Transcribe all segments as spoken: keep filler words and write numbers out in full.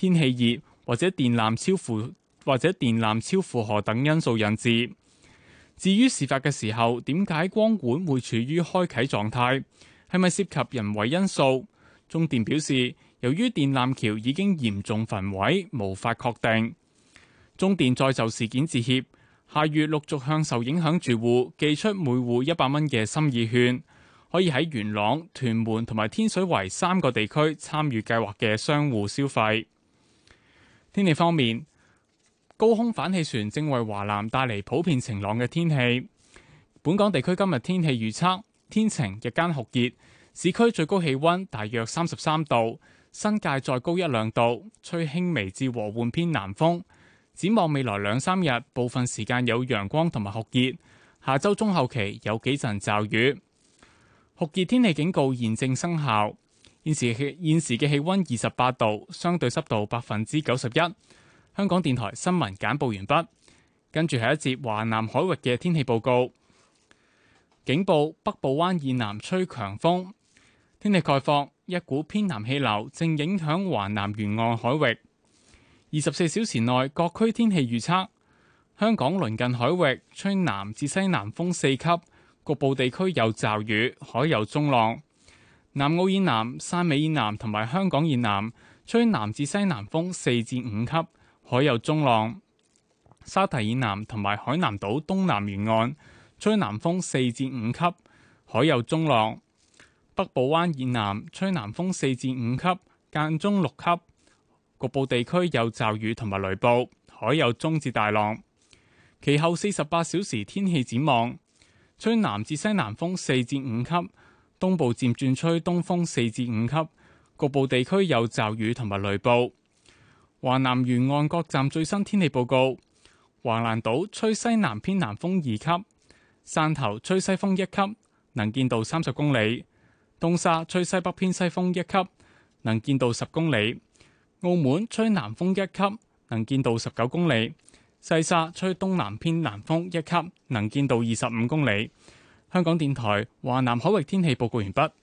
天氣熱或者電纜超負或者電纜超負荷等因素引致。至於事發嘅時候，點解光管會處於開啟狀態？係咪涉及人為因素？中電表示，由於電纜橋已經嚴重焚毀，無法確定。中電再就事件致歉，下月陸續向受影響住戶寄出每戶一百蚊嘅心意券，可以喺元朗、屯門同埋天水圍三個地區參與計劃嘅商戶消費。天氣方面，高空反氣旋正為華南帶嚟普遍晴朗嘅天氣。本港地區今日天氣預測，天晴，日間酷熱，市區最高氣溫大約三十三度，新界再高一兩度，吹輕微至和緩偏南風。展望未來兩三日，部分時間有陽光同埋酷熱，下周中後期有幾陣驟雨。酷熱天氣警告現正生效。現時現時嘅氣溫二十八度，相對濕度百分之九十一。香港電台新聞簡報完畢，跟住係一節華南海域嘅天氣報告。警報：北部灣以南吹強風。天氣概況：一股偏南氣流正影響華南沿岸海域。二十四小時內各區天氣預測：香港鄰近海域吹南至西南風四級，局部地區有驟雨，海有中浪。南澳以南、汕尾以南同埋香港以南吹南至西南風四至五級，海有中浪。沙堤以南同埋海南島東南沿岸吹南風四至五級，海有中浪。北部灣以南吹南風四至五級，間中六級。局部地區有驟雨同埋雷暴，海有中至大浪。其後四十八小時天氣展望：吹南至西南風四至五級，東部漸轉吹東風四至五級，局部地區有驟雨同埋雷暴。華南沿岸各站最新天氣報告：橫瀾島吹西南偏南風二級，汕頭吹西風一級，能見度三十公里；東沙吹西北偏西風一級，能見度十公里。澳門吹南風一級，能見度十九公里；西沙吹東南偏南風一級，能見度二十五公里。香港電台華南海域天氣報告完畢。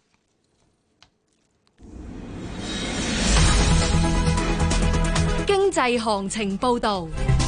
經濟行情報道。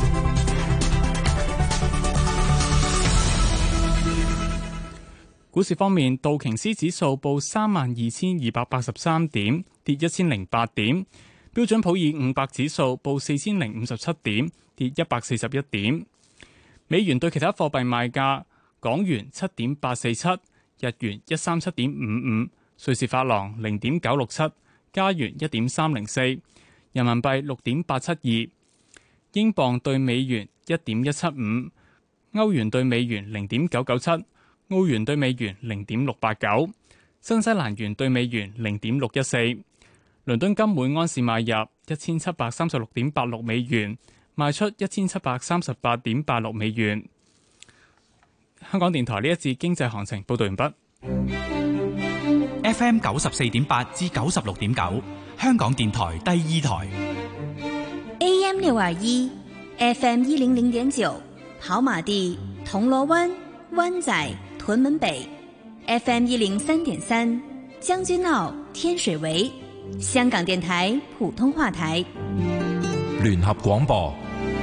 股市方面，道瓊斯指數報三萬二千二百八十三點，跌一千零八點。標準普爾五百指數報四千零五十七點，跌一百四十一點。美元對其他貨幣賣價：港元七點八四七，日元一三七點五五，瑞士法郎零點九六七，加元一點三零四，人民幣六點八七二，英鎊對美元一點一七五，歐元對美元零點九九七，澳元對美元零點六八九，新西蘭元對美元零點六一四。倫敦金每安士買入一千七百三十六點八六美元，賣出一千七百三十八點八六美元。香港電台呢一節經濟行情報道完畢。 F M 九十四點八至九十六點九，香港電台第二台。 A M 六二一 ，F M 一零零點九，跑馬地、銅鑼灣、灣仔、屯門北 ；F M 一零三點三，將軍澳、天水圍。香港電台普通話台聯合廣播。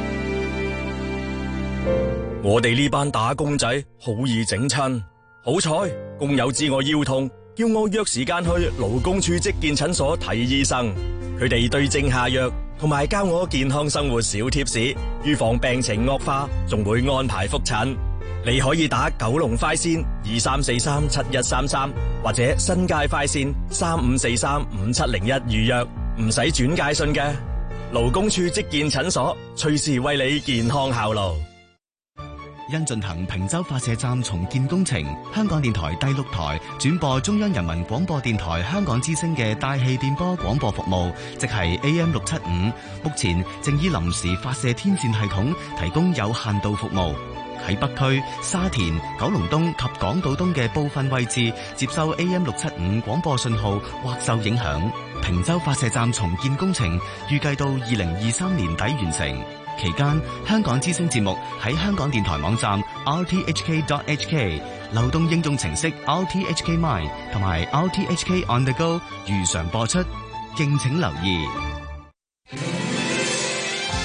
我哋呢班打工仔好易整親，好彩工友知我腰痛，叫我約時間去勞工處職健診所睇醫生。佢哋對症下藥，同埋教我健康生活小貼士，預防病情惡化，仲會安排覆診。你可以打九龍快線二三四三七一三三，或者新界快線三五四三五七零一預約，唔使轉介信嘅。勞工處職健診所，隨時為你健康效勞。 因進行坪洲發射站重建工程，香港電台第六台轉播中央人民廣播電台香港之聲嘅大氣電波廣播服務，即係 A M 六七五，目前正以臨時發射天線系統提供有限度服務。喺北區、沙田、九龍東及港島東嘅部分位置接收 A M 六七五廣播信號或受影響。坪洲發射站重建工程預計到二零二三年底完成，期間香港之聲節目喺香港電台網站 r t h k dot h k、 流動應用程式 R T H K Mine 同埋 R T H K On The Go 如常播出，敬請留意。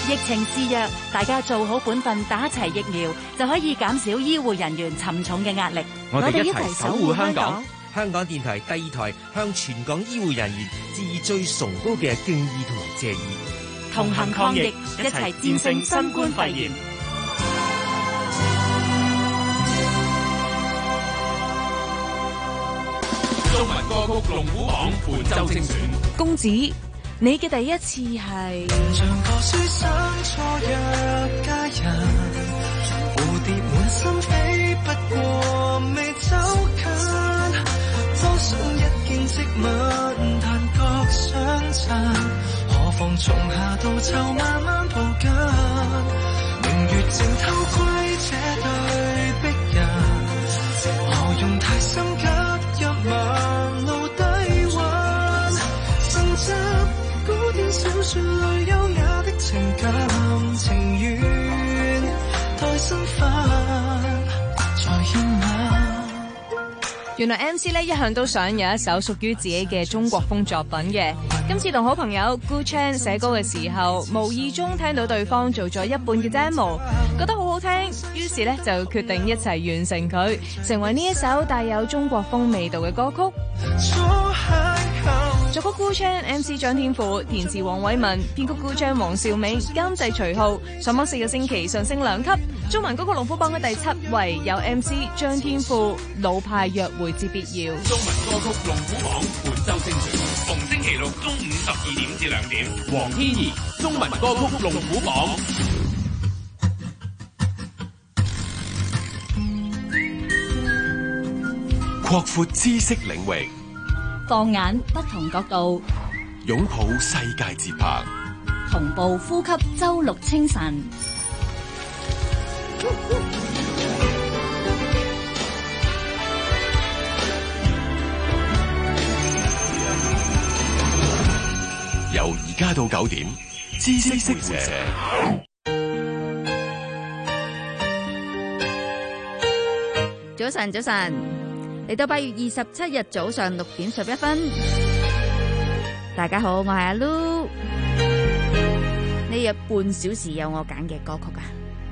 疫情肆虐，大家做好本分，打齊疫苗，就可以減少醫護人員沉重嘅壓力。 我哋一齊守護香港。 香港電台第二台向全港醫護人員致以最崇高嘅敬意同埋謝意。 同行抗疫，一齊戰勝新冠肺炎。 中文歌曲龍虎榜本周精選。 公子，你嘅第一次係？ 像個書生初約佳人，蝴蝶滿心飛，不過未走近。多想一見即吻，但覺相襯。何妨從夏到秋慢慢抱緊。明月正偷窺這對璧人，何用太心急一晚露低溫。承襲古典小說裏優雅的情感，情願代身份在獻吻。 原來 M C 咧一向都想有一首屬於自己嘅中國風作品嘅。今次同好朋友 Guchan 寫歌嘅時候，無意中聽到對方做咗一半嘅 demo， 覺得好好聽，於是咧就決定一齊完成佢，成為呢一首帶有中國風味道嘅歌曲。作曲 Guchan M C 張天賦，填詞黃偉文，編曲 Guchan黃兆美，監製徐浩。上網四個星期上升兩級，中文歌曲龍虎榜嘅第七位有 M C 張天賦，老派約會之必要。 中文歌曲龍虎榜本周精選，逢星期六中午十二點至兩點。黃天怡，中文歌曲龍虎榜。 擴闊知識領域， 放眼不同角度， 擁抱世界節拍， 同步呼吸周六清晨。 由而家到九點，知識識社。 早晨，早晨。嚟到八月二十七日早上六點十一分，大家好，我係阿 Lu。呢日半小時有我揀嘅歌曲啊！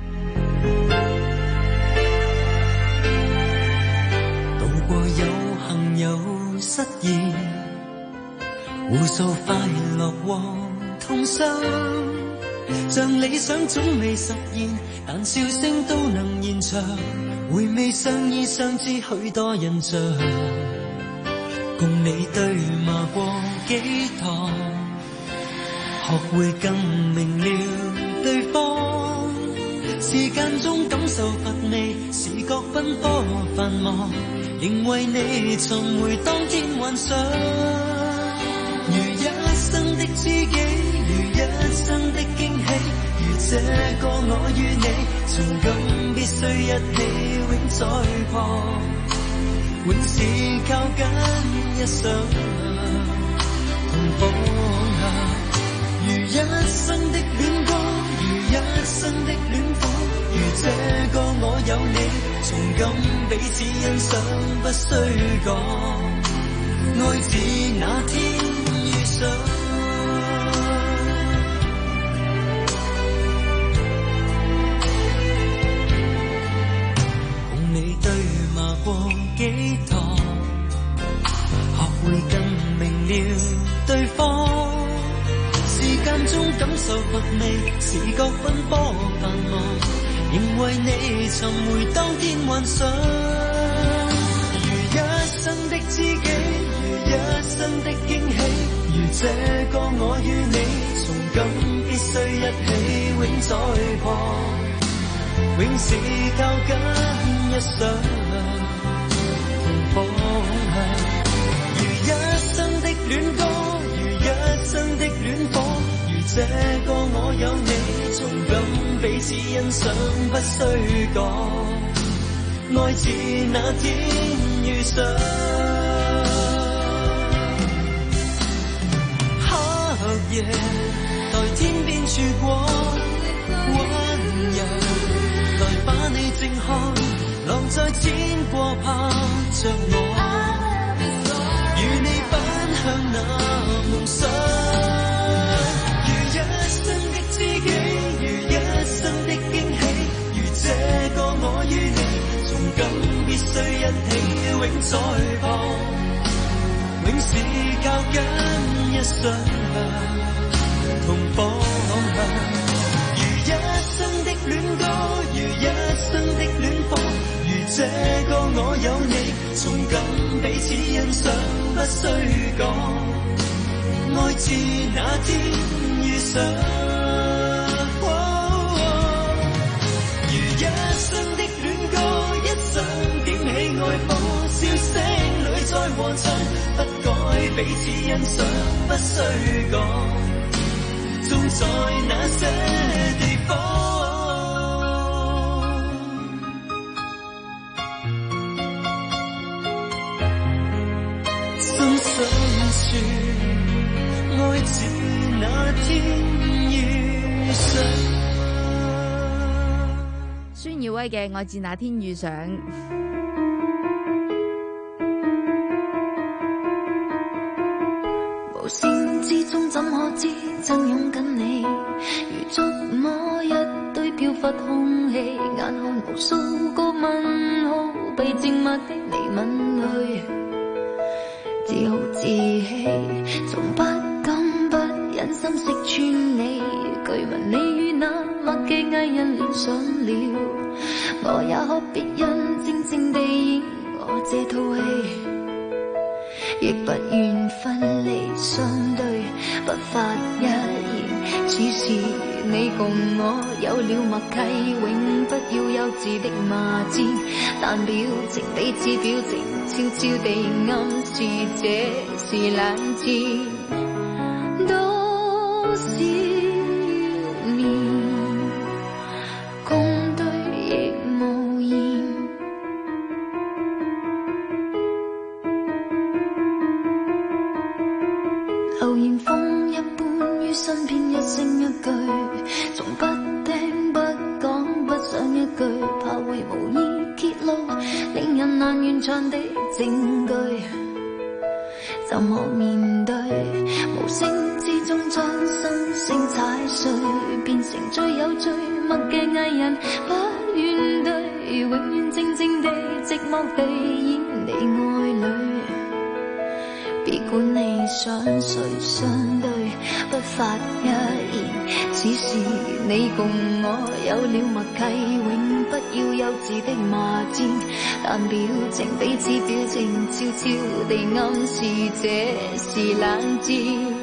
渡過有幸有失意，互訴快樂和痛傷，像理想總未實現，但笑聲都能延長。回味相依相知許多印象，共你對罵過幾堂，學會更明了對方。時間中感受乏味，視覺奔波繁忙，仍為你尋回當天幻想。如一生的知己，如一生的驚喜，如這個我與你，從今必須一起永在旁，永是靠緊一雙同方向。如一生的戀歌，如一生的戀火，如這個我有你，從今彼此欣賞不需講，愛似那天遇上。過幾堂，學會更明了對方。時間中感受乏味，視覺奔波繁忙，仍為你尋回當天幻想。如一生的知己，如一生的驚喜，如這個我與你，從今必須一起永在旁，永是靠緊一雙方向。如一生的戀歌，如一生的戀火，如這個我有你，從今彼此欣賞不需講，愛似那天遇上。黑夜待天邊曙光，溫柔來把你靜看，浪在千過拍着我，與你奔向那夢想。如一生的知己， 在旁，永是較緊一雙眼，同方向。如一生的戀歌，如一生的戀歌，如這個我有你，從今彼此欣賞，不需講。愛至那天遇上，哦哦、如一生的戀歌，一生點起愛火，笑聲裏再和唱，不改彼此欣賞，不需講，總在那些地方。心深處愛至那天遇上。 孫耀威嘅《愛至那天遇上》。 無聲之中怎可知真擁緊你，如觸摸一堆飄忽空氣，眼看無數個問號被靜默的你吻去，自豪自棄，從不敢不忍心識穿你，據聞你與那默嘅藝人戀上了，我也可別人靜靜地演我這套戲，亦不願分離相對，不發一言，只是你共我有了默契，永不要幼稚的罵戰，但表情彼此表情悄悄地暗示這是冷戰，多少年共對亦無言，流言風一般於身邊一聲一句，從不聽不講不想一句，怕會無意揭露令人難完場的證據，怎麼面對無聲之中將心聲踩碎，變成最有最默嘅藝人，不願對，永遠靜靜地寂寞地演你愛侶，別管你想誰相對，不發一言，只是你共我有了默契，永不要幼稚的罵戰，但表情彼此表情悄悄地暗示這是冷戰，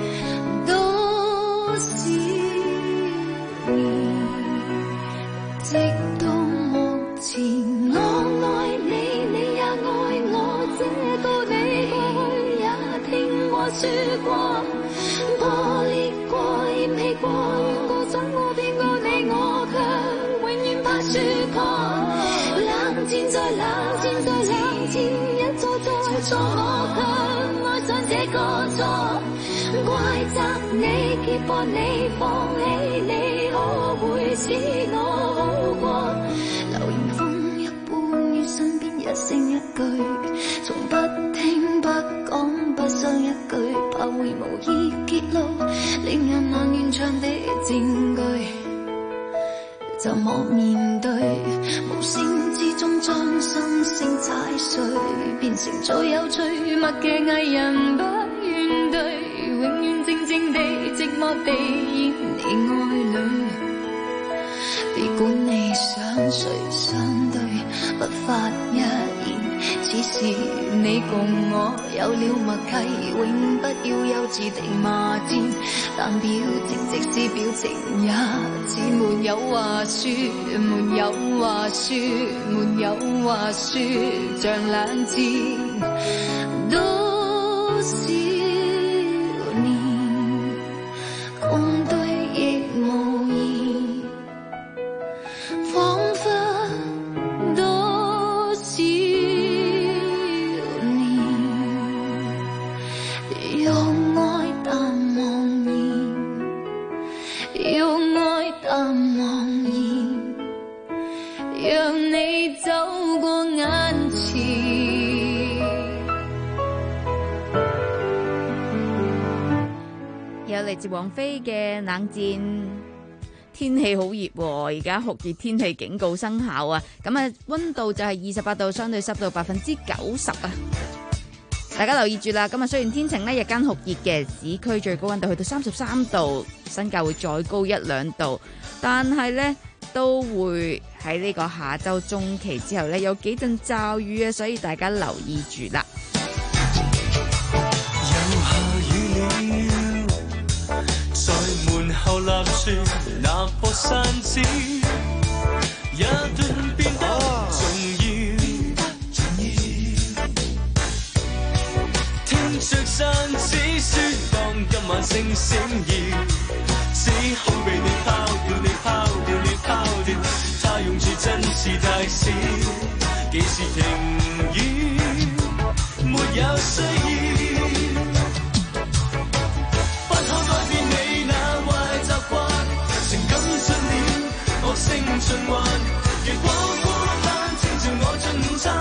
多少年直到目前，我愛你，你也愛我，這個你過去也聽我說過，破裂過厭棄過怨過想過騙過你，我卻永遠怕說破，冷戰再冷戰再冷戰，一錯再錯，我卻愛上這個錯，怪責你揭破你放棄你，可會使我好過，流言風一般於身邊一聲一句，從不聽不講不想一句，怕會無意揭露令人難完場的證據，怎麼面對無聲之中將心聲踩碎，變成最有趣默嘅藝人，不願對，永遠靜靜地寂寞地演你愛侶，別管你想誰相對，不發一言，只是你共我有了默契，永不要幼稚地罵戰，但表情即使表情也似沒有話說，沒有話說，沒有話說，像冷戰，多少年共對亦無言，彷彿多少年用愛淡忘言，用愛淡忘言，讓你走過眼前。 有嚟自王菲嘅冷戰， 天氣好熱喎，而家酷熱天氣警告生效啊！咁啊，溫度就係二十八度，相對濕度百分之九十啊！大家留意住啦。咁啊，雖然天晴呢，日間酷熱嘅，市區最高溫度去到三十三度，新界會再高一兩度，但係呢都會喺呢個下週中期之後呢，有幾陣驟雨啊，所以大家留意住啦。 後立樹那棵山子，一頓變得重要。聽着山子説，當今晚星星耀，只恐被你拋掉，你拋掉，你拋掉。他用處真是太少，幾時停雨，沒有需要。不可改變你那壞習慣，情感進了惡性循環。如果孤單，請照我進午餐。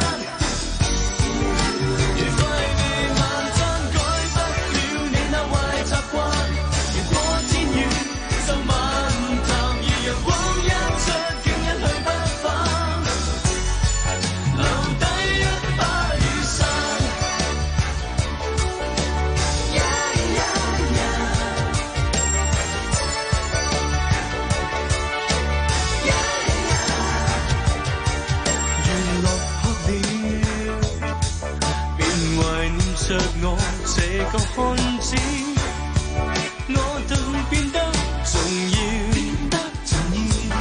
如快地萬餐，改不了你那壞習慣。如果天遠，就漫談，而陽光一出，竟一去不返，留低一把雨傘。着我這個漢子，我頓變得重要，變得重要。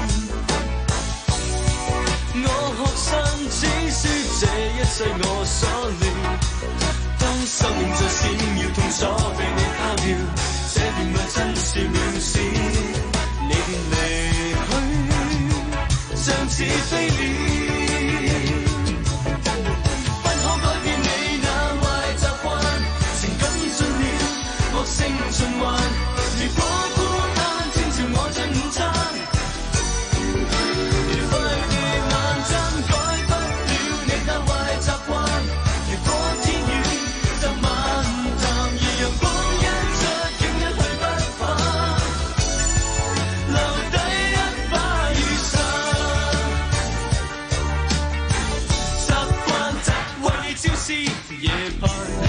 我學生只説這一切我所料，當生命在閃耀，痛楚被你拋掉，這段愛真是渺小。你便離去，像似飛鳥。性循環，如果孤單，請照我進午餐。如快地萬餐，改不了你那壞習慣。如果天遠，就漫談，而陽光一出，竟一去不返，留低一把雨傘。習慣習為朝思夜盼。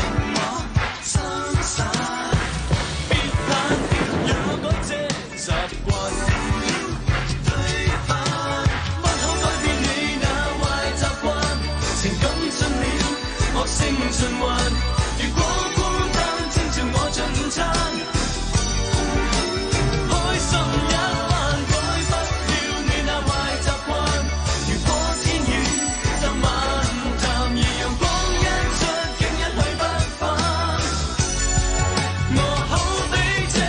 循環，如果孤單，請照我進午餐。開心一晚，改不了你那壞習慣。如果天遠，就漫談，而陽光一出，竟一去不返。我好比這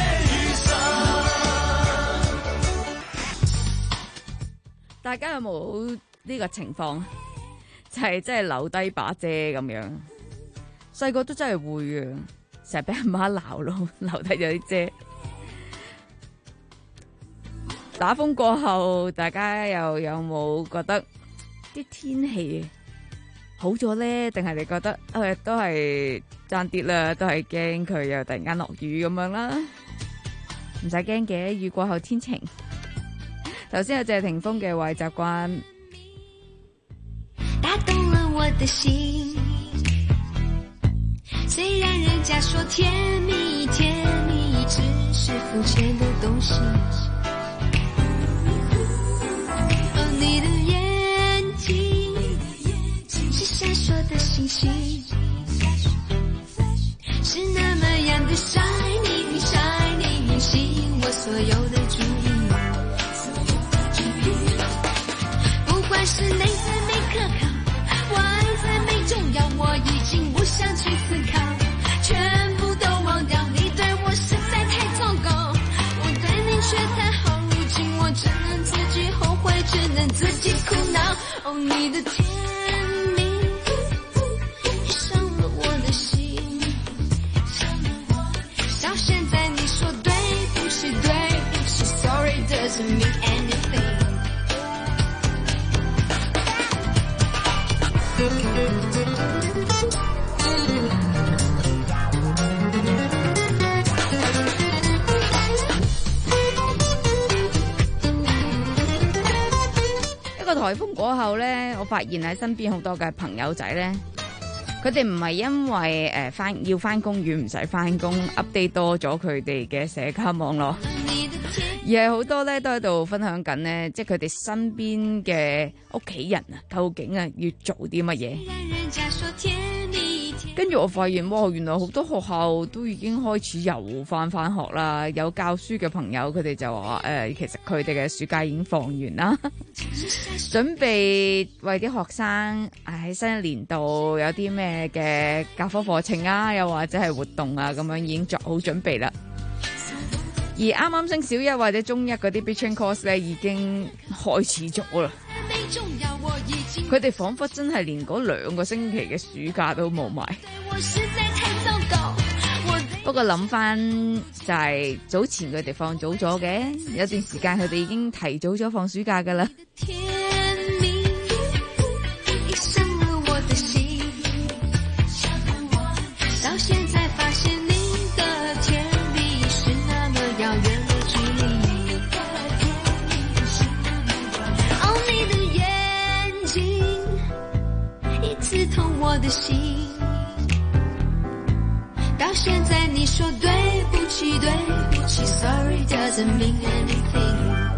雨傘。 大家有冇呢個情況？就係真係留低把遮咁樣。細個都真係會嘅，成日俾阿媽鬧咯，留低咗啲遮。打風過後，大家又有冇覺得啲天氣好咗咧？定係你覺得誒都係爭啲啦，都係驚佢又突然間落雨咁樣啦？唔使驚嘅，雨過後天晴。頭先有謝霆鋒嘅壞習慣， 打動了我的心。雖然人家說甜蜜甜蜜只是膚淺的東西，而你的眼睛是閃爍的星星，是那麼樣的 shining shining 吸引我所有的注意。不管是內在美可靠，外在美重要，我已經不想去思考，全部都忘掉，你對我實在太糟糕，我對你卻太好，如今我只能自己後悔，只能自己苦惱。哦，你的甜蜜遇上了我的心，到現在你說對不起對不起 Sorry doesn't mean anything。 個颱風過後咧，我發現喺身邊好多嘅朋友仔咧，佢哋唔係因為誒翻、呃、要翻工與唔使翻工 update 多咗佢哋嘅社交網絡，而係好多咧都喺度分享緊咧，即係佢哋身邊嘅屋企人啊，究竟啊要做啲乜嘢？跟住我發現，哇！原來好多學校都已經開始又翻翻學啦。有教書嘅朋友，佢哋就話誒、呃，其實佢哋嘅暑假已經放完啦，準備為啲學生喺新一年度有啲咩嘅教科課程啊，又或者係活動啊，咁樣已經作好準備啦。而啱啱升小一或者中一嗰啲 Bridging Course 咧，已經開始咗啦。佢哋彷彿真係連嗰兩個星期嘅暑假都冇埋。不過諗翻就係早前佢哋放早咗嘅，有段時間佢哋已經提早咗放暑假噶啦。 我的心到現在你說對不起對不起 Sorry doesn't mean anything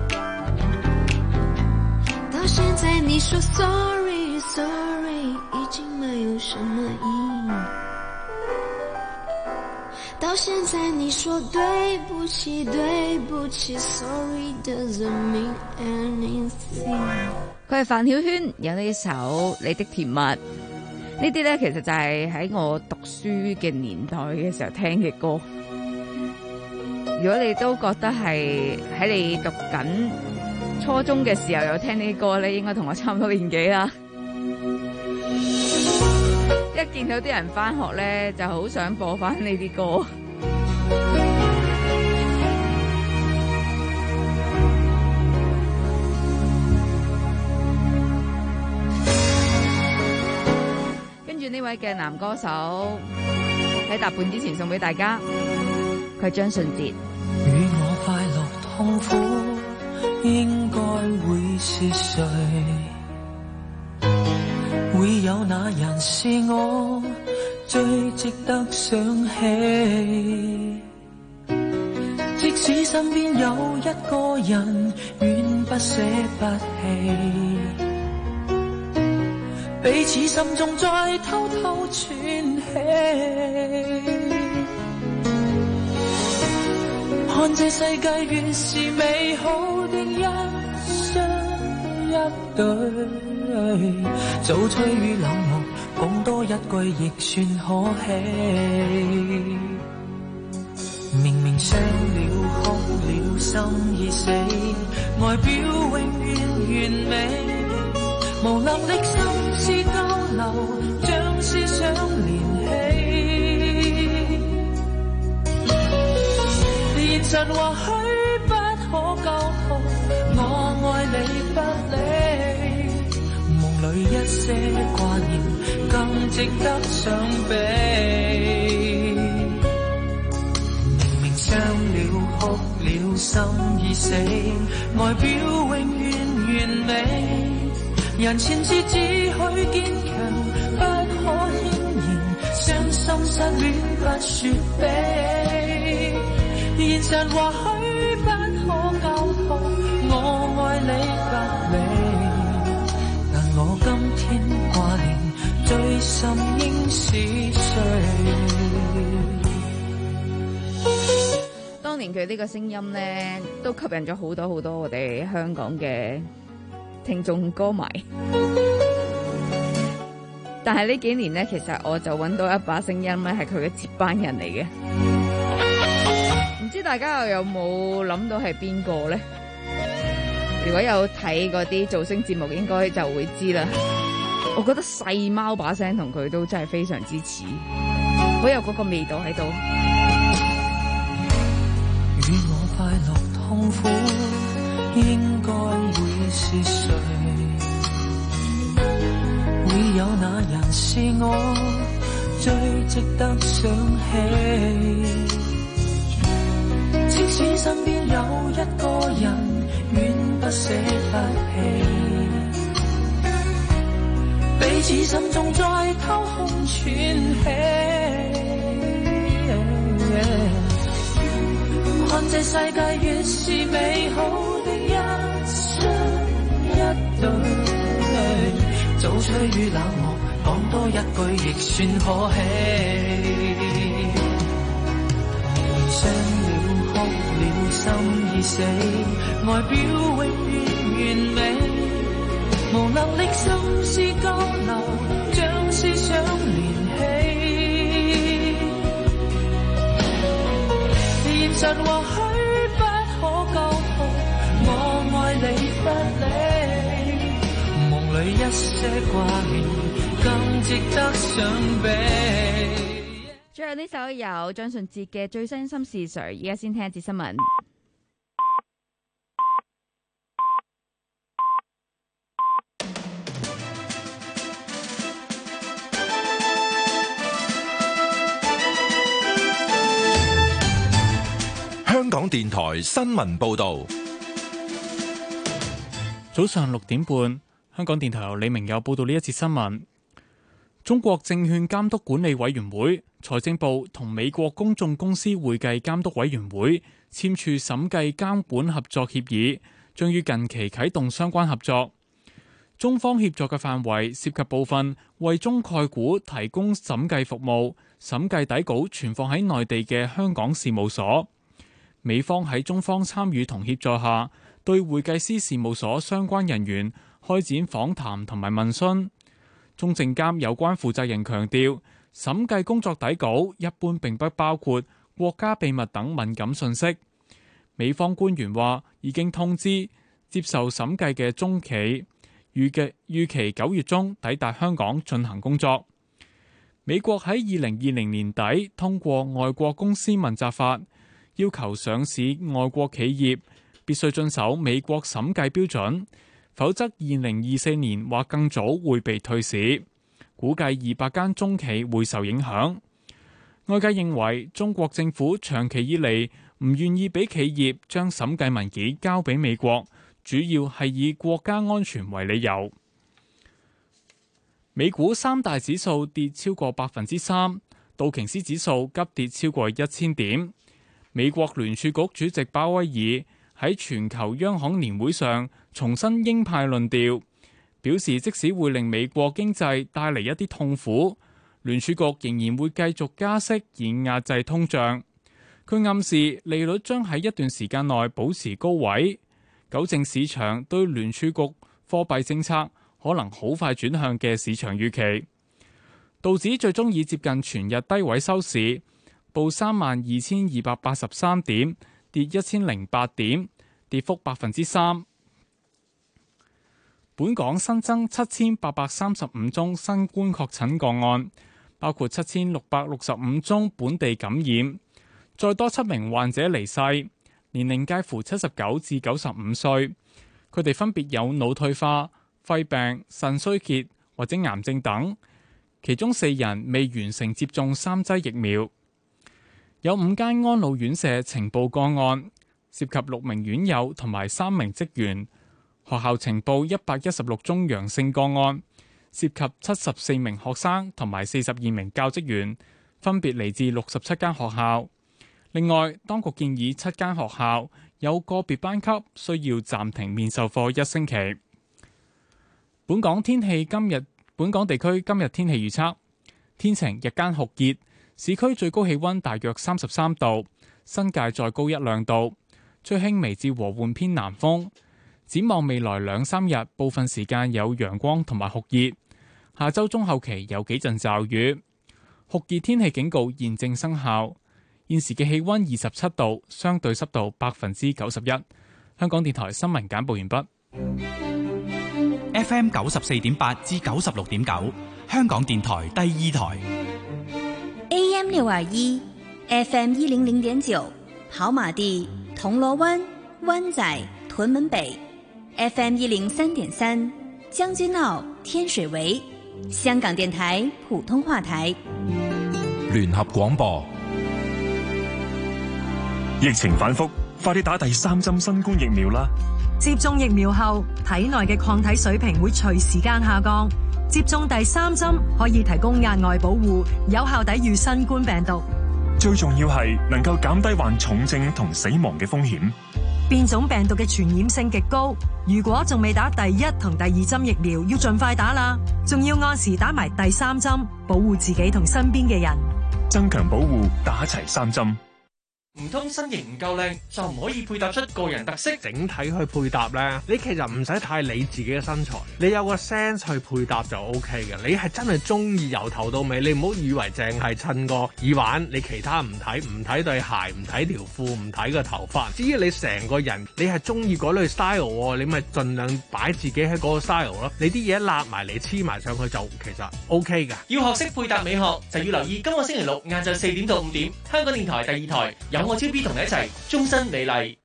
到現在你說 Sorry Sorry 已經沒有什麼意義到現在你說對不起對不起 Sorry doesn't mean anything 佢係范曉萱，有呢首你的甜蜜。呢啲咧，其實就係喺我讀書嘅年代嘅時候聽嘅歌。如果你都覺得係喺你讀緊初中嘅時候有聽呢啲歌咧，應該同我差唔多年紀啦。一見到啲人返學咧，就好想播返呢啲歌。呢位嘅男歌手喺踏半之前送俾大家，佢係張信哲。 與我快樂痛苦應該會是誰？會有那人是我最值得想起？即使身邊有一個人遠不捨不棄，彼此心中再偷偷喘氣，看這世界原是美好的一雙一對，早吹與冷漠講多一句亦算可喜，明明傷了哭了心已死，外表永遠完美，無能力心思交流，將思想連起。現實或許不可交託，我愛你不理。夢裏一些掛念，更值得想比。明明傷了哭了心已死，外表永遠完美。人前至只許堅強，不可輕言，傷心失戀不說悲。現實或許不可交託，我愛你不理，但我今天掛念最深應是誰？ 當年佢呢個聲音咧，都吸引咗好多好多我哋香港嘅聽眾歌迷，但係呢幾年咧，其實我就揾到一把聲音咧，係佢嘅接班人嚟嘅。唔知大家又有冇諗到係邊個咧？如果有睇嗰啲造星節目，應該就會知啦。我覺得細貓把聲同佢都真係非常之似，好有嗰個味道喺度。 與我快樂痛苦應該會是誰？會有那人是我最值得想起。即使身邊有一個人遠不捨不棄， 似心中在偷空喘氣，看這世界越是美好的一雙一對，早趨於冷漠，講多一句亦算可喜。傷了哭了心已死，外表永遠完美，無能力心思交流，將思想連起。現實或許不可溝通，我愛你不理，夢裏一些掛念更值得想比。 最後呢首有張信哲嘅最新心事誰，而家先聽一節新聞。 香港電台新聞報道， 早上六點半，香港電台由李明友報道呢一節新聞。中國證券監督管理委員會、財政部同美國公眾公司會計監督委員會簽署審計監管合作協議，將於近期啟動相關合作。中方協作嘅範圍涉及部分為中概股提供審計服務，審計底稿存放喺內地嘅香港事務所。美方喺中方參與同協助下，對會計師事務所相關人員開展訪談同埋問詢。中證監有關負責人強調，審計工作底稿一般並不包括國家秘密等敏感信息。美方官員話已經通知接受審計嘅中企，預計預期九月中抵達香港進行工作。美國喺二零二零年底通過外國公司問責法，要求上市外國企業必須遵守美國審計標準，否則二零二四年或更早會被退市。估計二百間中企會受影響。外界認為中國政府長期以嚟唔願意俾企業將審計文件交俾美國，主要係以國家安全為理由。美股三大指數跌超過百分之三，道瓊斯指數急跌超過一千點。美國聯儲局主席鮑威爾喺全球央行年會上重申鷹派論調，表示即使會令美國經濟帶嚟一啲痛苦，聯儲局仍然會繼續加息以壓制通脹。佢暗示利率將喺一段時間內保持高位，糾正市場對聯儲局貨幣政策可能好快轉向嘅市場預期。道指最終以接近全日低位收市，報三萬二千二百八十三點，跌一千零八點，跌幅百分之三。本港新增七千八百三十五宗新冠確診個案，包括七千六百六十五宗本地感染，再多七名患者離世，年齡介乎七十九至九十五歲。佢哋分別有腦退化、肺病、腎衰竭或者癌症等，其中四人未完成接種三劑疫苗。有五間安老院舍呈報個案，涉及六名院友同埋三名職員。學校呈報一百一十六宗陽性個案，涉及七十四名學生同埋四十二名教職員，分別嚟自六十七間學校。另外，當局建議七間學校有個別班級需要暫停面授課一星期。本港天氣今日，本港地區今日天氣預測：天晴，日間酷熱。市區最高氣溫大約三十三度，新界再高一兩度，吹輕微至和緩偏南風。展望未來兩三日，部分時間有陽光同埋酷熱，下周中後期有幾陣驟雨。酷熱天氣警告現正生效。現時嘅氣溫二十七度，相對濕度百分之九十一。香港電台新聞簡報完畢。 F M 九十四點八至九十六點九，香港電台第二台。 A M 六二一 ，F M 一零零點九，跑馬地、銅鑼灣、灣仔、屯門北 ，F M 一零三點三，將軍澳、天水圍，香港電台普通話台。 聯合廣播。 疫情反覆，快啲打第三針新冠疫苗啦！ 接種疫苗後，體內嘅抗體水平會隨時間下降， 接種第三針可以提供額外保護，有效抵禦新冠病毒。 最重要係能夠減低患重症同死亡嘅風險。 變種病毒嘅傳染性極高，如果仲未打第一同第二針疫苗，要盡快打啦。仲要按時打埋第三針，保護自己同身邊嘅人。 增強保護，打齊三針。 唔通身形唔夠靚就唔可以配搭出個人特色？ 整體去配搭呢，你其實唔使太理自己嘅身材，你有個 sense 去配搭就 O K 嘅。你係真係中意由頭到尾，你唔好以為淨係襯個耳環，你其他唔睇，唔睇對鞋，唔睇條褲，唔睇個頭髮。至於你成個人，你係中意嗰類 style， 你咪盡量擺自己喺嗰個 style 咯。你啲嘢立埋嚟黐埋上去就其實 O K 㗎。 要學識配搭美學，就要留意今個星期六晏晝四點到五點，香港電台第二台有我超 B 同你一齊終身美麗。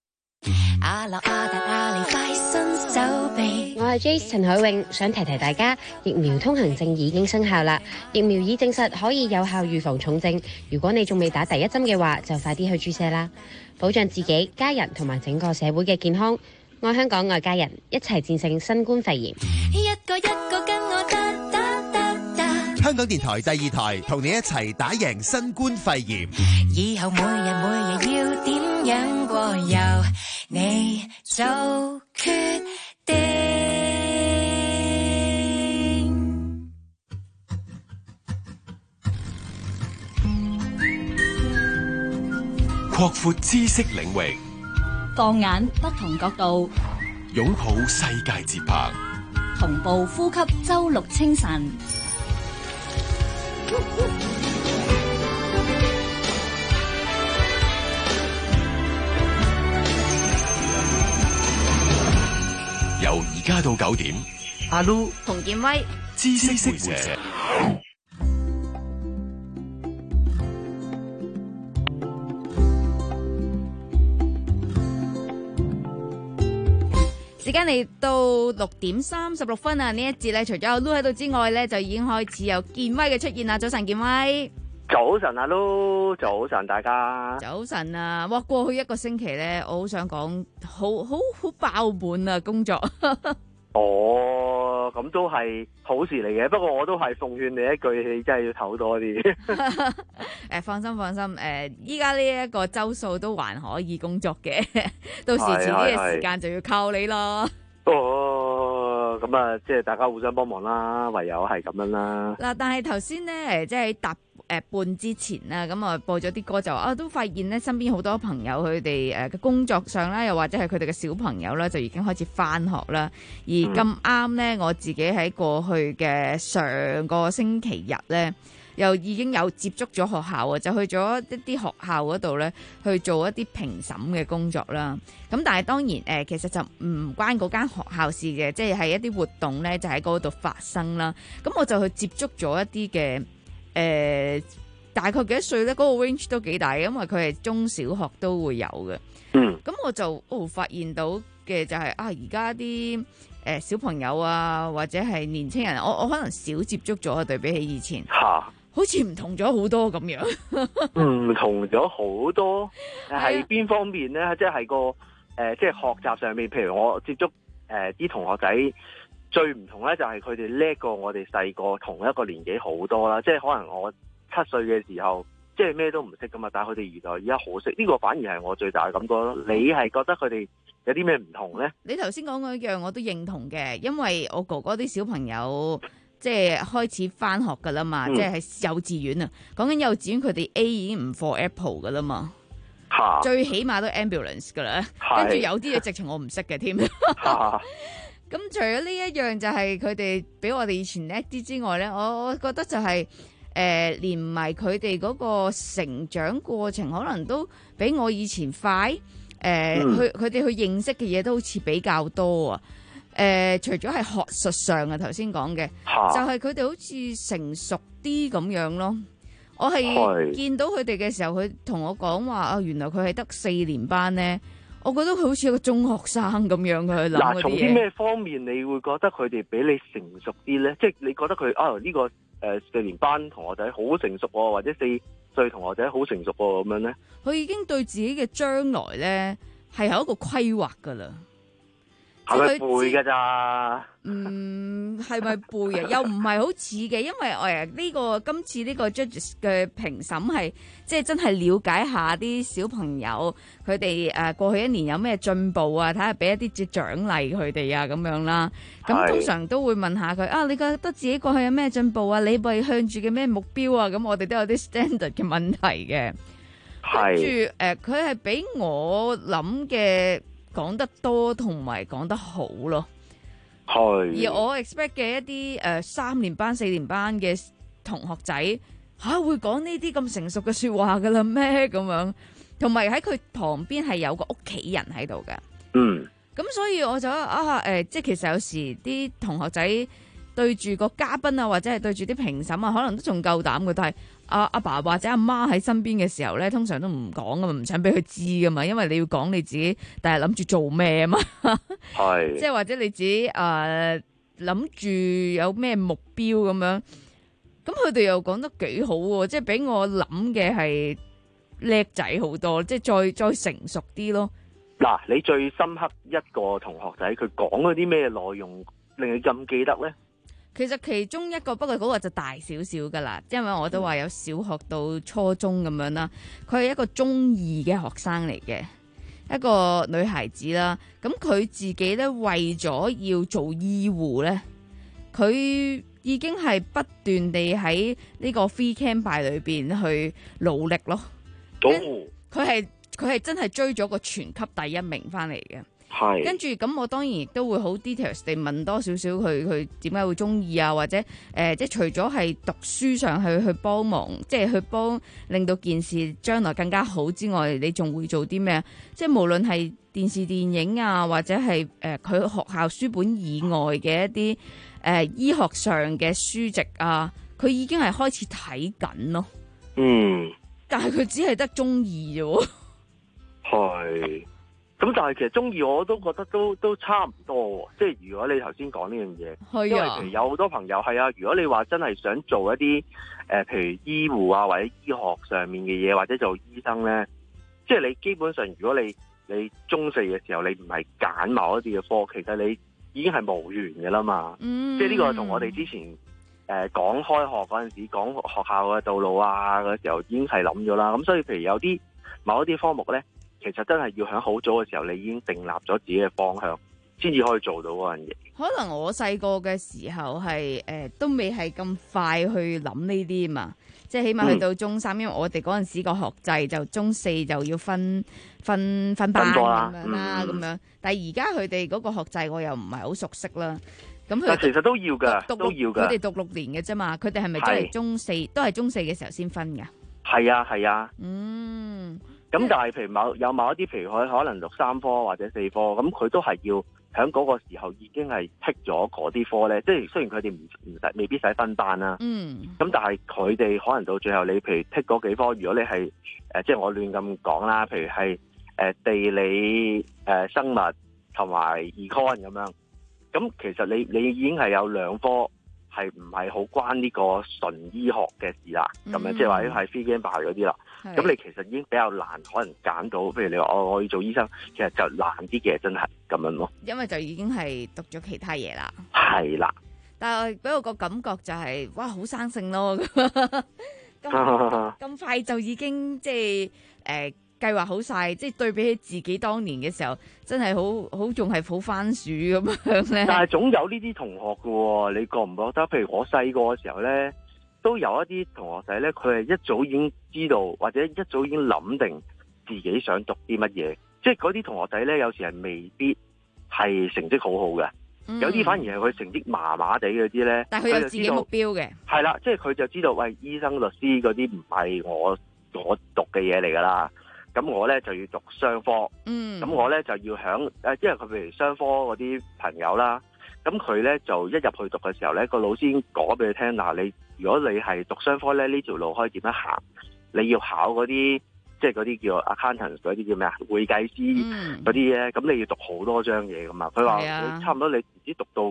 我係 Jace 陳海穎，想提提大家，疫苗通行證已經生效啦。疫苗已證實可以有效預防重症，如果你仲未打第一針嘅話，就快啲去注射啦，保障自己、家人同埋整個社會嘅健康。愛香港，愛家人，一齊戰勝新冠肺炎。 一個一個跟我打打打打。 香港電台第二台同你一齊打贏新冠肺炎。 以後每日每日要點樣過由你做決定。 擴闊知識領域， 放眼不同角度， 擁抱世界節拍， 同步呼吸周六清晨。 由而家到九點， 阿 Lu 同建威知識會者。 時間嚟到六點三十六分啊！呢一節咧，除咗阿 Lu 喺度之外咧，就已經開始有建威嘅出現啦。早晨，建威。 早晨啊 Lu，早晨大家。 早晨啊！哇，過去一個星期咧，我好想講，好好好爆滿啊工作。 哦，咁都係好事嚟嘅，不過我都係奉勸你一句，你真係要唞多啲。 誒，放心放心，誒，依家呢一個周數都還可以工作嘅，到時遲啲嘅時間就要靠你咯。 哦，咁啊，即係大家互相幫忙啦，唯有係咁樣啦。 嗱，但係頭先咧，誒，即係搭誒半之前啦，咁啊播咗啲歌就啊，都發現咧身邊好多朋友佢哋誒嘅工作上啦，又或者係佢哋嘅小朋友啦，就已經開始返學啦。而咁啱咧，我自己喺過去嘅上個星期日咧，又已經有接觸咗學校啊，就去咗一啲學校嗰度咧，去做一啲評審嘅工作啦。咁但係當然誒、呃，其實就唔關嗰間學校事嘅，即係係一啲活動咧，就喺嗰度發生啦。咁我就去接觸咗一啲嘅。誒、呃，大概幾多歲咧？嗰、那個 range 都幾大嘅，因為佢係中小學都會有嘅。 嗯， 咁我就哦發現到嘅就係、是、啊，而家啲誒小朋友啊，或者係年青人，我我可能少接觸咗，對比起以前，吓、啊，好似唔同咗好多咁樣。 唔同咗好多，係邊方面咧？即係個誒、呃，即係學習上面，譬如我接觸誒啲同學仔。最唔同咧就係佢哋叻過我哋細個同一個年紀好多啦，即係可能我七歲嘅時候，即係咩都唔識噶嘛，但係佢哋原來而家好識，呢個反而係我最大嘅感覺咯。你係覺得佢哋有啲咩唔同咧？ 你頭先講嗰樣我都認同嘅，因為我哥哥啲小朋友即係開始返學噶啦嘛，嗯、即係喺幼稚園啊，講緊幼稚園佢哋 A 已經唔 for Apple 噶啦嘛，最起碼都 ambulance 噶啦，跟住有啲嘢直情我唔識嘅添。咁除咗呢一樣就係佢哋比我哋以前叻啲之外咧，我我覺得就係、是、誒、呃、連埋佢哋嗰個成長過程，可能都比我以前快。誒、呃，嗯、去佢哋去認識嘅嘢都好似比較多啊。誒、呃，除咗係學術上啊，頭先講嘅，就係佢哋好似成熟啲咁樣咯。我係見到佢哋嘅時候，佢同我講話啊，原來佢係得四年班咧。我覺得佢好似一個中學生咁樣嘅去諗嗰啲嘢。嗱，從啲咩方面你會覺得佢哋比你成熟啲咧？即係你覺得佢啊呢個誒四年班同學仔好成熟喎，或者四歲同學仔好成熟喎咁樣咧？佢已經對自己嘅將來咧係有一個規劃噶啦。 係咪背㗎咋？ 嗯，係咪背啊？又唔係好似嘅，因為誒呢個今次呢個 judges 嘅評審係即係真係了解下啲小朋友佢哋誒過去一年有咩進步啊，睇下俾一啲嘅獎勵佢哋啊咁樣啦。咁通常都會問下佢啊，你覺得自己過去有咩進步啊？你為向住嘅咩目標啊？咁我哋都有啲 standard 嘅問題嘅。跟住誒，佢係比我諗嘅講得多同埋講得好咯。 係。 而我 expect 嘅一啲誒三年班、四年班嘅同學仔吓、啊、會講呢啲咁成熟嘅說話噶啦咩咁樣？同埋喺佢旁邊係有個屋企人喺度嘅。 嗯。 咁所以我就啊誒、呃，即係其實有時啲同學仔對住個嘉賓啊，或者係對住啲評審啊，可能都仲夠膽嘅，但係阿阿爸或者阿媽喺身邊嘅時候咧，通常都唔講噶嘛，唔想俾佢知噶嘛，因為你要講你自己，但係諗住做咩啊嘛， 係， 即係或者你自己誒諗住有咩目標咁樣，咁佢哋又講得幾好喎，即係俾我諗嘅係叻仔好多，即係再再成熟啲咯。 嗱，你最深刻一個同學仔，佢講嗰啲咩內容令你咁記得咧？ 其實其中一個，不過嗰個就大少少噶啦，因為我都話有小學到初中咁樣啦。佢係一個中二嘅學生嚟嘅，一個女孩子啦。咁佢自己咧為咗要做醫護咧，佢已經係不斷地喺呢個 free camp 裏邊去努力咯。佢係佢係真係追咗個全級第一名翻嚟嘅。 係， 跟住咁，我當然亦都會好 details 地問多少少佢佢點解會中意啊，或者誒、呃，即係除咗係讀書上去去幫忙，即係去幫令到件事將來更加好之外，你仲會做啲咩？即係無論係電視電影啊，或者係誒佢學校書本以外嘅一啲誒、呃、醫學上嘅書籍啊，佢已經係開始睇緊咯。 嗯， 但係佢只係得中二啫喎。 係。咁但係其實中意我都覺得都都差唔多喎，即係如果你頭先講呢樣嘢，因為譬如有好多朋友係啊，如果你話真係想做一啲誒、呃，譬如醫護啊或者醫學上面嘅嘢，或者做醫生咧，即係你基本上如果你你中四嘅時候你唔係揀某一啲嘅科，其實你已經係無緣嘅啦嘛。嗯、即係呢個同我哋之前誒、呃、講開學嗰陣時講學校嘅道路啊嗰時候已經係諗咗啦。咁所以譬如有啲某一啲科目咧，其實真係要喺好早嘅時候，你已經訂立咗自己嘅方向，先至可以做到嗰樣嘢。 可能我細個嘅時候係誒、呃、都未係咁快去諗呢啲嘛，即係起碼去到中三，嗯、因為我哋嗰陣時個學制就中四就要分分分班咁樣啦，咁、嗯、樣。但係而家佢哋嗰個學制我又唔係好熟悉啦。咁佢其實都要㗎，都要㗎。 佢哋讀六年嘅啫嘛，佢哋係咪真係中四都係中四嘅時候先分㗎？ 係啊，係啊。 嗯。 咁但係譬如某有某一啲，譬如佢可能讀三科或者四科，咁佢都係要喺嗰個時候已經係剔咗嗰啲科咧。即係雖然佢哋唔唔使未必使分班啦，嗯，咁但係佢哋可能到最後，你譬如剔嗰幾科，如果你係誒、呃，即係我亂咁講啦，譬如係誒、呃、地理、誒、呃、生物同埋 econ 咁樣，咁其實你你已經係有兩科係唔係好關呢個純醫學嘅事啦，咁、嗯、樣即係話係 free camp 嗰啲啦。咁你其實已經比較難，可能揀到，譬如你話我我要做醫生，其實就難啲嘅，真係咁樣咯。 因為就已經係讀咗其他嘢啦。 係啦。 但係俾我個感覺就係、是，哇，好生性咯，咁咁快就已經即係誒計劃好晒，即係對比起自己當年嘅時候，真係好好仲係抱番薯咁樣咧。 但係總有呢啲同學㗎喎，你覺唔覺得？譬如我細個嘅時候咧，都有一啲同學仔咧，佢係一早已經知道，或者一早已經諗定自己想讀啲乜嘢。即係嗰啲同學仔咧，有時係未必係成績好好嘅、嗯，有啲反而係佢成績麻麻地嗰啲咧。 但係佢有自己目標嘅。係啦，即係佢就知道，喂，醫生、律師嗰啲唔係我我讀嘅嘢嚟㗎啦。咁我咧就要讀商科。嗯。咁我咧就要響誒，因為佢譬如商科嗰啲朋友啦。咁佢咧就一入去讀嘅時候咧，個老師已經講俾佢聽，嗱，你如果你係讀商科咧，呢條路可以點樣行？你要考嗰啲，即係嗰啲叫 accountant 嗰啲叫咩啊？會計師嗰啲咧，咁、嗯、你要讀好多張嘢噶嘛？佢話你差唔多你唔知讀到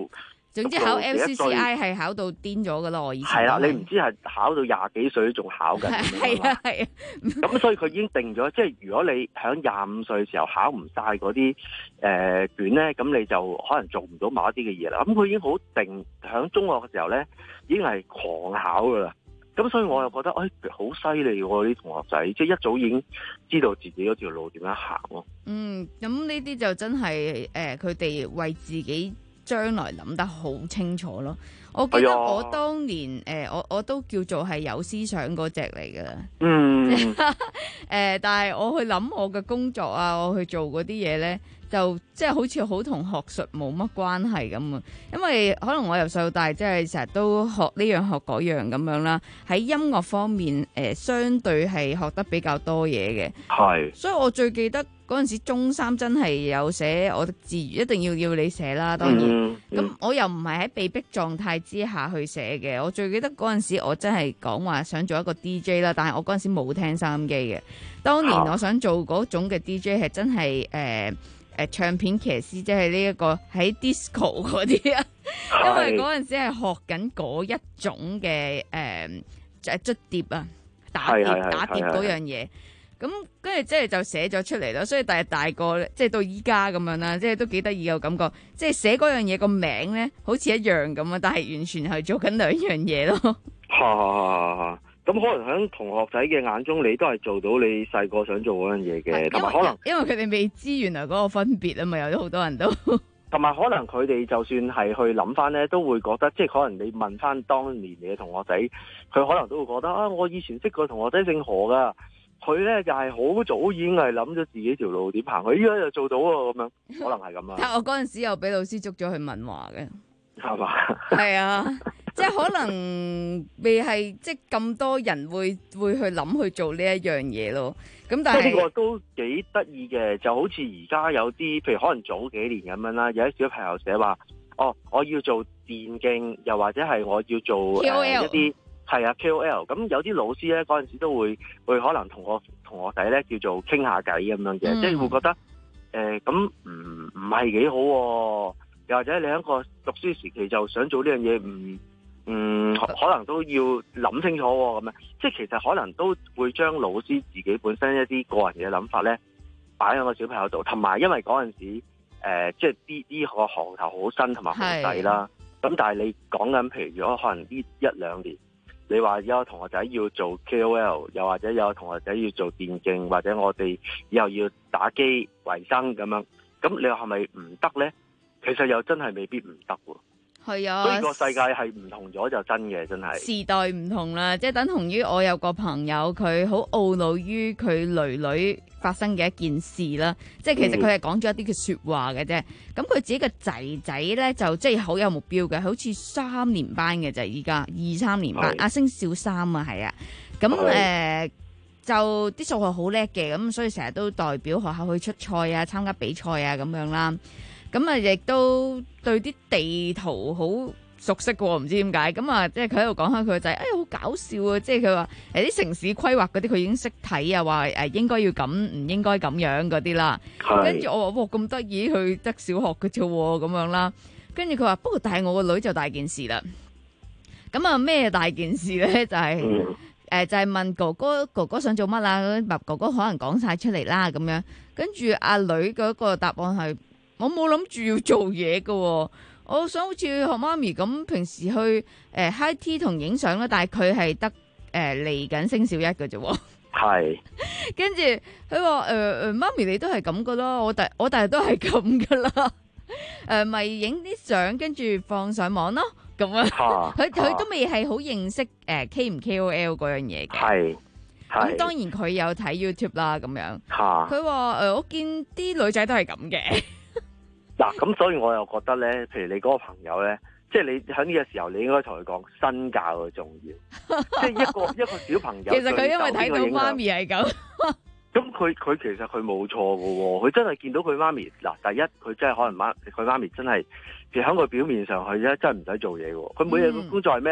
咁總之考到 L C C I 幾多歲係考到癲咗噶咯，我以前係啦， 講係你唔知係考到廿幾歲仲考緊。 係啊係啊， 咁所以佢已經定咗，即係如果你喺廿五歲嘅時候考唔晒嗰啲誒卷咧，咁你就可能做唔到某一啲嘅嘢啦。咁佢已經好定喺中學嘅時候咧，已經係狂考噶啦。咁所以我又覺得，誒好犀利喎！啲同學仔即係一早已經知道自己嗰條路點樣行咯。 嗯，咁呢啲就真係誒，佢哋為自己將來諗得好清楚咯。我記得我當年誒、呃，我我都叫做係有思想嗰隻嚟噶。 嗯。 誒、呃，但係我去諗我嘅工作啊，我去做嗰啲嘢咧，就即係好似好同學術冇乜關係咁啊。因為可能我由細到大即係成日都學呢樣學嗰樣咁樣啦。喺音樂方面，誒、呃、相對係學得比較多嘢嘅。 係。所以我最記得嗰陣時中三真係有寫我的志願，一定要要你寫啦。當然，咁、嗯嗯、我又唔係喺被逼狀態之下去寫嘅。我最記得嗰陣時我真係講話想做一個 D J 啦，但係我嗰陣時冇聽收音機嘅。當年我想做嗰種嘅 D J 係真係誒誒唱片騎師，即係呢一個喺 disco 嗰啲啊，因為嗰陣時係學緊嗰一種嘅誒誒捽碟啊，打碟打碟嗰樣嘢。咁跟住即係就寫咗出嚟咯，所以第日大個即係到依家咁樣啦，即係都幾得意嘅感覺。即係寫嗰樣嘢個名咧，好似一樣咁啊，但係完全係做緊兩樣嘢咯。 嚇！咁可能喺同學仔嘅眼中，你都係做到你細個想做嗰樣嘢嘅，同埋可能因為佢哋未知原來嗰個分別啊嘛，有咗好多人都。 同埋可能佢哋就算係去諗翻咧，都會覺得即係可能你問翻當年你嘅同學仔，佢可能都會覺得啊，我以前識個同學仔姓何噶。佢咧就係、是、好早已經係諗咗自己條路點行，佢依家就做到喎，咁樣可能係咁啊。 但我嗰陣時又俾老師捉咗去問話嘅， 係嘛？ 係啊，即係可能未係即係咁多人會會去諗去做呢一樣嘢咯。咁但係呢個都幾得意嘅，就好似而家有啲，譬如可能早幾年咁樣啦，有啲小朋友寫話，哦，我要做電競，又或者係我要做、呃、一啲。係啊 ，K O L 咁有啲老師咧嗰陣時都會會可能同我同學仔咧叫做傾下偈咁樣嘅，嗯、即係會覺得誒咁唔唔係幾好、啊，又或者你喺個讀書時期就想做呢樣嘢，唔嗯可能都要諗清楚咁、啊、樣，即係其實可能都會將老師自己本身一啲個人嘅諗法咧擺喺個小朋友度，同埋因為嗰陣時誒、呃、即係啲啲個行頭好新同埋好細啦，咁但係你講緊譬如如果可能呢一兩年。你話有同學仔要做 K O L， 又或者有同學仔要做電競，或者我哋以後要打機為生咁樣，咁你話係咪唔得呢？其實又真係未必唔得喎。 係啊， 所以個世界係唔同咗就真嘅，真係時代唔同啦，即係等同於我有個朋友，佢好懊惱於佢囡囡發生嘅一件事啦。即係其實佢係講咗一啲嘅說話嘅啫。咁佢自己嘅仔仔咧就即係好有目標嘅，好似三年班嘅就依家二三年班，阿升小三啊，係啊。咁誒、呃、就啲數學好叻嘅，咁所以成日都代表學校去出賽啊，參加比賽啊咁樣啦。咁啊，亦都對啲地圖好熟悉嘅，唔知點解。咁啊，即係佢喺度講下佢個仔，哎，好搞笑啊！即係佢話誒啲城市規劃嗰啲，佢已經識睇啊，話誒應該要咁，唔應該咁樣嗰啲啦。跟住我話，哇，咁得意，佢得小學嘅啫，咁樣啦。跟住佢話，不過但係我個女就大件事啦。咁啊，咩大件事咧？就係、是、誒、嗯呃，就係、是、問哥哥，哥哥想做乜啊？哥哥可能講晒出嚟啦，咁樣。跟住阿女嗰個答案係。我冇諗住要做嘢嘅，我想好似學媽咪咁，平時去誒、呃、high tea 同影相啦，但係佢係得誒嚟緊升小一嘅啫。係，跟住佢話誒誒，媽咪你都係咁噶啦，我第我第日都係咁噶啦，誒咪影啲相跟住放上網咯，咁樣。佢佢都未係好認識誒、呃、K 唔 K O L 嗰樣嘢嘅。係。咁當然佢有睇 YouTube 啦，咁樣。佢話誒，我見啲女仔都係咁嘅。 嗱，咁所以我又覺得咧，譬如你嗰個朋友咧，即係你喺呢個時候，你應該同佢講身教嘅重要。即係一個一個小朋友， 其實佢因為睇到媽咪係咁， 咁佢佢其實佢冇錯嘅喎，佢真係見到佢媽咪。嗱，第一佢真係可能媽佢媽咪真係，其實喺佢表面上佢咧真係唔使做嘢嘅喎。佢每日嘅工作係咩咧？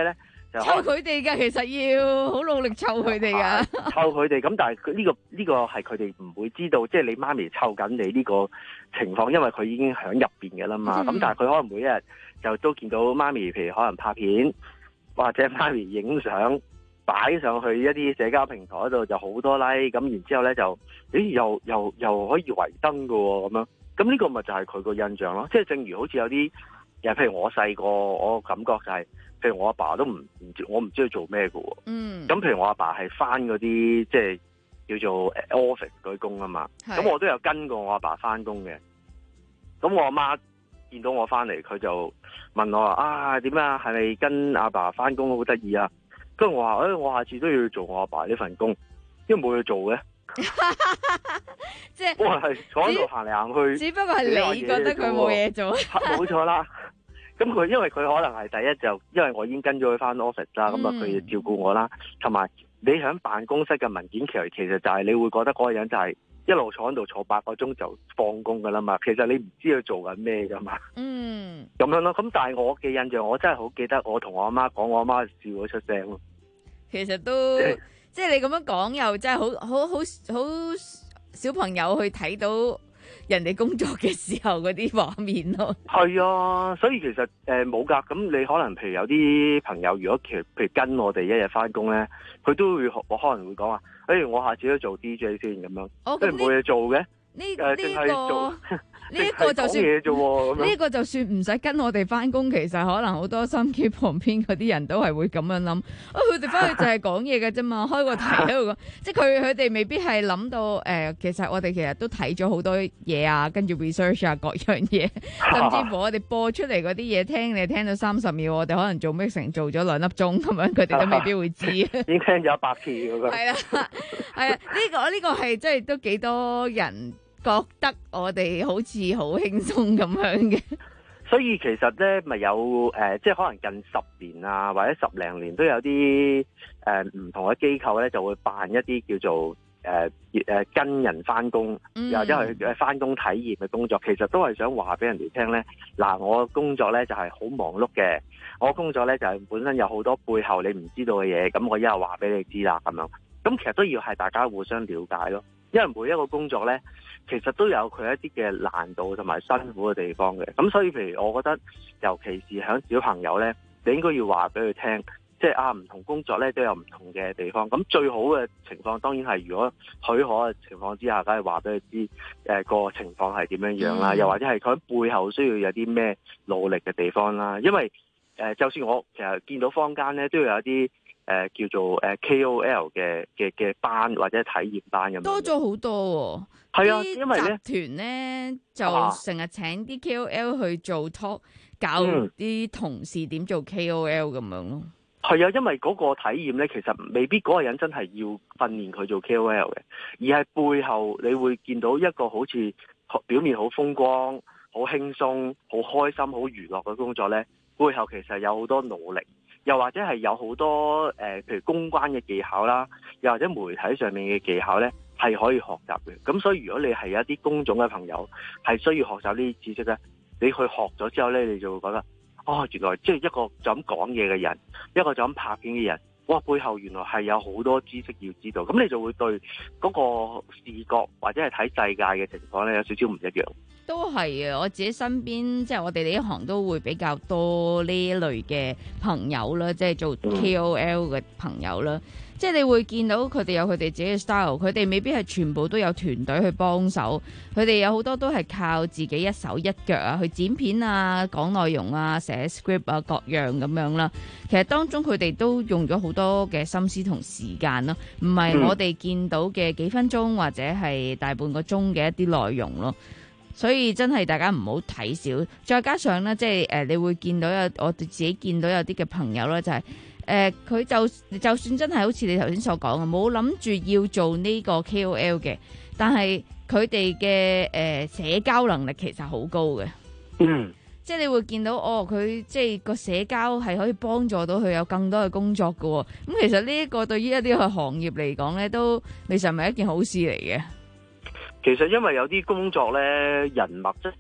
就湊佢哋㗎，其實要好努力湊佢哋㗎。 湊佢哋咁，但係佢呢個呢、呢個係佢哋唔會知道，即係你媽咪湊緊你呢個情況，因為佢已經喺入邊嘅啦嘛。咁、嗯、但係佢可能每一日就都見到媽咪，譬如可能拍片或者媽咪影相擺上去一啲社交平台度，就好多 like， 咁然之後咧就，咦又又又可以圍燈㗎喎咁樣。咁呢個咪就係佢個印象咯。即係正如好似有啲，又譬如我細個，我感覺就係、是。譬如我阿爸都唔唔知，我唔知佢做咩嘅喎。嗯。咁譬如我阿爸係翻嗰啲即係叫做 office 嗰啲工啊嘛。咁我都有跟過我阿爸翻工嘅。咁我阿媽見到我翻嚟，佢就問我話：啊點啊？係咪跟阿爸翻工好得意啊？跟住我話：誒、哎，我下次都要做我阿爸呢份工，因為冇嘢做嘅。 即係我係坐喺度行嚟行去。 只不過係你覺得佢冇嘢做。 冇錯啦。咁佢因為佢可能係第一就，因為我已經跟咗佢翻 office 啦，咁啊佢要照顧我啦，同埋你喺辦公室嘅文件其實其實就係你會覺得嗰個人就係一路坐喺度坐八個鐘就放工噶啦嘛，其實你唔知佢做緊咩噶嘛。嗯。咁樣咯，咁但係我嘅印象，我真係好記得我同我阿媽講，我阿媽笑咗出聲咯。 其實都即係你咁樣講，又真係好好好好小朋友去睇到人哋工作嘅時候嗰啲畫面咯。係啊，所以其實誒冇㗎。咁、呃、你可能譬如有啲朋友，如果其實譬如跟我哋一日翻工咧，佢都會我可能會講話，誒、欸、我下次都做 D J 先咁樣，即係冇嘢做嘅。呢誒淨係做。 呢個就算嘢啫喎， 呢個就算唔使跟我哋翻工，其實可能好多心機旁邊嗰啲人都係會咁樣諗。啊，佢哋翻去就係講嘢嘅啫嘛，開個題喺度講，即係佢佢哋未必係諗到誒、呃。其實我哋其實都睇咗好多嘢啊，跟住 research 啊各樣嘢，甚至乎我哋播出嚟嗰啲嘢聽，你聽到三十秒，我哋可能做 mixing 做咗兩粒鐘咁樣，佢哋都未必會知。已經聽咗一百次咁樣。係啦， 係啊，呢個呢個係即係都幾多人覺得我哋好似好輕鬆咁樣嘅， 所以其實咧咪有誒、呃，即係可能近十年啊，或者十零年都有啲誒唔同嘅機構咧，就會辦一啲叫做誒誒、呃、跟人翻工，又或者係誒翻工體驗嘅工作，其實都係想話俾人哋聽咧。嗱，我工作咧就係、是、好忙碌嘅，我工作咧就係、是、本身有好多背後你唔知道嘅嘢，咁我一係話俾你知啦咁樣。咁其實都要係大家互相了解咯，因為每一個工作咧，其實都有佢一啲嘅難度同埋辛苦嘅地方嘅。咁所以譬如我覺得，尤其是響小朋友咧，你應該要話俾佢聽，即係啊唔同工作咧都有唔同嘅地方。咁最好嘅情況當然係如果許可嘅情況之下，梗係話俾佢知誒個情況係點樣樣啦，嗯、又或者係佢喺背後需要有啲咩努力嘅地方啦。因為誒、呃，就算我其實見到坊間咧都有一啲。誒、呃、叫做誒 K O L 嘅嘅嘅班或者體驗班咁樣多咗好多喎。係啊，因為咧集團咧就成日請啲 K O L 去做 talk，教啲同事點做 K O L 咁樣咯。 係啊，因為嗰個體驗咧，其實未必嗰個人真係要訓練佢做 K O L 嘅，而係背後你會見到一個好似表面好風光、好輕鬆、好開心、好娛樂嘅工作咧，背後其實有好多努力。又或者係有好多誒、呃，譬如公關嘅技巧啦，又或者媒體上面嘅技巧咧，係可以學習嘅。咁所以如果你係有一啲工種嘅朋友，係需要學習呢啲知識咧，你去學咗之後咧，你就會覺得，哦，原來即係一個就咁講嘢嘅人，一個就咁拍片嘅人，哇，背後原來係有好多知識要知道。咁你就會對嗰個視覺或者係睇世界嘅情況咧，有少少唔一樣。 都係啊！我自己身邊即係我哋呢一行都會比較多呢一類嘅朋友啦，即係做 K O L 嘅朋友啦。嗯、即係你會見到佢哋有佢哋自己嘅 style，佢哋未必係全部都有團隊去幫手，佢哋有好多都係靠自己一手一腳啊，去剪片啊、講內容啊、寫 script 啊各樣咁樣啦。其實當中佢哋都用咗好多嘅心思同時間咯，唔係我哋見到嘅幾分鐘或者係大半個鐘嘅一啲內容咯。所以真係大家唔好睇少，再加上咧，即係誒，你會見到有我哋自己見到有啲嘅朋友咧，就係誒佢就就算真係好似你頭先所講嘅，冇諗住要做呢個 K O L 嘅，但係佢哋嘅誒社交能力其實好高嘅。嗯，即係你會見到哦，佢即係個社交係可以幫助到佢有更多嘅工作㗎喎。咁其實呢一個對於一啲嘅行業嚟講咧，都未嘗唔係一件好事嚟嘅。 其實因為有啲工作咧，人脈啫，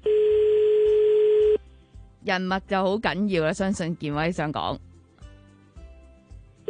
人脈就好緊要啦。相信建威想講，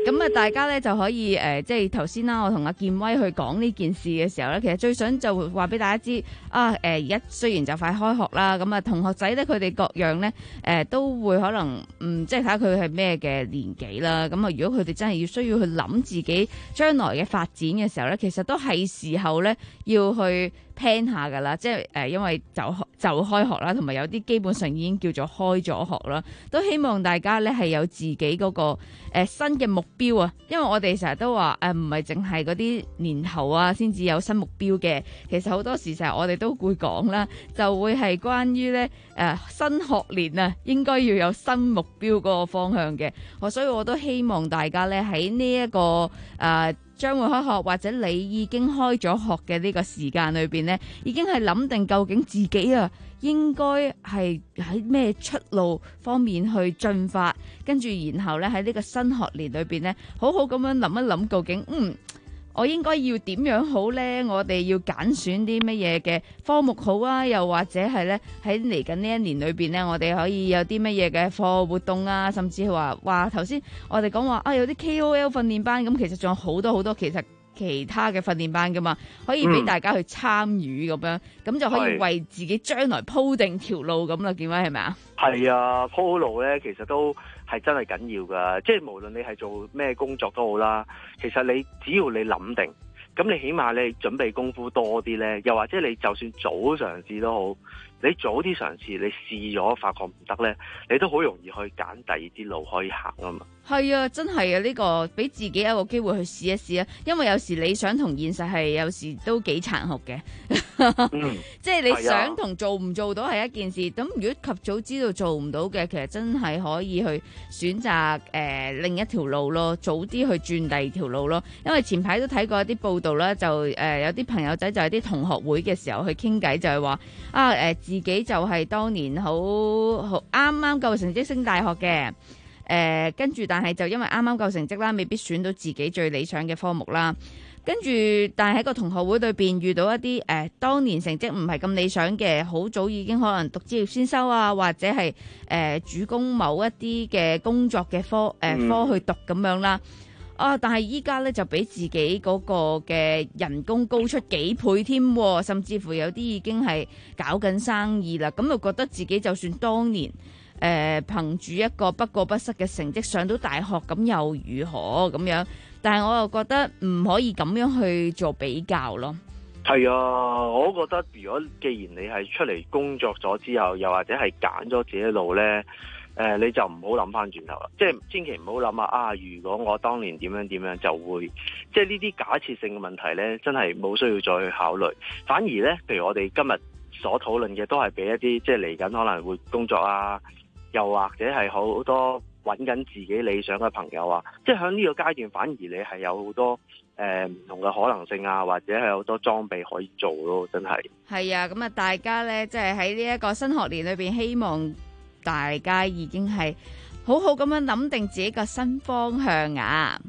咁啊，大家咧就可以誒、呃，即係頭先啦，我同阿建威去講呢件事嘅時候咧，其實最想就話俾大家知啊，誒而家雖然就快開學啦，咁啊同學仔咧佢哋各樣咧誒、呃、都會可能嗯，即係睇下佢係咩嘅年紀啦。咁啊，如果佢哋真係要需要去諗自己將來嘅發展嘅時候咧，其實都係時候咧要去 plan 下噶啦，即係誒，因為就就開學啦，同埋有啲基本上已經叫做開咗學啦，都希望大家咧係有自己嗰、那個誒、呃、新嘅目標啊。因為我哋成日都話誒，唔係淨係嗰啲年頭啊先至有新目標嘅，其實好多時成日我哋都會講啦，就會係關於咧誒新學年啊，應該要有新目標嗰個方向嘅。我所以我都希望大家咧喺呢一個誒、呃將會開學或者你已經開咗學嘅呢個時間裏邊呢，已經係諗定究竟自己啊應該係喺咩出路方面去進發，跟住然後呢，喺呢個新學年裏邊呢，好好咁樣諗一諗究竟嗯我應該要點樣好呢？我哋要揀選啲乜嘢嘅科目好啊？又或者係呢，喺嚟緊呢一年裏邊呢，我哋可以有啲乜嘢嘅課外活動啊？甚至係話話頭先我哋講話啊，有啲 K O L 訓練班，咁其實仲有好多好多其實其他嘅訓練班噶嘛，可以俾大家去參與咁樣，咁、嗯、就可以為自己將來鋪定條路咁啦。建威係咪啊？係啊，鋪路咧其實都係真係緊要噶，即係無論你係做咩工作都好啦，其實你只要你諗定，咁你起碼你準備功夫多啲咧，又或者你就算早嘗試都好，你早啲嘗試，你試咗發覺唔得咧，你都好容易去揀第二啲路可以行啊嘛。係啊，真係啊，呢、這個俾自己一個機會去試一試啊，因為有時理想同現實係有時都幾殘酷嘅，嗯、即係你想同做唔做到係一件事，咁、啊、如果及早知道做唔到嘅，其實真係可以去選擇誒、呃、另一條路咯，早啲去轉第二條路咯。因為前排都睇過一啲報道啦，就誒、呃、有啲朋友仔就係啲同學會嘅時候去傾偈，就係話啊誒、呃、自己就係當年好好啱啱夠成績升大學嘅。誒跟住，但係就因為啱啱夠成績啦，未必選到自己最理想嘅科目啦。跟住，但係喺個同學會裏邊遇到一啲誒、呃、當年成績唔係咁理想嘅，好早已經可能讀職業先修啊，或者係誒、呃、主攻某一啲嘅工作嘅科誒、呃、科去讀咁樣啦。啊！但係依家咧就比自己嗰個嘅人工高出幾倍添，甚至乎有啲已經係搞緊生意啦。咁就覺得自己就算當年，誒、呃、憑住一個不過不失嘅成績上到大學，咁又如何咁樣？但係我又覺得唔可以咁樣去做比較咯。係啊，我覺得如果既然你係出嚟工作咗之後，又或者係揀咗自己嘅路呢，誒、呃、你就唔好諗翻轉頭啦。即係千祈唔好諗啊！啊，如果我當年點樣點樣就會，即係呢啲假設性嘅問題呢，真係冇需要再去考慮。反而呢，譬如我哋今日所討論嘅都係俾一啲即係嚟緊可能會工作啊，又或者係好多揾緊自己理想嘅朋友啊，即係喺呢個階段，反而你係有好多誒唔、呃、同嘅可能性啊，或者係好多裝備可以做咯，真係。係啊，咁啊，大家呢，即係喺呢一個新學年裏邊，希望大家已經係好好咁樣諗定自己個新方向啊！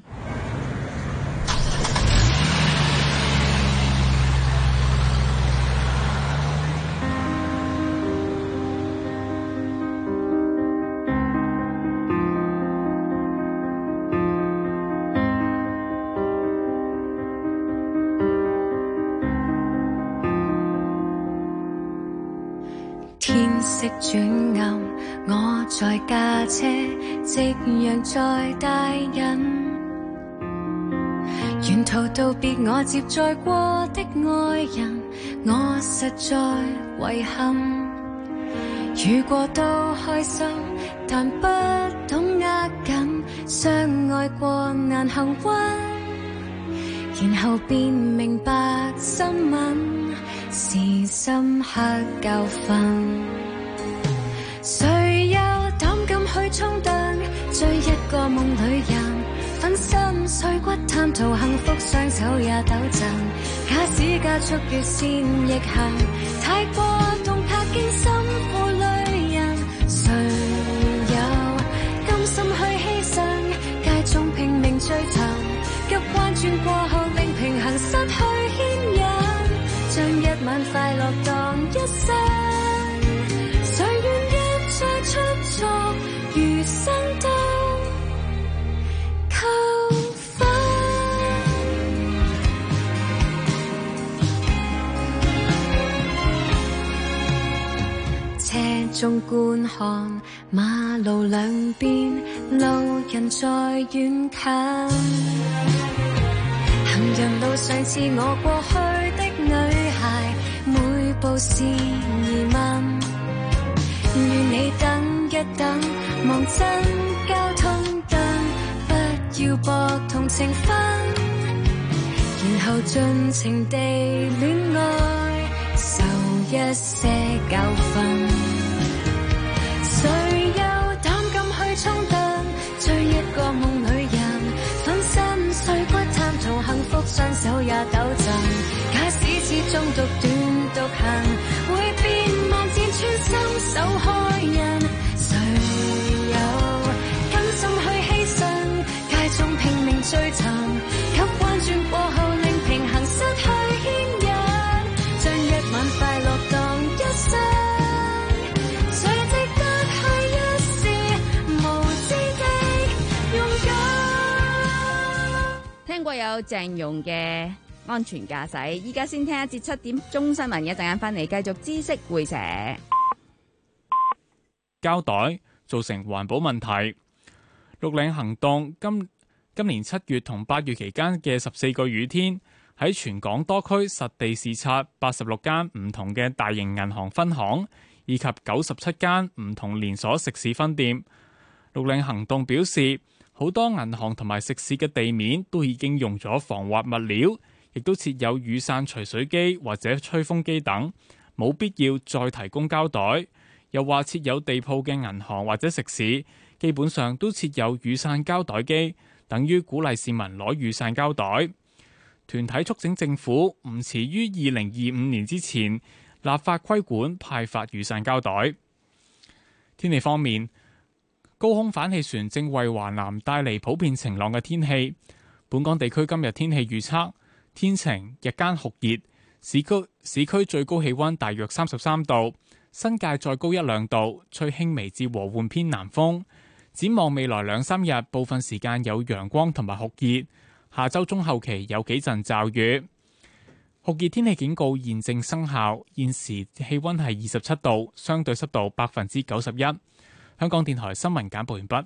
天色轉暗，我在駕車，夕陽在帶引。沿途道別我接載過的愛人，我實在遺憾。遇過都開心，但不懂握緊，相愛過難幸運，然後便明白新聞是深刻教訓。誰有膽敢去衝突，追一個夢裏人，粉身碎骨探討幸福，雙手也抖震。假使加速越線逆行，太過動魄驚心負累人。誰有甘心去犧牲，街中拼命追尋，急彎轉過後令平衡失去牽引，將一晚快樂當一生。誰願一再出錯，餘生都給中觀看馬路兩邊路人在遠近，行人路上似我過去的女孩，每步是疑問，願你等一等，望真交通燈，不要博同情分，然後盡情地戀愛，受一些教訓。誰有膽敢去衝突，追一個夢裏人，粉身碎骨貪圖幸福，雙手也抖震。假使始終獨斷獨行，會變萬箭穿心手開人。誰有甘心去犧牲，街中拼命追尋，給彎轉過後令平衡失去牽引，將一晚快樂當一生，誰值得去一試無知的勇敢。 聽過有鄭融嘅安全駕駛，依家先聽一節七點鐘新聞，一陣間翻嚟繼續知識會社。 膠袋造成環保問題。綠領行動今今年七月同八月期間嘅十四個雨天，喺全港多區實地視察八十六間唔同嘅大型銀行分行，以及九十七間唔同連鎖食肆分店。綠領行動表示，好多銀行同埋食肆嘅地面都已經用咗防滑物料，亦都設有雨傘除水機或者吹風機等，冇必要再提供膠袋。又話設有地鋪嘅銀行或者食肆，基本上都設有雨傘膠袋機，等於鼓勵市民攞雨傘膠袋。團體促請政府唔遲於二零二五年之前立法規管派發雨傘膠袋。天氣方面，高空反氣旋正為華南帶嚟普遍晴朗嘅天氣。本港地區今日天氣預測，天晴，日間酷熱，市區市區最高氣溫大約三十三度，新界再高一兩度，吹輕微至和緩偏南風。展望未來兩三日，部分時間有陽光同埋酷熱，下周中後期有幾陣驟雨。酷熱天氣警告現正生效，現時氣溫係二十七度，相對濕度百分之九十一。香港電台新聞簡報完畢。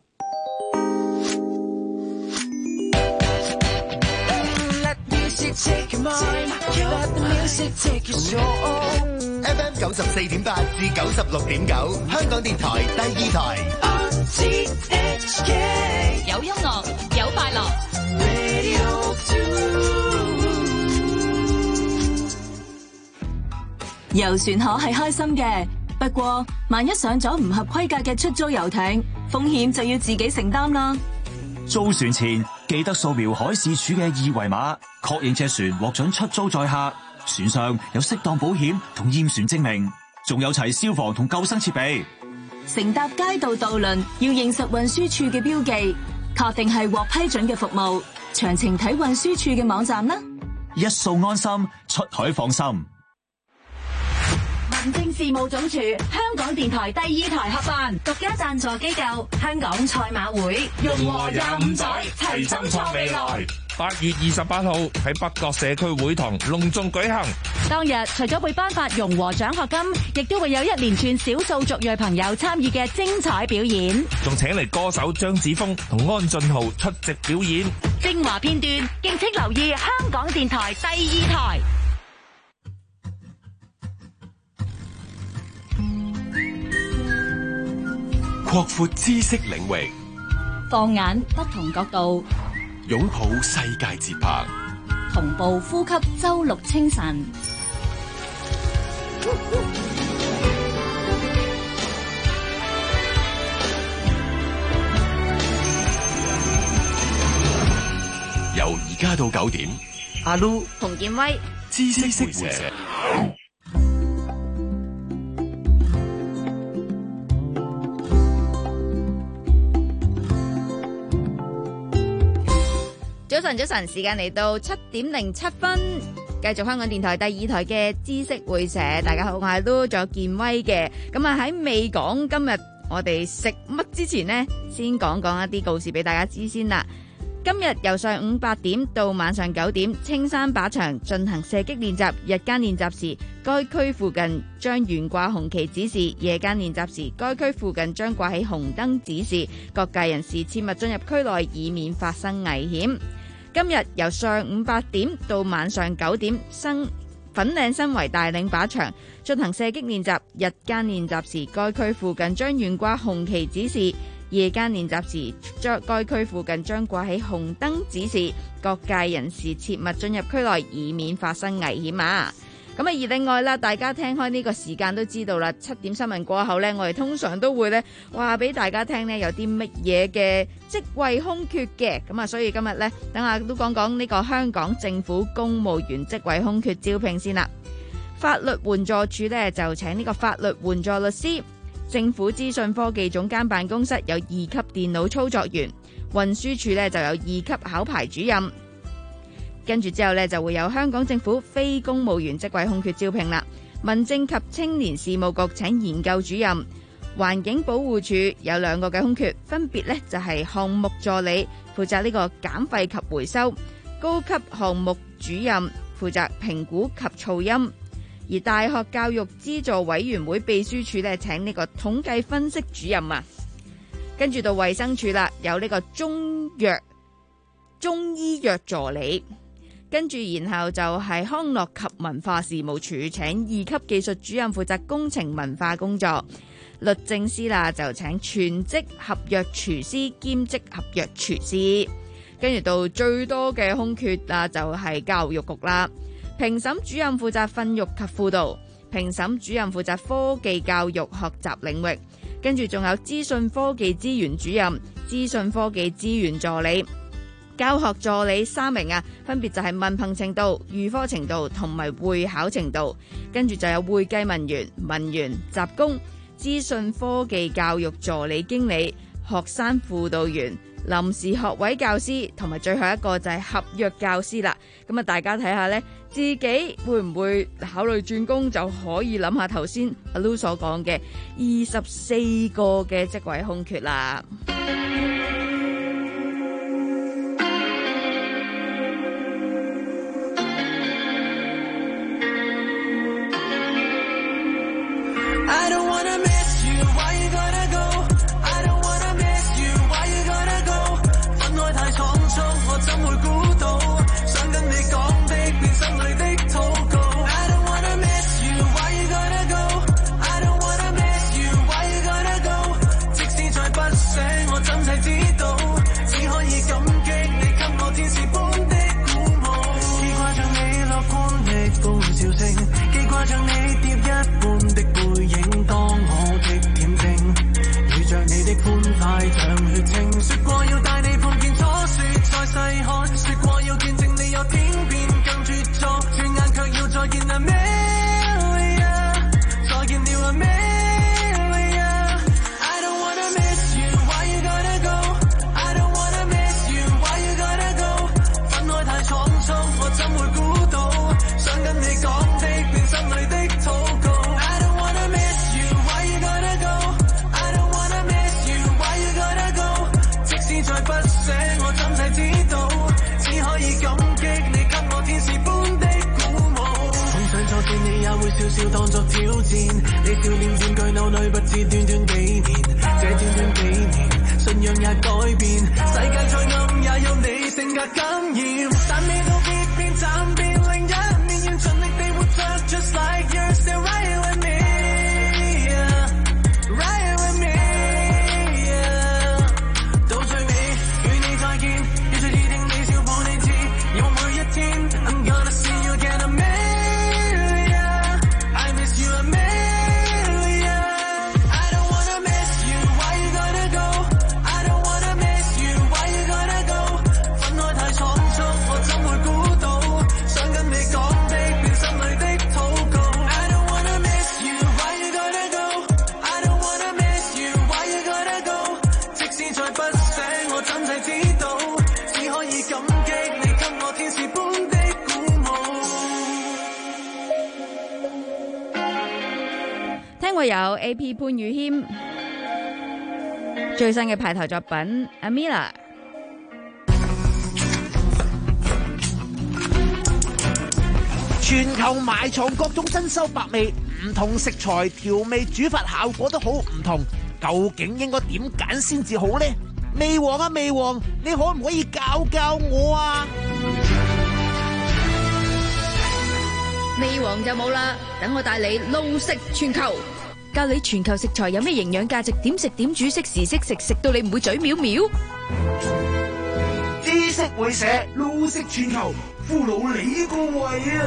F M 九十四點八至九十六點九，香港電台第二台。 有音樂，有快樂。遊船河係開心嘅，不過萬一上咗唔合規格嘅出租遊艇，風險就要自己承擔啦。 租船前記得掃描海事處嘅二維碼，確認隻船獲准出租載客，船上有適當保險同驗船證明，仲有齊消防同救生設備。 乘搭街道渡輪要認實運輸署嘅標記，確定係獲批准嘅服務。詳情睇運輸署嘅網站啦。 一掃安心，出海放心。 民政事務總署、香港電台第二台合辦，獨家贊助機構香港賽馬會， 融和廿五載，齊增創未來。八月二十八號喺北角社區會堂隆重舉行。 當日除咗會頒發融和獎學金，亦都會有一連串少數族裔朋友參與嘅精彩表演， 仲請嚟歌手張子楓同安俊豪出席表演。 精華片段敬請留意香港電台第二台。 擴闊知識領域， 放眼不同角度， 擁抱世界節拍， 同步呼吸周六清晨。 由而家到九點， 阿 Lu 洪建威， 知識會社。 早晨，早晨，時間嚟到七點零七分，繼續香港電台第二台嘅知識會社。大家好，我係 Lu，仲有健威嘅。咁啊喺未講今日我哋食乜之前呢，先講講一啲告示俾大家知先啦。 今日由上午八點到晚上九點，青山靶場進行射擊練習。日間練習時，該區附近將懸掛紅旗指示；夜間練習時，該區附近將掛起紅燈指示。各界人士切勿進入區內，以免發生危險。今日由上午八點到晚上九點，新粉嶺新圍大嶺靶場進行射擊練習。日間練習時，該區附近將懸掛紅旗指示。夜間練習時，將該區附近將掛起紅燈指示，各界人士切勿進入區內，以免發生危險啊！咁啊，而另外啦，大家聽開呢個時間都知道啦，七點新聞過後呢，我哋通常都會呢話俾大家聽呢有啲乜嘢嘅職位空缺嘅，咁啊，所以今日呢，等下都講講呢個香港政府公務員職位空缺招聘先啦。法律援助處呢，就請呢個法律援助律師。政府資訊科技總監辦公室有二級電腦操作員，運輸處呢就有二級考牌主任，跟住之後呢就會有香港政府非公務員職位空缺招聘啦。民政及青年事務局請研究主任，環境保護處有兩個嘅空缺，分別呢就係項目助理，負責呢個減廢及回收，高級項目主任負責評估及噪音。而大學教育資助委員會秘書處咧，請呢個統計分析主任啊，跟住到衛生署啦，有呢個中藥中醫藥助理，跟住然後就係康樂及文化事務處請二級技術主任負責工程文化工作，律政司啦就請全職合約廚師兼職合約廚師，跟住到最多嘅空缺啊就係教育局啦。評審主任負責訓育及輔導，評審主任負責科技教育學習領域，跟住仲有資訊科技資源主任、資訊科技資源助理、教學助理三名啊，分別就係文憑程度、預科程度同埋會考程度，跟住就有會計文員、文員、雜工、資訊科技教育助理經理、學生輔導員、臨時學位教師同埋最後一個就係合約教師啦。咁啊，大家睇下呢，自己會唔會考慮轉工，就可以諗下頭先阿 Lu 所講嘅二十四個嘅職位空缺啦。 笑笑當作挑戰，你笑臉佔據腦裏不知短短幾年，這短短幾年信仰也改變，世界再暗也有你性格感染，但未到別變暫變另一面，要盡力地活着 just like you're still right with me yeah, right with me yeah. 到最尾與你再見，要最意定你笑抱你知，有每一天 I'm gonna see you again amen。 有 A P 潘宇謙最新嘅排頭作品 Amila。 全球埋藏各種珍饈百味，唔同食材調味煮法效果都好唔同，究竟應該點揀先至好呢？味王啊味王，你可唔可以教教我啊？ 味王就冇啦，等我帶你路食全球，教你全球食材有咩營養價值，點食點煮，適時適食，食到你唔會嘴藐藐。 知識會社路食全球，俘虜你個胃啊！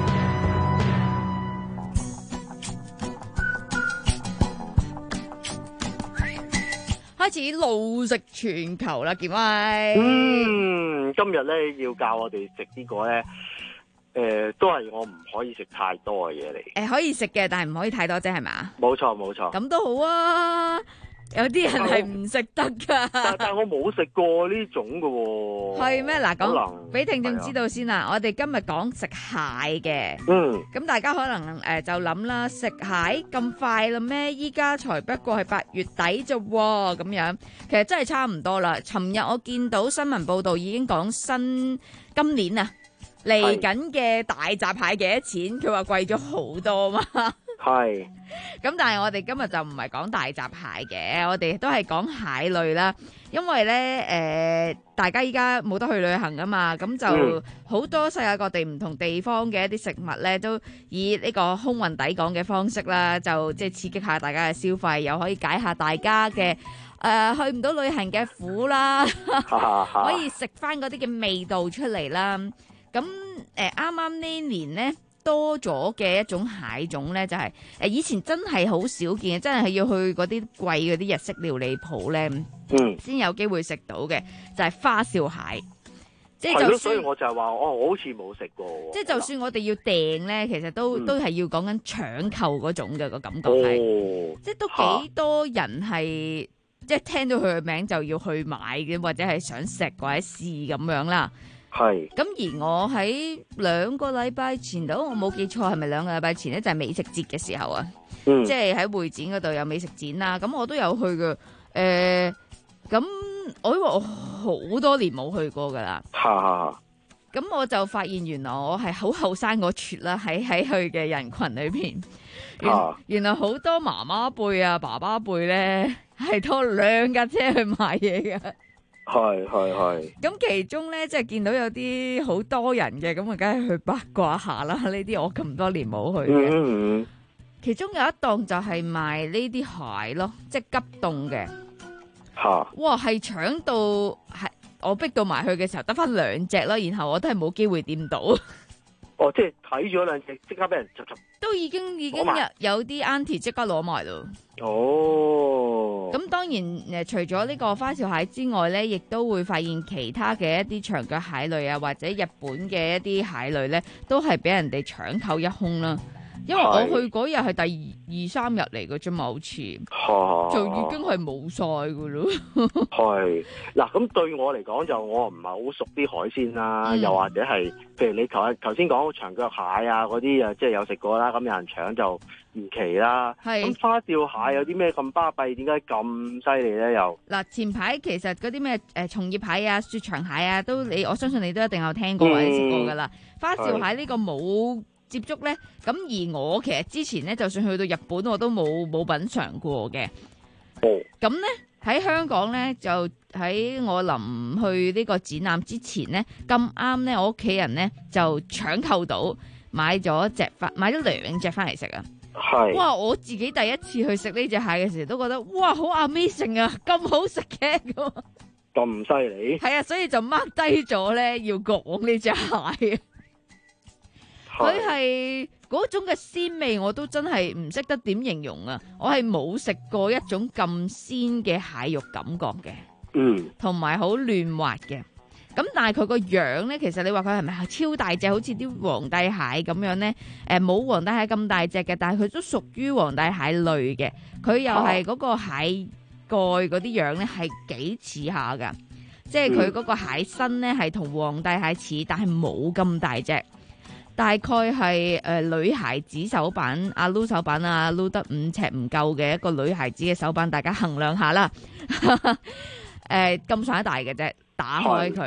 開始路食全球啦，健威。 嗯，今日咧要教我哋食呢個咧，誒、呃，都係我唔可以食太多嘅嘢嚟。 誒、呃，可以食嘅，但係唔可以太多啫，係嘛？ 冇錯，冇錯。 咁都好啊。有啲人係唔食得噶， 但但我冇食過呢種噶喎。 係咩？嗱，講俾聽眾知道先啦。我哋今日講食蟹嘅， 嗯， 咁大家可能誒就諗啦，食蟹咁快啦咩？依家才不過係八月底啫，咁樣其實真係差唔多啦。尋日我見到新聞報道已經講新今年啊嚟緊嘅大閘蟹幾多錢？佢話貴咗好多嘛。 係， 咁但係我哋今日就唔係講大閘蟹嘅，我哋都係講蟹類啦。因為咧，誒、呃，大家依家冇得去旅行啊嘛，咁就好多世界各地唔同地方嘅一啲食物咧，都以呢個空運抵港嘅方式啦，就即係刺激下大家嘅消費，又可以解下大家嘅誒、呃、去唔到旅行嘅苦啦，可以食翻嗰啲嘅味道出嚟啦。咁誒，啱啱呢年咧，多咗嘅一種蟹種咧，就係、是、誒以前真係好少見嘅，真係要去嗰啲貴嗰啲日式料理鋪咧，嗯，先有機會食到嘅，就係、是、花鞘蟹。即係就算， 所以我就係話，哦，我好似冇食過。 即係就算我哋要訂咧，其實都、嗯、都係要講緊搶購嗰種嘅個感覺係、哦，即係都幾多人係即係聽到佢嘅名就要去買嘅，或者係想食或者試咁樣啦。 係， 咁而我喺兩個禮拜前度，我冇記錯係咪兩個禮拜前咧，就係、是、美食節嘅時候啊，嗯、即係喺會展嗰度有美食展啦。咁我都有去嘅，誒、呃，咁我因為我好多年冇去過噶啦，咁我就發現原來我係好後生嗰撮啦，喺喺去嘅人群裏邊，原原來好多媽媽輩啊、爸爸輩咧係拖兩架車去買嘢嘅。 係係係， 咁其中咧，即係見到有啲好多人嘅，咁啊，梗係去八卦下啦。呢啲我咁多年冇去嘅，嗯嗯，其中有一檔就係賣呢啲蟹咯，即係急凍嘅。吓，哇，係搶到係我逼到埋去嘅時候，得翻兩隻啦，然後我都係冇機會掂到。 哦，即係睇咗兩隻，即刻俾人執執。 都已經已經有有啲 auntie 即刻攞埋咯。 哦。 咁當然誒，除咗呢個花鞘蟹之外咧，亦都會發現其他嘅一啲長腳蟹類啊，或者日本嘅一啲蟹類咧，都係俾人哋搶購一空啦。因為我去嗰日係第二二三日嚟嘅啫嘛，好似就已經係冇晒噶咯。 係嗱，咁對我嚟講就我唔係好熟啲海鮮啦，嗯、又或者係譬如你頭頭先講長腳蟹啊嗰啲啊，即係有食過啦，咁有人搶就唔奇啦。咁花鞘蟹有啲咩咁巴閉？點解咁犀利咧？又嗱， 前排其實嗰啲咩誒松葉蟹啊、雪場蟹啊，都你我相信你都一定有聽過或者食過噶啦。嗯、花鞘蟹呢個冇接觸咧，咁而我其實之前咧，就算去到日本，我都冇冇品嘗過嘅。哦，咁咧喺香港咧，就喺我臨去呢個展覽之前咧，咁啱咧，我屋企人咧就搶購到買咗隻翻，買咗兩隻翻嚟食啊！係哇，我自己第一次去食呢隻蟹嘅時候，都覺得哇，好 amazing 啊，咁好食嘅咁。 咁犀利？係啊，所以就 mark 低咗咧，要講呢隻蟹。佢係嗰種嘅鮮味，我都真係唔識得點形容啊！我係冇食過一種咁鮮嘅蟹肉感覺嘅，嗯，同埋好嫩滑嘅。咁但係佢個樣咧，其實你話佢係咪超大隻，好似啲皇帝蟹咁樣咧？誒、呃，冇皇帝蟹咁大隻嘅，但係佢都屬於皇帝蟹類嘅。佢又係嗰個蟹蓋嗰啲樣咧，係幾似下噶，即係佢嗰個蟹身咧係同皇帝蟹似，但係冇咁大隻。大概係誒、呃、女孩子手板，阿 Lu 手板啊，Lu 得五尺唔夠嘅一個女孩子嘅手板，大家衡量下啦。誒咁上下大嘅啫，打開佢，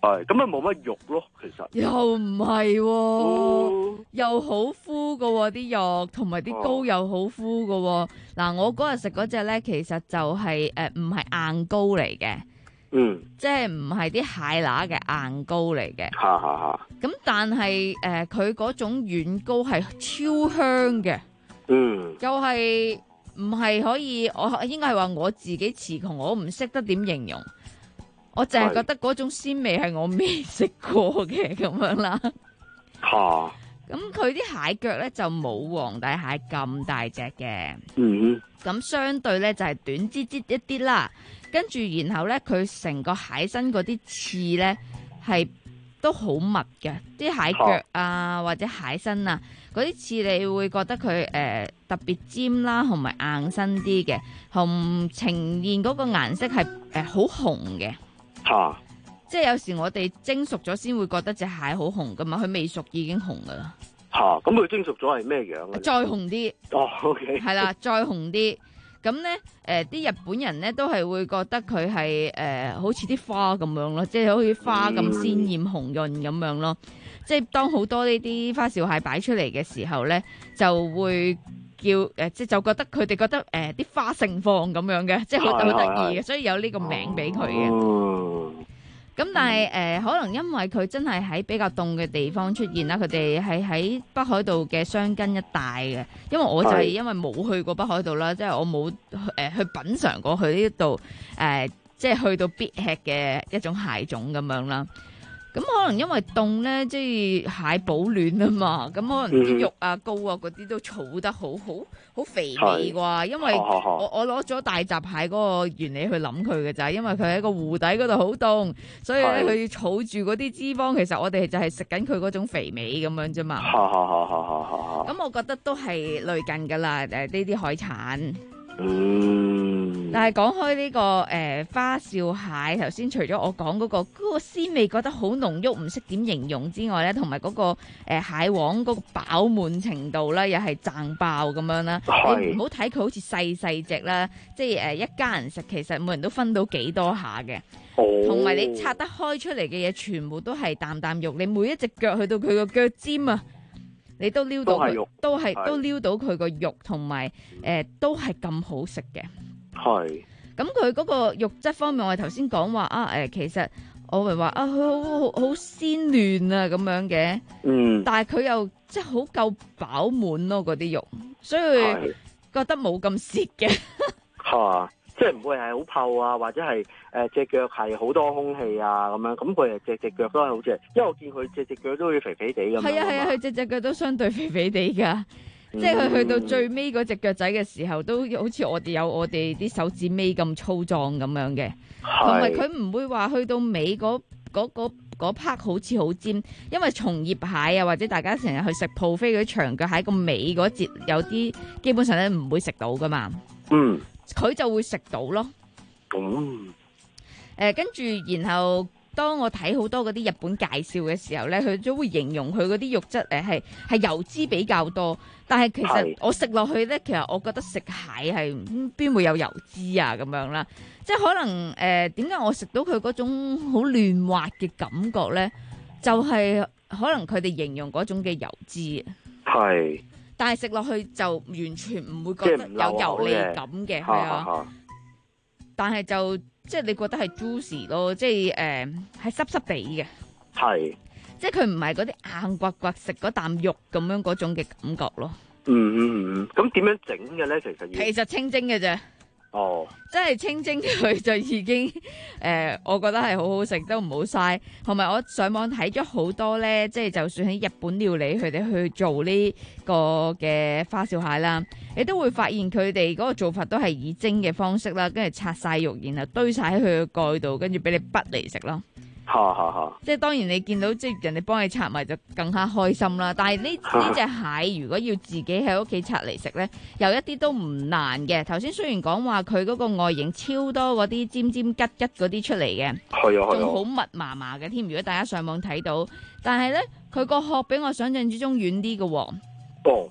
係咁啊，冇乜肉咯，其實又唔係、 哦， 又好膚噶喎啲肉，同埋啲膏又好膚噶喎。嗱、我嗰日食嗰隻咧，其實就係誒唔係硬膏嚟嘅， 嗯， 即係唔係啲蟹乸嘅硬膏嚟嘅。 嚇嚇嚇！ 咁但係誒佢嗰種軟膏係超香嘅， 嗯， 又係唔係可以？我應該係話我自己詞窮，我唔識得點形容。我淨係覺得嗰種鮮味係我未食過嘅咁樣啦。 嚇！ 咁佢啲蟹腳咧就冇黃帶蟹咁大隻嘅。 嗯。 咁相對咧就係短枝枝一啲啦。跟住然後咧佢成個蟹身嗰啲刺咧係都好密嘅，啲蟹腳啊或者蟹身啊嗰啲刺你會覺得佢誒、呃、特別尖啦，同埋硬身啲嘅，同呈現嗰個顏色係誒好紅嘅。 嚇！ 即係有時我哋蒸熟咗先會覺得隻蟹好紅噶嘛，佢未熟已經紅噶啦。 嚇！咁佢蒸熟咗係咩樣啊？ 再紅啲。 哦 ，OK。 係啦，再紅啲。咁咧，誒、呃、啲日本人咧都係會覺得佢係誒好似啲花咁樣咯，即係好似花咁鮮豔紅潤咁樣咯。嗯、即係當好多呢啲花鞘蟹擺出嚟嘅時候咧，就會叫誒、呃，即係就覺得佢哋覺得誒啲、呃、花盛放咁樣嘅，即係好好得意嘅，所以有呢個名俾佢嘅。 嗯咁但係誒、呃，可能因為佢真係喺比較凍嘅地方出現啦，佢哋係喺北海道嘅箱根一帶嘅。因為我就係因為冇去過北海道啦，即係我冇誒、呃、去品嚐過佢呢度誒，即係去到必吃嘅一種蟹種咁樣啦。咁可能因為凍咧，即係蟹保暖啊嘛，咁可能啲肉啊、膏啊嗰啲都儲得好好好肥美啩。因為我我攞咗大閘蟹嗰個原理去諗佢嘅咋，因為佢喺個湖底嗰度好凍，所以咧佢要儲住嗰啲脂肪，其實我哋就係食緊佢嗰種肥美咁樣啫嘛。咁我覺得都係類近噶啦，誒呢啲海產。 嗯， 但係講開呢、這個誒、呃、花鞘蟹，頭先除咗我講嗰、那個嗰、那個鮮味覺得好濃郁，唔識點形容之外咧，同埋嗰個誒、呃、蟹黃嗰個飽滿程度咧，又係讚爆咁樣啦。你唔好睇佢好似細細隻啦，即係誒、呃、一家人食，其實每人都分到幾多下嘅。同埋、哦、你拆得開出嚟嘅嘢，全部都係啖啖肉，你每一隻腳去到佢個腳尖啊！你都撩到佢，都係都撩到佢個肉，同埋誒都係咁好食嘅。係。咁佢嗰個肉質方面，我哋頭先講話啊誒、呃，其實我咪話啊，佢好好好鮮嫩啊咁樣嘅。嗯。但係佢又即係好夠飽滿咯，嗰啲肉，所以覺得冇咁蝕嘅。 係。即係唔會係好透啊，或者係誒隻腳係好多空氣啊咁樣，咁佢誒隻隻腳都係好似，因為我見佢隻隻腳都好似肥肥地咁。係啊係啊，佢隻隻腳都相對肥肥地㗎，嗯、即係佢去到最尾嗰隻腳仔嘅時候，都好似我哋有我哋啲手指尾咁粗壯咁樣嘅，同埋佢唔會話去到尾嗰嗰 part 好似好尖，因為松葉蟹啊，或者大家成日去食 buffet 嗰啲長腳蟹個尾嗰節有啲基本上咧唔會食到㗎嘛。嗯。佢就會食到咯。嗯。誒，跟住然後，當我睇好多嗰啲日本介紹嘅時候咧，佢都會形容佢嗰啲肉質誒係係油脂比較多，但係其實我食落去咧，其實我覺得食蟹係邊會有油脂啊咁樣啦。即係可能誒點解我食到佢嗰種好嫩滑嘅感覺咧？就係、是、可能佢哋形容嗰種嘅油脂。係。但係食落去就完全唔會覺得有油膩感嘅，係啊。但係就即係你覺得係 juicy 咯，即係誒係濕濕地嘅。係。即係佢唔係嗰啲硬刮刮食嗰啖肉咁樣嗰種嘅感覺咯。嗯嗯嗯。咁點樣整嘅咧？其實其實清蒸嘅啫。哦，真係清蒸佢就已經誒、呃，我覺得係好好食，都唔好嘥。同埋我上網睇咗好多咧，即係就算喺日本料理，佢哋去做呢個嘅花鞘蟹啦，你都會發現佢哋嗰個做法都係以蒸嘅方式啦，跟住拆晒肉，然後堆晒喺佢嘅蓋度，跟住俾你滗嚟食咯。嚇嚇嚇！即係當然你見到即係人哋幫你拆埋就更加開心啦。但係呢呢隻蟹如果要自己喺屋企拆嚟食咧，有一啲都唔難嘅。頭先雖然講話佢嗰個外形超多嗰啲尖尖吉吉嗰啲出嚟嘅，係啊，仲好密麻麻嘅添。如果大家上網睇到，但係咧佢個殼比我想象之中軟啲嘅喎。哦，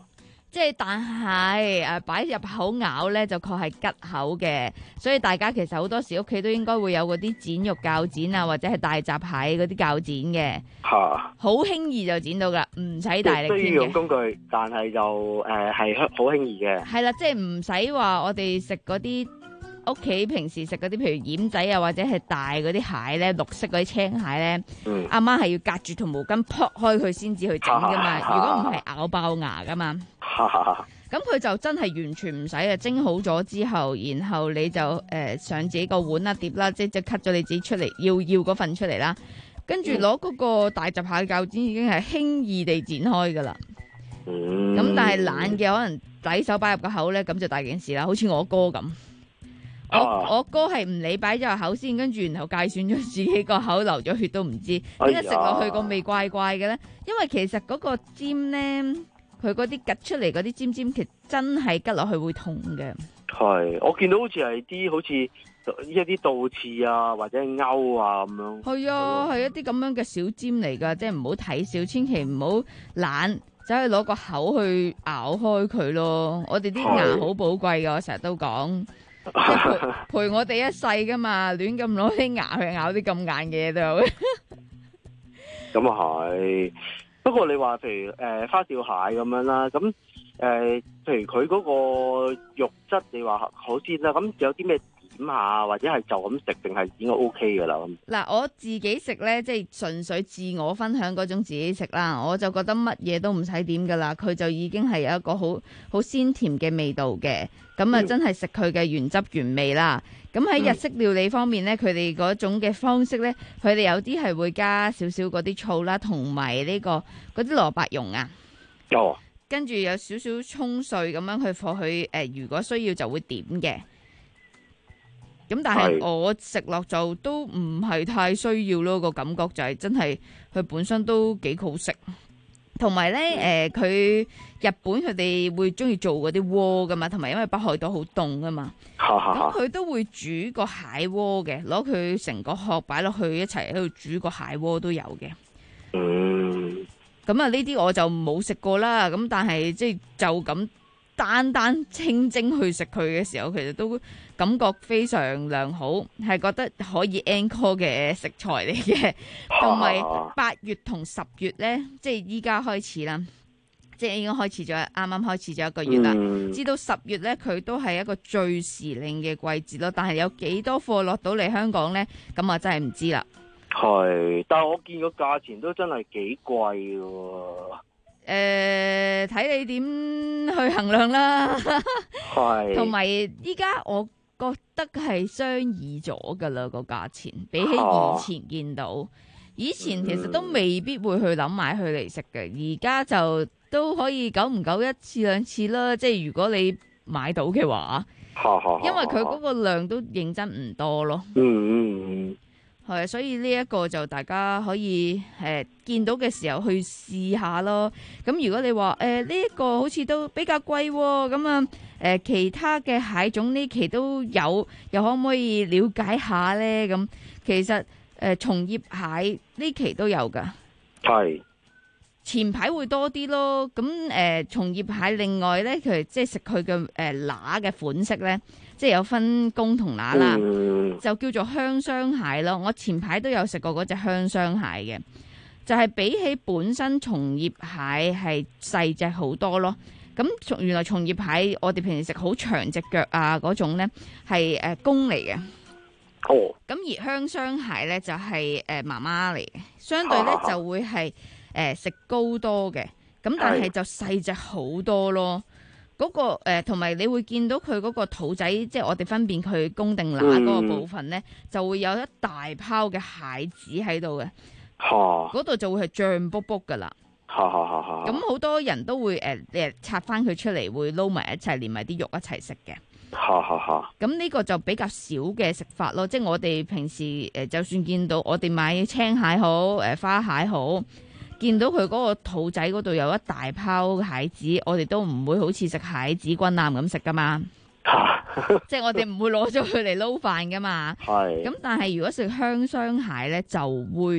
即係但係誒擺入口咬咧就確係吉口嘅，所以大家其實好多時屋企都應該會有嗰啲剪肉鉸剪啊，或者係大閘蟹嗰啲鉸剪嘅， 嚇， 好輕易就剪到噶，唔使大力需添嘅。 要用工具，但係就誒係好輕易嘅。 係啦，即係唔使話我哋食嗰啲屋企平時食嗰啲，譬如奄仔啊，或者係大嗰啲蟹咧，綠色嗰啲青蟹咧， 嗯阿媽係要隔住條毛巾撲開佢先至去整噶嘛， 啊如果唔係咬爆牙噶嘛。咁佢就真係完全唔使啊！蒸好咗之後，然後你就誒、呃、上自己個碗啦、碟啦，即係即係 cut 咗你自己出嚟要要嗰份出嚟啦，跟住攞嗰個大閘蟹鉸剪已經係輕易地剪開噶啦。咁、 嗯、 但係懶嘅可能抵手擺入個口咧，咁就大件事啦。好似我哥咁，我、 啊、 我哥係唔理擺咗入口先，跟住然後介損咗自己個口流咗血都唔知，點解食落去個味怪怪嘅咧？因為其實嗰個尖咧。佢嗰啲趌出嚟嗰啲尖尖，其實真係趌落去會痛嘅。 係，我見到好似係啲好似一啲倒刺啊，或者勾啊咁樣。 係啊，係一啲咁樣嘅小尖嚟㗎，即係唔好睇小，千祈唔好懶，走去攞個口去咬開佢咯。我哋啲牙好寶貴㗎，我成日都講，即係陪陪我哋一世㗎嘛，亂咁攞啲牙去咬啲咁硬嘅嘢都有。 咁啊係。不過你話譬如誒、呃、花釣蟹咁樣啦，咁誒、呃、譬如佢嗰個肉質，你話好鮮啦，咁有啲咩點下，或者係就咁食，定係應該 O K 噶啦咁？ 嗱，我自己食咧，即係純粹自我分享嗰種自己食啦，我就覺得乜嘢都唔使點噶啦，佢就已經係有一個好好鮮甜嘅味道嘅，咁啊真係食佢嘅原汁原味啦。咁喺日式料理方面咧，佢哋嗰種嘅方式咧，佢哋有啲係會加少少嗰啲醋啦，同埋呢個嗰啲蘿蔔蓉啊， 哦， 跟住有少少葱碎咁樣去放去誒，如果需要就會點嘅。咁但係我食落就都唔係太需要咯，個感覺就係真係佢本身都幾好食。同埋咧，誒、呃、佢日本佢哋會中意做嗰啲鍋噶嘛，同埋因為北海道好凍噶嘛，咁佢都會煮個蟹鍋嘅，攞佢成個殼擺落去一齊喺度煮個蟹鍋都有嘅。 嗯， 咁啊呢啲我就冇食過啦，咁但係即係就咁單單清蒸去食佢嘅時候，其實都感覺非常良好，係覺得可以 encore 嘅食材嚟嘅。同埋八月同十月呢，即係依家開始啦，即係已經開始咗，啱啱開始咗一個月啦。 嗯、 至到十月呢，佢都係一個最時令嘅季節咯。但係有幾多貨落到嚟香港呢？咁我真係唔知啦。 係，但係我見個價錢都真係幾貴嘅喎。 誒、呃，睇你點去衡量啦。係，同埋依家我覺得係相宜咗噶啦，個價錢，比起以前見到，啊、以前其實都未必會去諗買佢嚟食嘅，而家就都可以久唔久一次兩次啦。即係如果你買到嘅話， 啊啊、 因為佢嗰個量都認真唔多咯。 嗯嗯嗯。 係，所以呢一個就大家可以誒、呃、見到嘅時候去試下咯。咁如果你話誒呢一個好似都比較貴喎，咁啊誒其他嘅蟹種呢期都有，又可唔可以了解下呢？咁其實誒松葉蟹呢期都有㗎。係。前排會多啲咯。咁誒松葉蟹另外呢，佢即係食佢嘅誒乸嘅款式呢。即係有分公同乸啦，嗯、就叫做香雙蟹咯。我前排都有食過嗰隻香雙蟹嘅，就係、是、比起本身松葉蟹係細隻好多咯。咁原來松葉蟹我哋平時食好長隻腳啊嗰種咧係誒公嚟嘅。哦，咁而香雙蟹咧就係誒媽媽嚟嘅，相對咧就會係誒食高多嘅，咁但係就細隻好多咯。嗰、那個誒同埋你會見到佢嗰個肚仔，即係我哋分辨佢公定乸嗰個部分咧，嗯、就會有一大泡嘅蟹子喺度嘅。嗰度就會係脹卜卜噶啦。咁好多人都會誒誒拆翻佢出嚟，會撈埋一齊，連埋啲肉一齊食嘅。咁呢個就比較少嘅食法咯。即係我哋平時誒，就算見到我哋買青蟹好，誒花蟹好。見到佢嗰個肚仔嗰度有一大泡蟹子，我哋都唔會好似食蟹子軍艦咁食噶嘛，即係我哋唔會攞咗佢嚟撈飯噶嘛。係。咁但係如果食香雙蟹咧，就會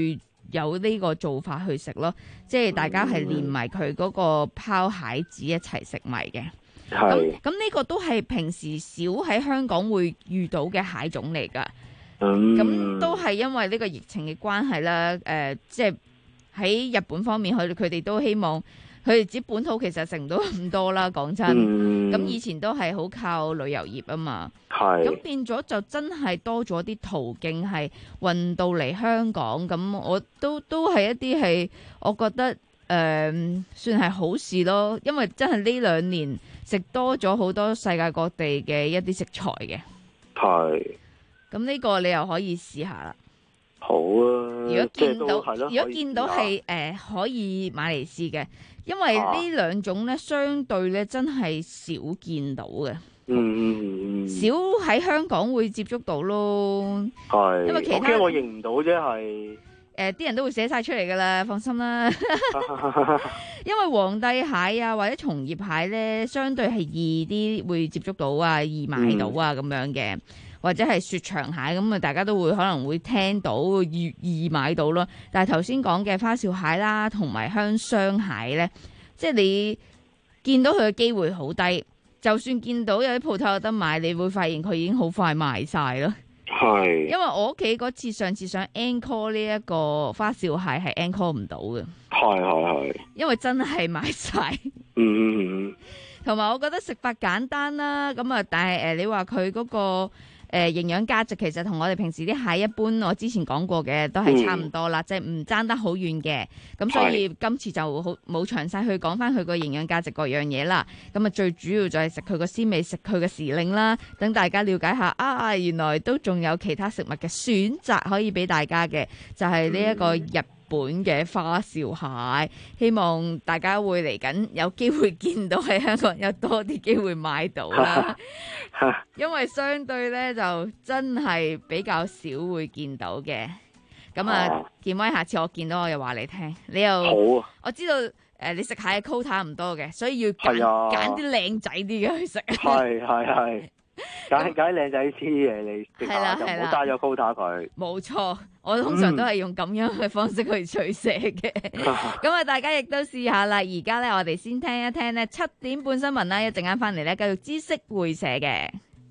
有呢個做法去食咯，即係大家係連埋佢嗰個拋蟹子一齊食埋嘅。咁咁呢個都係平時少喺香港會遇到嘅蟹種嚟㗎。咁、嗯、都係因為呢個疫情嘅關係啦。誒、呃，即係喺日本方面，佢佢哋都希望佢哋自己本土其實食唔到咁多啦。講真，咁、嗯、以前都係好靠旅遊業啊嘛。係。咁變咗就真係多咗啲途徑係運到嚟香港。咁我都都係一啲係我覺得誒、呃、算係好事咯。因為真係呢兩年食多咗好多世界各地嘅一啲食材嘅。係。咁呢個你又可以試下啦。好啊。如果見到，如果見到係誒、呃、可以買嚟試嘅，因為呢兩種咧相對咧真係少見到嘅。嗯嗯嗯。少喺香港會接觸到咯。係。因為其他我認唔到啫，係。誒，啲人都會寫晒出嚟噶啦，放心啦。因為皇帝蟹啊，或者松葉蟹咧，相對係易啲會接觸到啊，易買到啊咁、嗯、樣嘅。或者係雪長蟹咁啊，大家都會可能會聽到易易買到咯。但係頭先講嘅花鞘蟹啦，同埋香雙蟹咧，即係你見到佢嘅機會好低。就算見到有啲鋪頭有得買，你會發現佢已經好快賣晒咯。係。因為我屋企嗰次上次想 encore 呢一個花鞘蟹係 encore 唔到嘅。係係係。因為真係賣晒。嗯嗯嗯。同埋我覺得食法簡單啦，咁啊，但係誒，你話佢嗰個。誒、呃、營養價值其實同我哋平時啲蟹一般，我之前講過嘅都係差唔多啦，即係唔爭得好遠嘅。咁所以今次就好冇詳細去講翻佢個營養價值各樣嘢啦。咁啊最主要就係食佢個鮮味，食佢嘅時令啦，等大家了解下啊，原來都仲有其他食物嘅選擇可以俾大家嘅，就係呢一個日本嘅花鞘蟹，希望大家會嚟緊有機會見到喺香港有多啲機會買到啦。因為相對咧就真係比較少會見到嘅。咁啊，建威，下次我見到我又話你聽，你又好、啊、我知道誒、呃，你食蟹嘅 quota 唔多嘅，所以要揀揀啲靚仔啲嘅去食。係係係。揀揀靚仔啲嘢你食下，就唔好揸咗 quota 佢。冇錯，我通常都係用咁樣嘅方式去取捨嘅。咁啊，大家亦都試下啦。而家咧，我哋先聽一聽咧七點半新聞啦，一陣間翻嚟咧繼續知識會社嘅。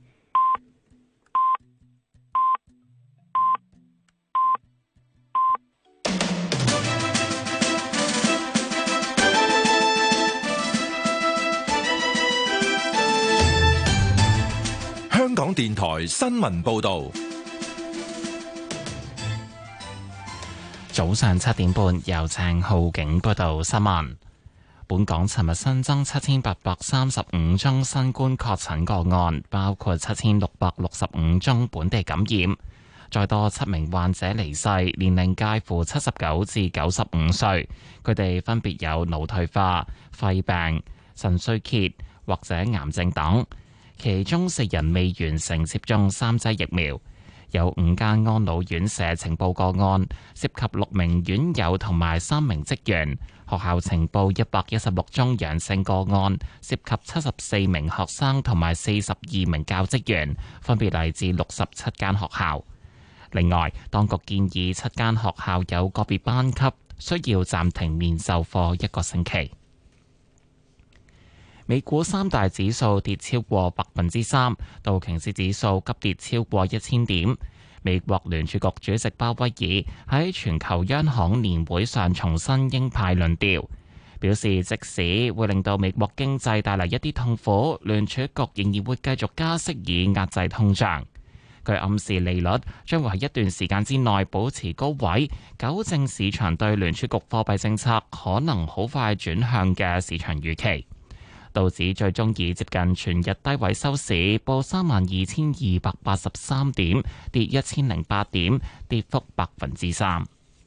香港電台新聞報道， 早上七點半由鄭浩景報道新聞。本港尋日新增七千八百三十五宗新冠確診個案，包括七千六百六十五宗本地感染，再多七名患者離世，年齡介乎七十九至九十五歲，佢哋分別有腦退化、肺病、腎衰竭或者癌症等。其中四人未完成接種三劑疫苗，有五間安老院舍呈報個案，涉及六名院友同埋三名職員。學校呈報一百一十六宗陽性個案，涉及七十四名學生同埋四十二名教職員，分別嚟自六十七間學校。另外，當局建議七間學校有個別班級需要暫停面授課一個星期。美股三大指數跌超過百分之三，道瓊斯指數急跌超過一千點。美國聯儲局主席鮑威爾喺全球央行年會上重申鷹派論調，表示即使會令到美國經濟帶嚟一啲痛苦，聯儲局仍然會繼續加息以壓制通脹。佢暗示利率將會喺一段時間之內保持高位，糾正市場對聯儲局貨幣政策可能好快轉向嘅市場預期。道指最終以接近全日低位收市，報三萬二千二百八十三點，跌一千零八點，跌幅百分之三。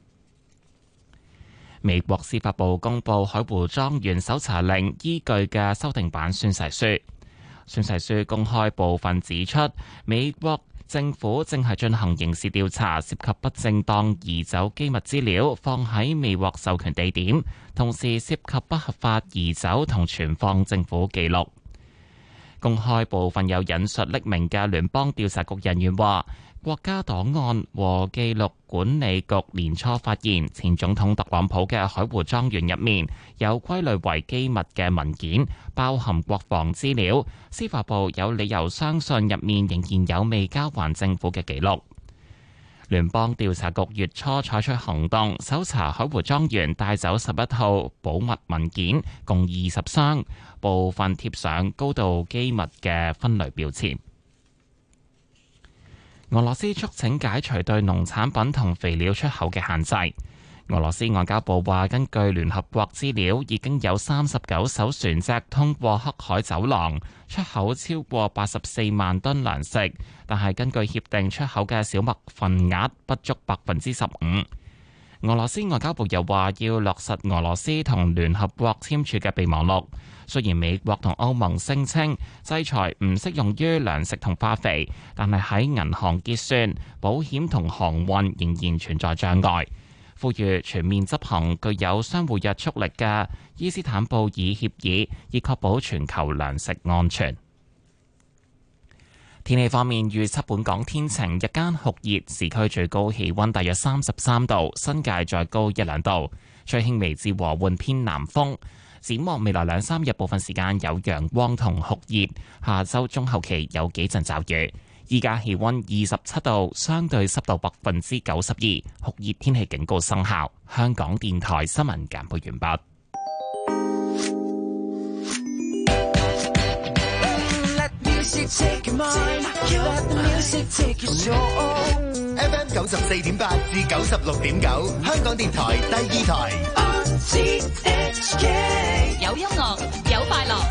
美國司法部公布海湖莊園搜查令依據嘅修訂版宣誓書，宣誓書公開部分指出，美國政府正係進行刑事調查，涉及不正當移走機密資料放喺未獲授權地點，同時涉及不合法移走同存放政府記錄。 公開部分有引述匿名嘅聯邦調查局人員話，國家檔案和記錄管理局年初發現，前總統特朗普嘅海湖莊園入面有歸類為機密嘅文件，包含國防資料。司法部有理由相信入面仍然有未交還政府嘅記錄。聯邦調查局月初採取行動，搜查海湖莊園，帶走十一套保密文件，共二十箱，部分貼上高度機密嘅分類標籤。俄羅斯促請解除對農產品同肥料出口嘅限制。俄羅斯外交部話，根據聯合國資料，已經有三十九艘船隻通過黑海走廊，出口超過八十四萬噸糧食，但係根據協定出口嘅小麥份額不足百分之十五。俄羅斯外交部又話，要落實俄羅斯同聯合國簽署嘅備忘錄。雖然美國同歐盟聲稱制裁唔適用於糧食同化肥，但係喺銀行結算、保險同航運仍然存在障礙。呼籲全面執行具有相互約束力嘅伊斯坦布爾協議，以確保全球糧食安全。天氣方面，預測本港天晴，日間酷熱，市區最高氣溫大約三十三度，新界再高一兩度，吹輕微至和緩偏南風。展望未來兩三日，部分時間有陽光同酷熱，下周中後期有幾陣驟雨。依家氣溫二十七度，相對濕度百分之九十二，酷熱天氣警告生效。香港電台新聞簡報完畢。 F M 九十四點八至九十六點九，香港電台第二台。 有音樂，有快樂。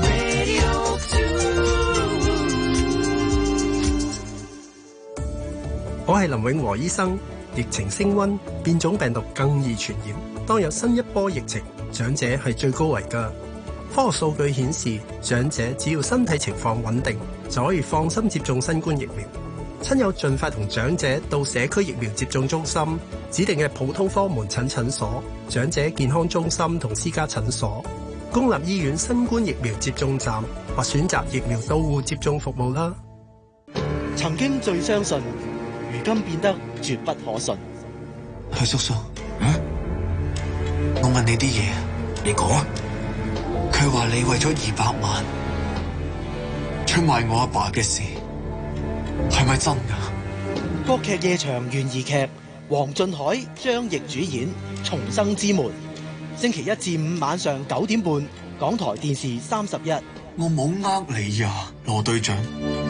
我係林永和醫生。疫情升溫，變種病毒更易傳染。當有新一波疫情，長者係最高危㗎。科學數據顯示，長者只要身體情況穩定，就可以放心接種新冠疫苗。親友盡快同長者到社區疫苗接種中心、指定嘅普通科門診診所、長者健康中心同私家診所、公立醫院新冠疫苗接種站或選擇疫苗到戶接種服務啦。 曾經最相信，如今變得絕不可信。 許叔叔，嗯？我問你啲嘢，你講。佢話你為咗二百萬出賣我阿爸嘅事，係咪真㗎？ 國劇夜場懸疑劇，黃俊凱、張譯主演《重生之門》，星期一至五晚上九點半，港台電視三十一。 我冇呃你呀，羅隊長。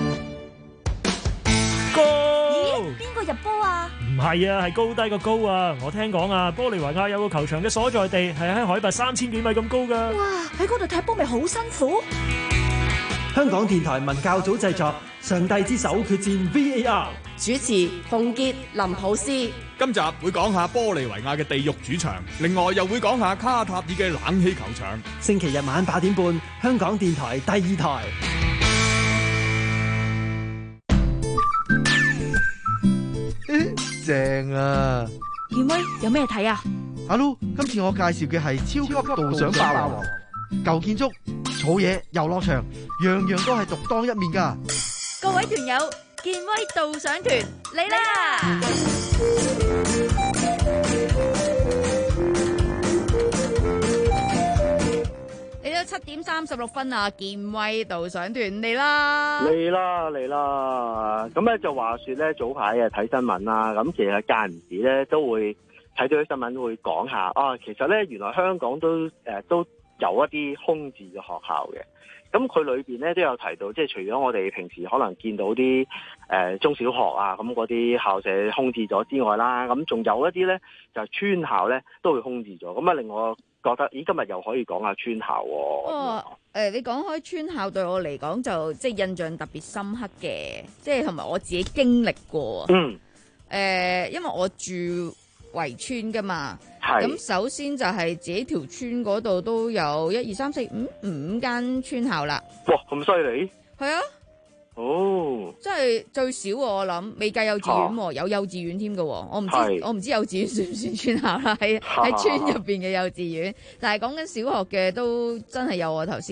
邊個入波啊？ 唔係啊，係高低個高啊！我聽講啊，玻利維亞有個球場嘅所在地係喺海拔三千幾米咁高噶。 哇！喺嗰度踢波咪好辛苦。 香港電台文教組製作《上帝之手決戰 V A R》， 主持馮傑、林普斯。 今集會講下玻利維亞嘅地獄主場，另外又會講下卡塔爾嘅冷氣球場。 星期日晚八點半，香港電台第二台。 正啊！ 健威有咩睇啊？ 阿 Lu，今次我介紹嘅係超級導賞霸王，舊建築、草野、遊樂場，樣樣都係獨當一面噶。 各位團友，健威導賞團嚟啦！嚟到七點三十六分啊！健威導賞團嚟啦！ 嚟啦嚟啦！咁咧就話說咧，早排啊睇新聞啦，咁其實間唔時咧都會睇到啲新聞會講下啊，其實咧原來香港都誒、呃、都有一啲空置嘅學校嘅。咁佢裏邊咧都有提到，即係除咗我哋平時可能見到啲誒、呃、中小學啊，咁嗰啲校舍空置咗之外啦，咁仲有一啲咧就係、村校咧都會空置咗。咁啊令我覺得，咦今日又可以講下村校喎、啊。 哦，誒、呃、你講開村校對我嚟講就即係印象特別深刻嘅，即係同埋我自己經歷過。嗯。誒、呃，因為我住圍村噶嘛。咁首先就係自己條村嗰度都有一二三四五五間村校啦。哇，咁犀利！係啊。哦。即係最少我諗，未計幼稚園、啊，有幼稚園添㗎。我唔知我唔知幼稚園算唔算村校啦，喺喺村入邊嘅幼稚園。但係講緊小學嘅都真係有我頭先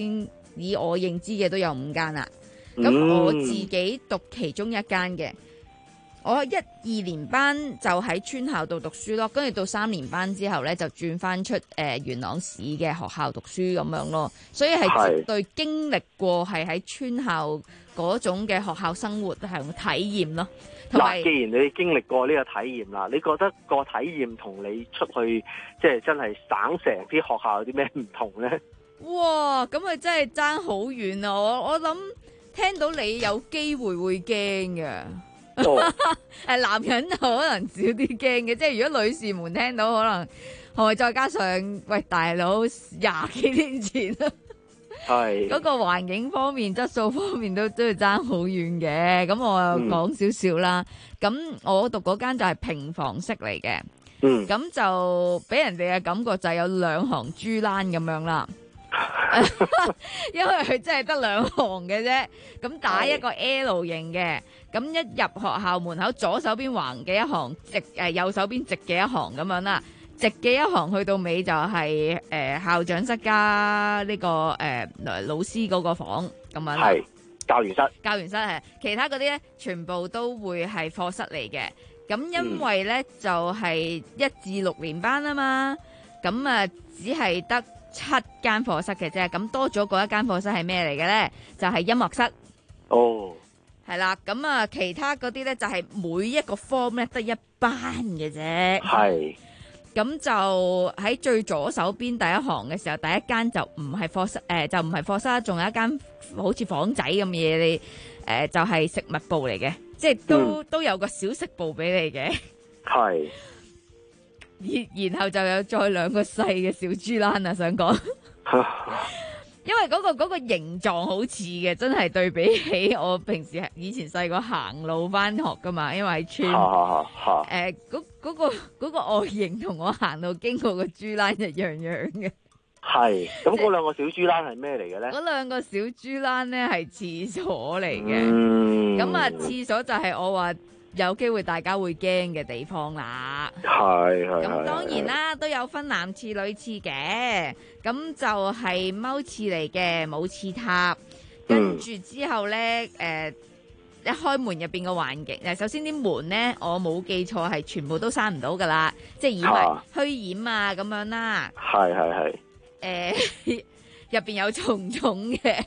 以我認知嘅都有五間啦。咁、嗯、我自己讀其中一間嘅，我一二年班就喺村校度讀書咯，跟住到三年班之後咧就轉翻出誒、呃、元朗市嘅學校讀書咁樣咯，所以係絕對經歷過係喺村校嗰種嘅學校生活係體驗咯。 嗱，既然你經歷過呢個體驗啦，你覺得個體驗同你出去即係真係省城啲學校有啲咩唔同咧？ 哇，咁啊真係爭好遠啊！我我諗聽到你有機會會驚嘅，誒、哦、男人可能少啲驚嘅，即係如果女士們聽到可能係咪再加上喂大佬廿幾年前啊？係嗰個環境方面、質素方面都都係爭好遠嘅。咁我又講少少啦。咁、嗯、我讀嗰間就係平房式嚟嘅。嗯，咁就俾人哋嘅感覺就係有兩行豬欄咁樣啦。因為佢真係得兩行嘅啫。咁打一個 L 型嘅。咁一入學校門口，左手邊橫嘅一行，直誒右手邊直嘅一行咁樣啦。直嘅一行去到尾就係、是、誒、呃、校長室加呢、這個誒、呃、老師嗰個房咁樣啦，係教員室。教員室係其他嗰啲咧，全部都會係課室嚟嘅。咁因為咧、嗯、就係、是、一至六年班啊嘛，咁啊只係得七間課室嘅啫。咁多咗嗰一間課室係咩嚟嘅咧？就係、是、音樂室。哦，係啦。咁啊，其他嗰啲咧就係、是、每一個 form 咧得一班嘅啫。係。咁就喺最左手邊第一行嘅時候，第一間就唔係課室，誒、呃、就唔係課室，仲有一間好似房仔咁嘢，你誒、呃、就係、是、食物部嚟嘅，即係都、嗯、都有個小食部俾你嘅。係。然然後就有再兩個細嘅小豬欄啊，想講。因為嗰、那個嗰、那個形狀好似嘅，真係對比起我平時以前細個行路翻學噶嘛，因為喺村，誒嗰嗰個嗰、那個外形同我行路經過個豬欄一樣樣嘅。係，咁嗰兩個小豬欄係咩嚟嘅咧？嗰兩個小豬欄咧係廁所嚟嘅，咁啊廁所就係我話有機會大家會驚嘅地方啦。係係。咁當然啦，都有分男廁女廁嘅。咁就係踎廁嚟嘅，冇廁塔。跟住之後咧，誒、呃，一開門入邊個環境，誒，首先啲門咧，我冇記錯係全部都閂唔到噶啦，即係以為虛掩啊咁樣啦。係係係。誒、呃，入邊有蟲蟲嘅。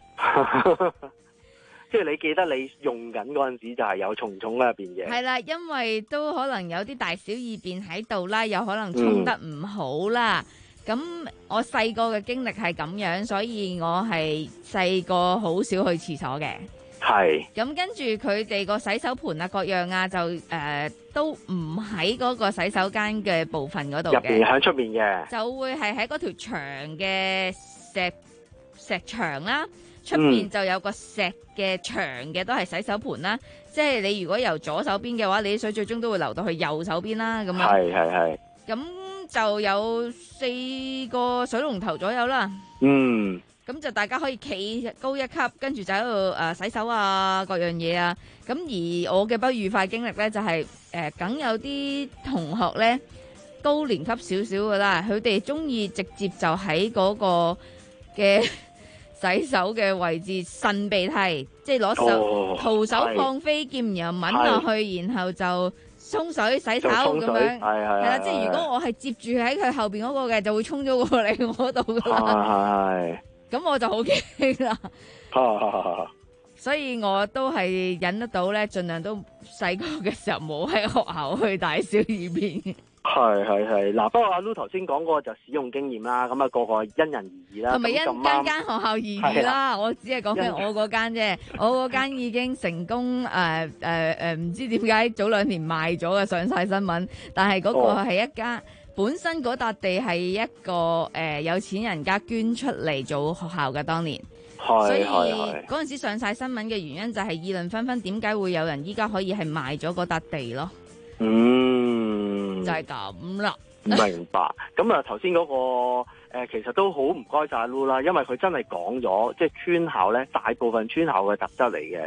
即係你記得你用緊嗰陣時就係有蟲蟲喺入邊嘅。係啦，因為都可能有啲大小二便喺度啦，有可能沖得唔好啦。咁、嗯、我細個嘅經歷係咁樣，所以我係細個好少去廁所嘅。係。咁跟住佢哋個洗手盆啊，各樣啊，就誒、呃、都唔喺嗰個洗手間嘅部分嗰度嘅。入邊喺出面嘅。就會係喺嗰條長嘅石石牆啦。出面就有個石嘅牆嘅，都係洗手盆啦。即係你如果由左手邊嘅話，你啲水最終都會流到去右手邊啦。咁樣係係係。咁就有四個水龍頭左右啦。嗯。咁就大家可以企高一級，跟住就喺度誒洗手啊，各樣嘢啊。咁而我嘅不愉快經歷咧，就係誒梗有啲同學咧高年級少少噶啦，佢哋中意直接就喺嗰個嘅洗手嘅位置擤鼻涕，即係攞手徒手放飛劍，然後抿落去，然後就沖水洗手咁樣。係係啦，即係如果我係接住喺佢後邊嗰個嘅，就會沖咗過嚟我度噶啦。係，咁我就好驚啦。所以我都係忍得到咧，盡量都細個嘅時候冇喺學校去大小二便。係係係，嗱，不過阿 Lu 頭先講嗰個就使用經驗啦，咁啊個個因人而異啦，同埋因間間學校而異啦。我只係講緊我嗰間啫，我嗰間已經成功誒誒誒，唔、呃呃、知點解早兩年賣咗嘅，上晒新聞。但係嗰個係一間、哦、本身嗰笪地係一個誒、呃、有錢人家捐出嚟做學校嘅當年，所以嗰陣時上晒新聞嘅原因就係議論紛紛，點解會有人依家可以係賣咗嗰笪地咯？嗯，就係咁啦。明白。咁啊，頭先嗰個誒、呃，其實都好唔該晒 Lu 啦，因為佢真係講咗，即係村校咧，大部分村校嘅特質嚟嘅。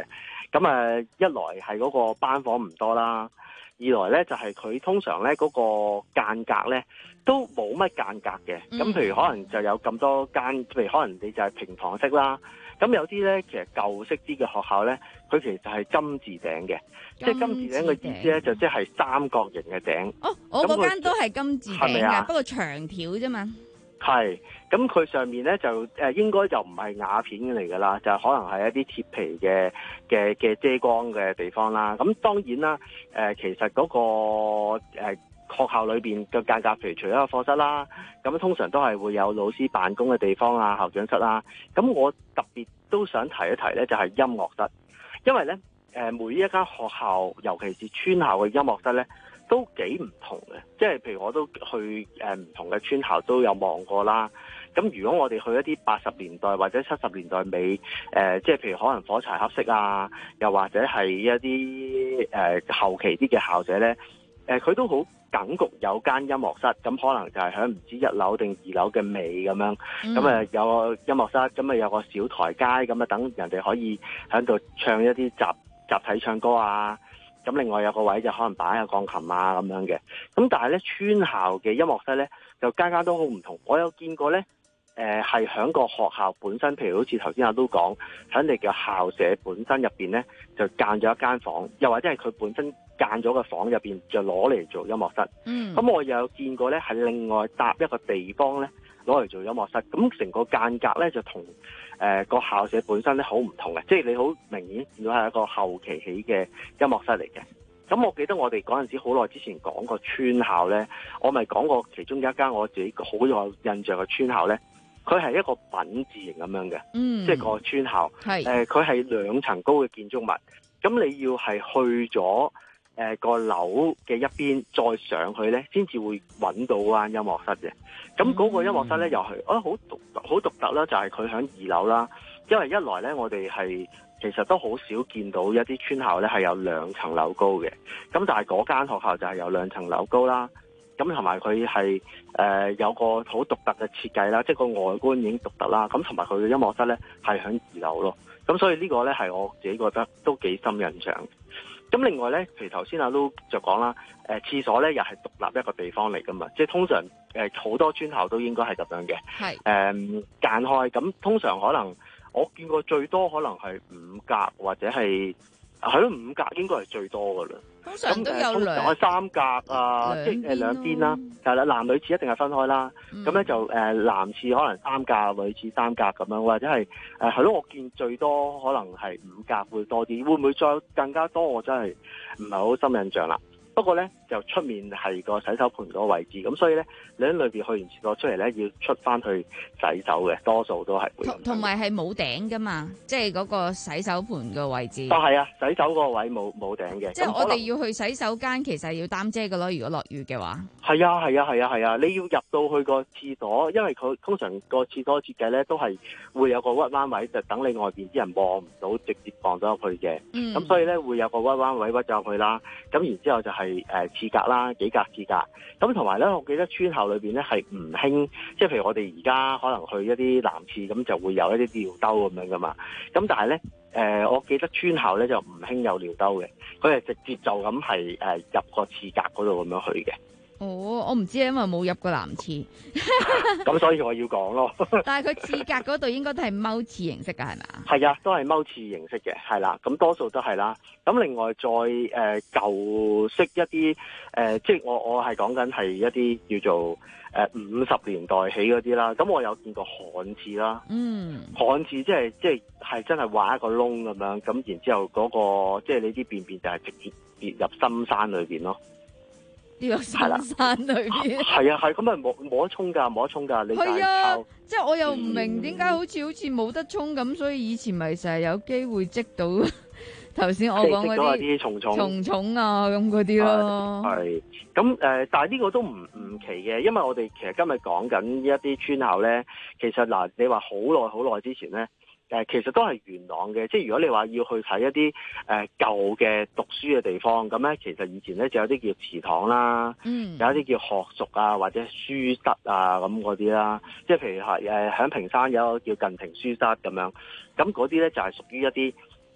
咁啊，一來係嗰個班房唔多啦，二來咧就係、是、佢通常咧嗰、那個間隔咧都冇乜間隔嘅。咁、嗯、譬如可能就有咁多間，譬如可能你就係平房式啦。咁有啲咧其實舊式啲嘅學校咧，佢其實係金字頂嘅，即係金字頂嘅意思咧就即係三角形嘅頂。 哦，我嗰間都係金字頂㗎，不過長條啫嘛。 係，咁佢上面咧就誒應該就唔係瓦片嚟㗎啦，就可能係一啲鐵皮嘅嘅嘅遮光嘅地方啦。咁當然啦，誒、呃、其實嗰、那個誒、呃、學校裏邊嘅間隔，譬如除咗個課室啦，咁通常都係會有老師辦公嘅地方啊、校長室啦。咁我特別都想提一提咧，就係、是、音樂室，因為咧誒、呃、每一間學校，尤其是村校嘅音樂室咧，都幾唔同嘅，即係譬如我都去誒唔、呃、同嘅村校都有望過啦。咁如果我哋去一啲八十年代或者七十年代尾誒、呃，即係譬如可能火柴盒式啊，又或者係一啲誒、呃、後期啲嘅校舍咧，誒、呃、佢都好緊局有間音樂室，咁可能就係喺唔知一樓定二樓嘅尾咁樣，咁啊、嗯、有個音樂室，咁啊有個小台階，咁啊等人哋可以喺度唱一啲集集體唱歌啊。咁另外有個位就可能擺下鋼琴啊咁樣嘅，咁但係咧村校嘅音樂室咧就間間都好唔同。我有見過咧，誒係喺個學校本身，譬如好似頭先阿都講，喺你嘅校舍本身入邊咧就間咗一間房，又或者係佢本身間咗個房入邊就攞嚟做音樂室。嗯，咁我又有見過咧係另外搭一個地方咧攞嚟做音樂室，咁成個間隔咧就同誒個校舍本身咧好唔同嘅，即係你好明顯見到係一個後期起嘅音樂室嚟嘅。咁我記得我哋嗰陣時好耐之前講過村校咧，我咪講過其中一間我自己好有印象嘅村校咧，佢係一個品字形咁樣嘅，嗯，即係個村校，係誒佢係兩層高嘅建築物，咁你要係去咗誒個樓嘅一邊再上去咧，先至會揾到間音樂室嘅。咁嗰個音樂室咧又係啊好獨好獨特啦，就係佢喺二樓啦。因為一來咧，我哋係其實都好少見到一啲村校咧係有兩層樓高嘅。咁但係嗰間學校就係有兩層樓高啦。咁同埋佢係誒有個好獨特嘅設計啦，即係個外觀已經獨特啦。咁同埋佢嘅音樂室咧係喺二樓咯。咁所以呢個咧係我自己覺得都幾深印象。咁另外咧，譬如頭先阿 Lu 就講啦，誒、呃、廁所咧又係獨立一個地方嚟噶嘛，即係通常誒好、呃、多村校都應該係咁樣嘅，係誒間開。咁通常可能我見過最多可能係五格或者係係咯五格應該係最多噶啦。通常都有兩、呃、三格啊，即係誒兩邊啦，係啦，男女廁一定係分開啦。咁咧、嗯、就誒、呃、男廁可能三格，女廁三格咁樣，或者係誒係咯，我見最多可能係五格會多啲，會唔會再更加多？我真係唔係好深印象啦。不過咧就出面係個洗手盆嗰個位置，咁所以咧你喺裏邊去完廁所出嚟咧，要出翻去洗手嘅，多數都係會同同埋係冇頂噶嘛，即係嗰個洗手盆個位置。哦，係啊，洗手嗰個位冇冇頂嘅。即係我哋要去洗手間，其實要擔遮噶咯。如果落雨嘅話，係啊係啊係啊係啊，你要入到去個廁所，因為佢通常個廁所設計咧都係會有個屈彎位，就等你外邊啲人望唔到，直接望到入去嘅。嗯。咁所以咧會有個屈彎位屈咗入去啦。咁然之後就係、是。係誒廁格啦，幾格廁格，咁同埋咧，我記得村校裏邊咧係唔興，即係譬如我哋而家可能去一啲男廁咁就會有一啲尿兜咁樣噶嘛，咁但係咧誒，我記得村校咧就唔興有尿兜嘅，佢係直接就咁係誒入個廁格嗰度咁樣去嘅。哦，我唔知啊，因為冇入過男廁，咁所以我要講咯。但係佢廁格嗰度應該都係踎廁形式噶，係咪？係啊，都係踎廁形式嘅，係啦。咁多數都係啦。咁另外再誒、呃、舊式一啲誒、呃，即係我我係講緊係一啲叫做誒五十年代起嗰啲啦。咁我有見過旱廁啦，嗯，旱廁即係即係係真係挖一個窿咁樣，咁然之後嗰、那個即係你啲便便就係直接跌入深山裏邊咯。呢個深山裏邊，係啊係，咁啊冇冇得沖噶，冇得沖噶，你係啊，即係我又唔明點解好似好似冇得沖咁，所以以前咪成日有機會積到頭先我講嗰啲蟲蟲蟲蟲啊咁嗰啲咯。係咁誒，但係呢個都唔唔奇嘅，因為我哋其實今日講緊一啲村校咧，其實嗱、呃，你話好耐好耐之前咧。誒其實都係元朗嘅，即係如果你話要去睇一啲誒、呃、舊嘅讀書嘅地方，咁咧其實以前咧就有啲叫祠堂啦，嗯、有一啲叫學塾啊或者書室啊咁嗰啲啦，即係譬如係誒響屏山有一個叫近亭書室咁樣，咁嗰啲咧就係屬於一啲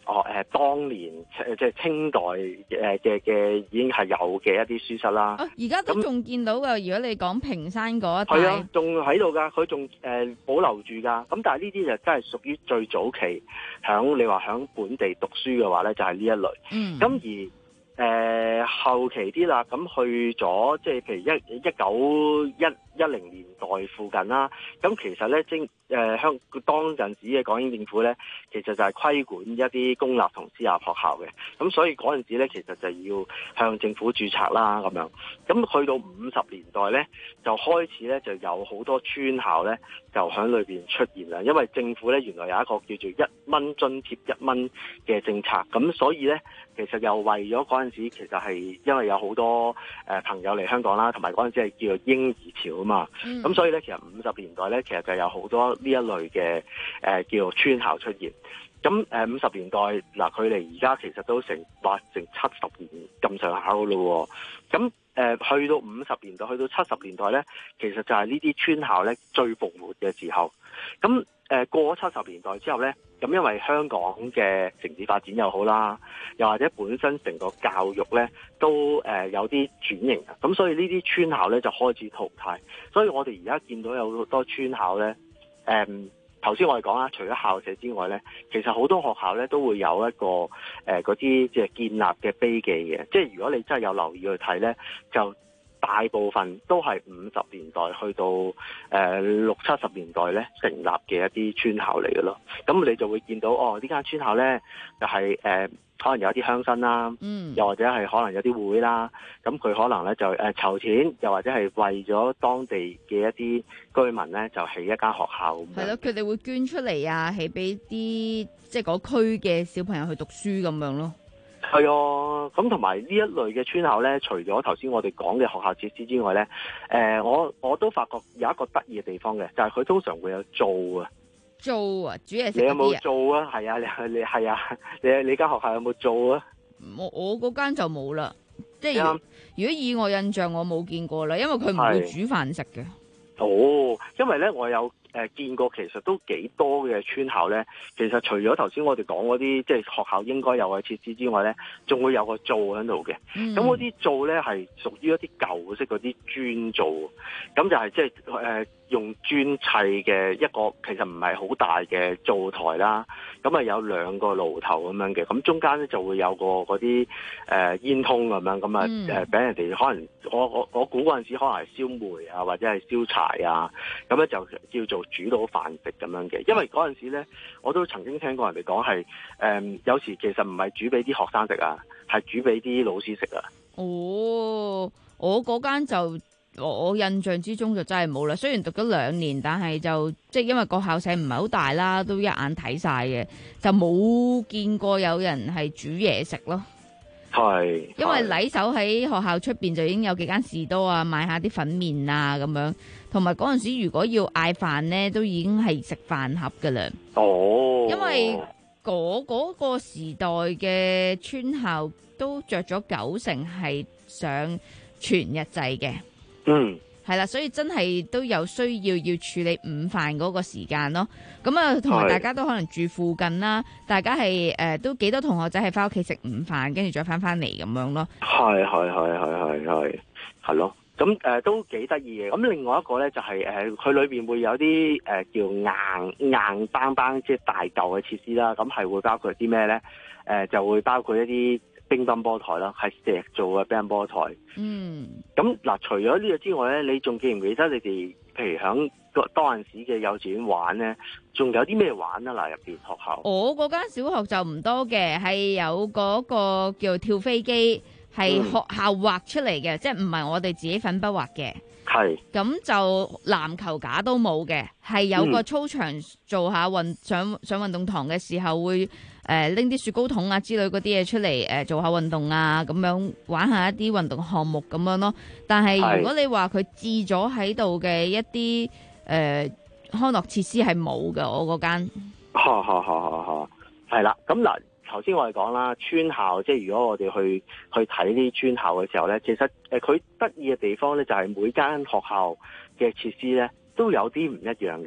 哦誒、呃、當年即係清代誒嘅嘅已經係有嘅一啲書室啦。 哦，而家都仲見到㗎。如果你講屏山嗰一帶， 係啊，仲喺度㗎，佢仲誒保留住㗎。咁但係呢啲就真係屬於最早期響你話響本地讀書嘅話咧，就係、是、呢一類。嗯。咁而誒、呃、後期啲啦，咁去咗即係譬如一一九一一零年代附近啦，咁其實咧政誒香當陣時嘅港英政府咧，其實就係規管一啲公立同私立學校嘅，咁所以嗰陣時咧其實就要向政府註冊啦咁樣，咁去到五十年代咧就開始咧就有好多村校咧就喺裏邊出現啦，因為政府咧原來有一個叫做一蚊津貼一蚊嘅政策，咁所以咧其實又為咗嗰陣時其實係因為有好多誒朋友嚟香港啦，同埋嗰陣時係叫做嬰兒潮啊嘛，咁、嗯、所以咧其實五十年代咧其實就有好多呢一類嘅誒、呃、叫做村校出現。咁誒五十年代嗱，距離而家其實都成話成七十年咁上下噶咯喎。咁誒、呃、去到五十年代，去到七十年代咧，其實就係呢啲村校咧最蓬勃嘅時候。咁誒、呃、過咗七十年代之後咧，咁因為香港嘅城市發展又好啦，又或者本身成個教育咧都誒有啲轉型啊，咁所以呢啲村校咧就開始淘汰。所以我哋而家見到有好多村校咧，誒頭先我哋講啦，除咗校舍之外咧，其實好多學校咧都會有一個誒嗰啲即係建立嘅碑記嘅，即係如果你真係有留意去睇咧，就大部分都係五十年代去到誒六七十年代咧成立嘅一啲村校嚟嘅咯。咁你就會見到哦，呢間村校咧就係、是、誒、呃、可能有一啲鄉紳啦，嗯，又或者係可能有啲會啦。咁佢可能咧就誒籌錢，又或者係為咗當地嘅一啲居民咧就起一間學校。 係咯，佢哋會捐出嚟啊，起俾啲即係嗰區嘅小朋友去讀書咁樣咯。 係啊，咁同埋呢一類嘅村校咧，除咗頭先我哋講嘅學校設施之外咧，誒、呃，我我都發覺有一個得意嘅地方嘅，就係、是、佢通常會有租啊， 租啊，煮嘢食。 你有冇租啊？係啊，你你係啊，你你間學校有冇租啊？ 我我嗰間就冇啦，即係如，如果以我印象，我冇見過啦，因為佢唔會煮飯食嘅。 哦，因為咧，我有。誒、呃、見過其實都幾多嘅村校咧，其實除咗頭先我哋講嗰啲即係學校應該有嘅設施之外咧，仲會有個灶喺度嘅。咁嗰啲灶咧係屬於一啲舊式嗰啲磚灶，咁就係即係誒用磚砌嘅一個，其實唔係好大嘅灶台啦。咁啊有兩個爐頭咁樣嘅，咁中間咧就會有個嗰啲誒煙通咁樣，咁啊誒俾人哋可能我我我估嗰陣時可能係燒煤啊，或者係燒柴啊，咁咧就叫做煮到飯食咁樣嘅。因為嗰陣時咧，我都曾經聽過人哋講係誒有時其實唔係煮俾啲學生食啊，係煮俾啲老師食啊。 哦，我嗰間就。我印象之中就真係冇啦，雖然讀咗兩年，但係就即係因為個校舍唔係好大啦，都一眼睇晒嘅，就冇見過有人係煮嘢食咯。 係， 因為禮手喺學校出邊就已經有幾間士多啊，買下啲粉麵啊咁樣，同埋嗰陣時如果要嗌飯呢，都已經係食飯盒噶啦。 哦， 因為嗰嗰個時代嘅村校都着咗九成係上全日制嘅。 嗯， 係啦，所以真係都有需要要處理午飯嗰個時間咯。咁啊，同埋大家都可能住附近啦，大家係誒、呃、都幾多同學仔係翻屋企食午飯，跟住再翻翻嚟咁樣咯。 係係係係係係係咯，咁誒、呃、都幾得意嘅。咁另外一個咧就係、是、誒，佢、呃、裏邊會有啲誒、呃、叫硬硬邦邦即係大嚿嘅設施啦。咁係會包括啲咩咧？誒、呃、就會包括一啲乒乓波台啦，係石做嘅乒乓波台。嗯，咁嗱，除咗呢個之外咧，你仲記唔記得你哋譬如響當陣時嘅幼稚園玩咧，仲有啲咩玩啊？嗱，入邊學校，我嗰間小學就唔多嘅，係有嗰個叫跳飛機，係學校畫出嚟嘅，嗯、即係唔係我哋自己粉筆畫嘅。係，咁就籃球架都冇嘅，係有個操場做下運上上運動堂嘅時候會誒拎啲雪糕筒啊之類嗰啲嘢出嚟誒、呃、做下運動啊，咁樣玩下一啲運動項目咁樣咯。但係如果你話佢置咗喺度嘅一啲誒、呃、康樂設施係冇嘅，我嗰間。 哈哈哈哈哈，係啦，咁嗱。頭先我哋講啦，村校即係如果我哋去去睇呢啲村校嘅時候咧，其實誒佢得意嘅地方咧就係每間學校嘅設施咧都有啲唔一樣嘅。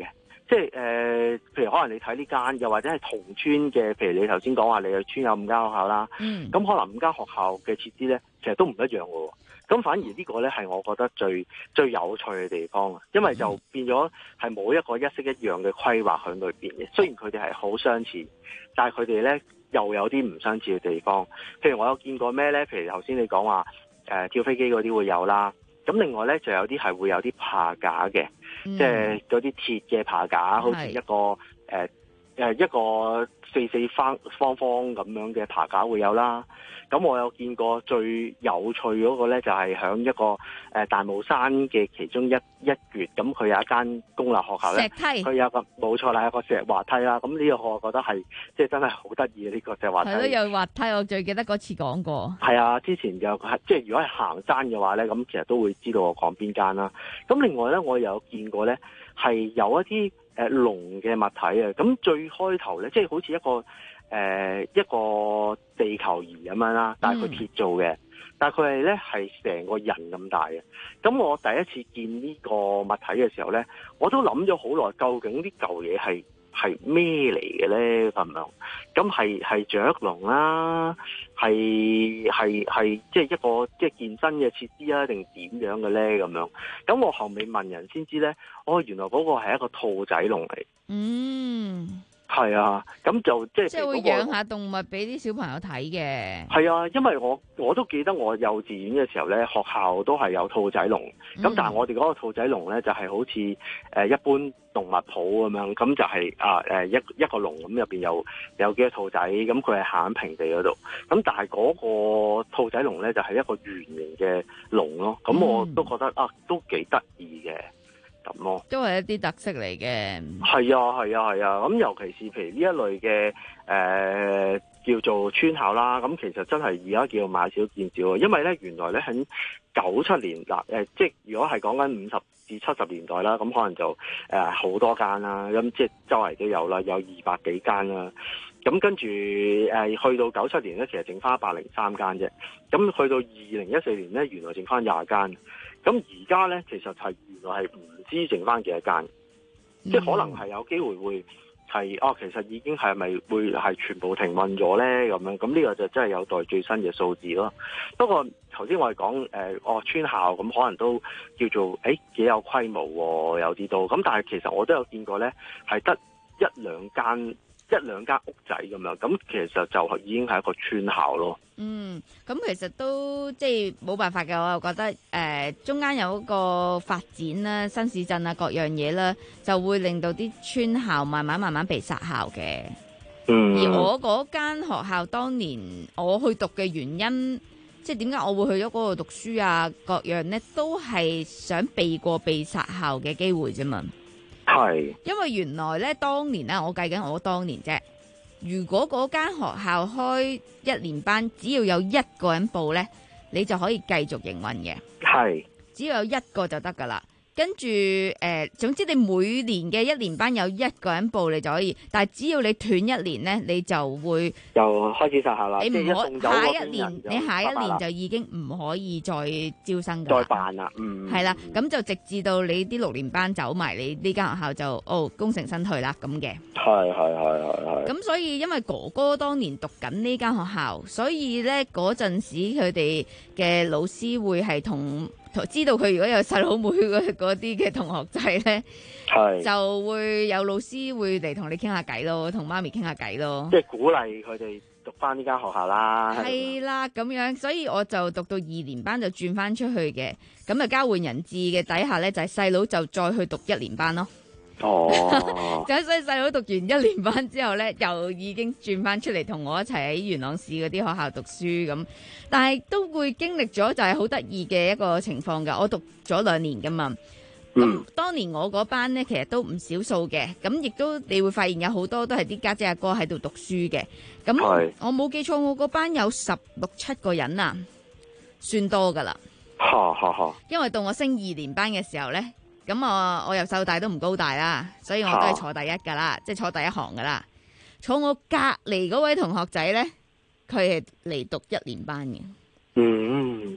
即係誒、呃，譬如可能你睇呢間，又或者係同村嘅，譬如你頭先講話你嘅村有五間學校啦，咁、嗯、可能五間學校嘅設施咧，其實都唔一樣嘅喎。咁反而呢個咧係我覺得最最有趣嘅地方啊，因為就變咗係冇一個一式一樣嘅規劃喺裏邊嘅。雖然佢哋係好相似，但係佢哋咧又有啲唔相似嘅地方。譬如我有見過咩咧？譬如頭先你講話誒跳飛機嗰啲會有啦，咁另外咧就有啲係會有啲爬架嘅，嗯、即係嗰啲鐵嘅爬架，好似一個誒誒、呃、一個四四方方方咁樣嘅爬架會有啦。咁我有見過最有趣嗰個咧，就係響一個誒、呃、大帽山嘅其中一一橛，咁佢有一間公立學校咧，佢有個冇錯啦，有個石滑梯啦。咁呢個我覺得係即係真係好得意嘅呢個石滑梯。 係咯，有滑梯，我最記得嗰次講過。係啊，之前就即係如果係行山嘅話咧，咁其實都會知道我講邊間啦。咁另外咧，我有見過咧係有一啲誒龍嘅物體啊。咁最開頭咧，即係好似一個。誒、呃、一個地球儀咁樣啦，但係佢鐵做嘅，嗯、但係佢係咧係成個人咁大嘅。咁我第一次見呢個物體嘅時候咧，我都諗咗好耐，究竟啲舊嘢係係咩嚟嘅咧？咁樣，咁係係雀龍啦，係係係即係一個即係健身嘅設施啊，定點樣嘅咧？咁樣，咁我後尾問人先知咧，哦，原來嗰個係一個兔仔龍嚟。 嗯。 係啊，咁就即係、那個、即係會養下動物俾啲小朋友睇嘅。 係啊，因為我我都記得我幼稚園嘅時候咧，學校都係有兔仔籠。咁、嗯、但係我哋嗰個兔仔籠咧，就係、是、好似誒一般動物鋪咁樣，咁就係、是、啊誒一一個籠咁入邊有有幾隻兔仔，咁佢係行喺平地嗰度。咁但係嗰個兔仔籠咧，就係、是、一個圓形嘅籠咯。咁我都覺得、嗯、啊，都幾得意嘅。 都係一啲特色嚟嘅。 係啊，係啊，係啊。咁尤其是譬如呢一類嘅誒、呃、叫做村校啦，咁其實真係而家叫買少見少啊。因為咧原來咧喺九七年嗱誒、呃，即係如果係講緊五十至七十年代啦，咁可能就誒好、呃、多間啦，咁即係周圍都有啦，有二百幾間啦。咁跟住誒、呃、去到九七年咧，其實剩翻一百零三間啫。咁去到二零一四年咧，原來剩翻廿間。咁而家咧，其實係原來係唔知剩翻幾多間，嗯、即係可能係有機會會係哦，其實已經係咪會係全部停運咗咧？咁樣咁呢個就真係有待最新嘅數字咯。不過頭先我哋講誒，哦村校咁可能都叫做誒幾有規模喎，有啲都咁，但係其實我都有見過咧，係得一兩間一兩間屋仔咁樣，咁其實就已經係一個村校咯。 嗯，咁其實都即係冇辦法嘅，我又覺得誒、呃、中間有一個發展啦、新市鎮啊各樣嘢啦，就會令到啲村校慢慢慢慢被殺校嘅。嗯，而我嗰間學校當年我去讀嘅原因，即係點解我會去咗嗰度讀書啊各樣呢，都係想避過被殺校嘅機會啫嘛。係，因為原來咧當年咧，我計緊我當年啫。如果嗰間學校開一年班，只要有一個人報咧，你就可以繼續營運嘅。係，只要有一個就得噶啦。跟住誒、呃，總之你每年嘅一年班有一個人報，你就可以。但係只要你斷一年咧，你就會又開始殺校啦。你唔可下一年，你下一年就已經唔可以再招生噶。再辦啦，嗯，係啦，咁就直至到你啲六年班走埋，你呢間學校就哦功成身退啦咁嘅。係係係係係。咁所以因為哥哥當年讀緊呢間學校，所以咧嗰陣時佢哋嘅老師會係同。知道佢如果有細佬妹嗰啲嘅同學仔咧，就會有老師會嚟同你傾下偈咯，同媽咪傾下偈咯， 即係鼓勵佢哋讀翻呢間學校啦。 係啦，咁樣，所以我就讀到二年班就轉翻出去嘅，咁啊交換人質嘅底下咧，就係細佬就再去讀一年班咯。哦，咁所以細佬讀完一年班之後咧，又已經轉翻出嚟同我一齊喺元朗市嗰啲學校讀書咁，但係都會經歷咗就係好得意嘅一個情況噶。我讀咗兩年噶嘛，咁、嗯、當年我嗰班咧其實都唔少數嘅，咁亦都你會發現有好多都係啲家姐阿哥喺度讀書嘅。咁我冇記錯，我嗰班有十六七個人啊，算多噶啦。哈哈哈！因為到我升二年班嘅時候咧。咁我我由細到大都唔高大啦，所以我都係坐第一噶啦，即係坐第一行噶啦。坐我隔籬嗰位同學仔咧，佢係嚟讀一年班嘅。嗯，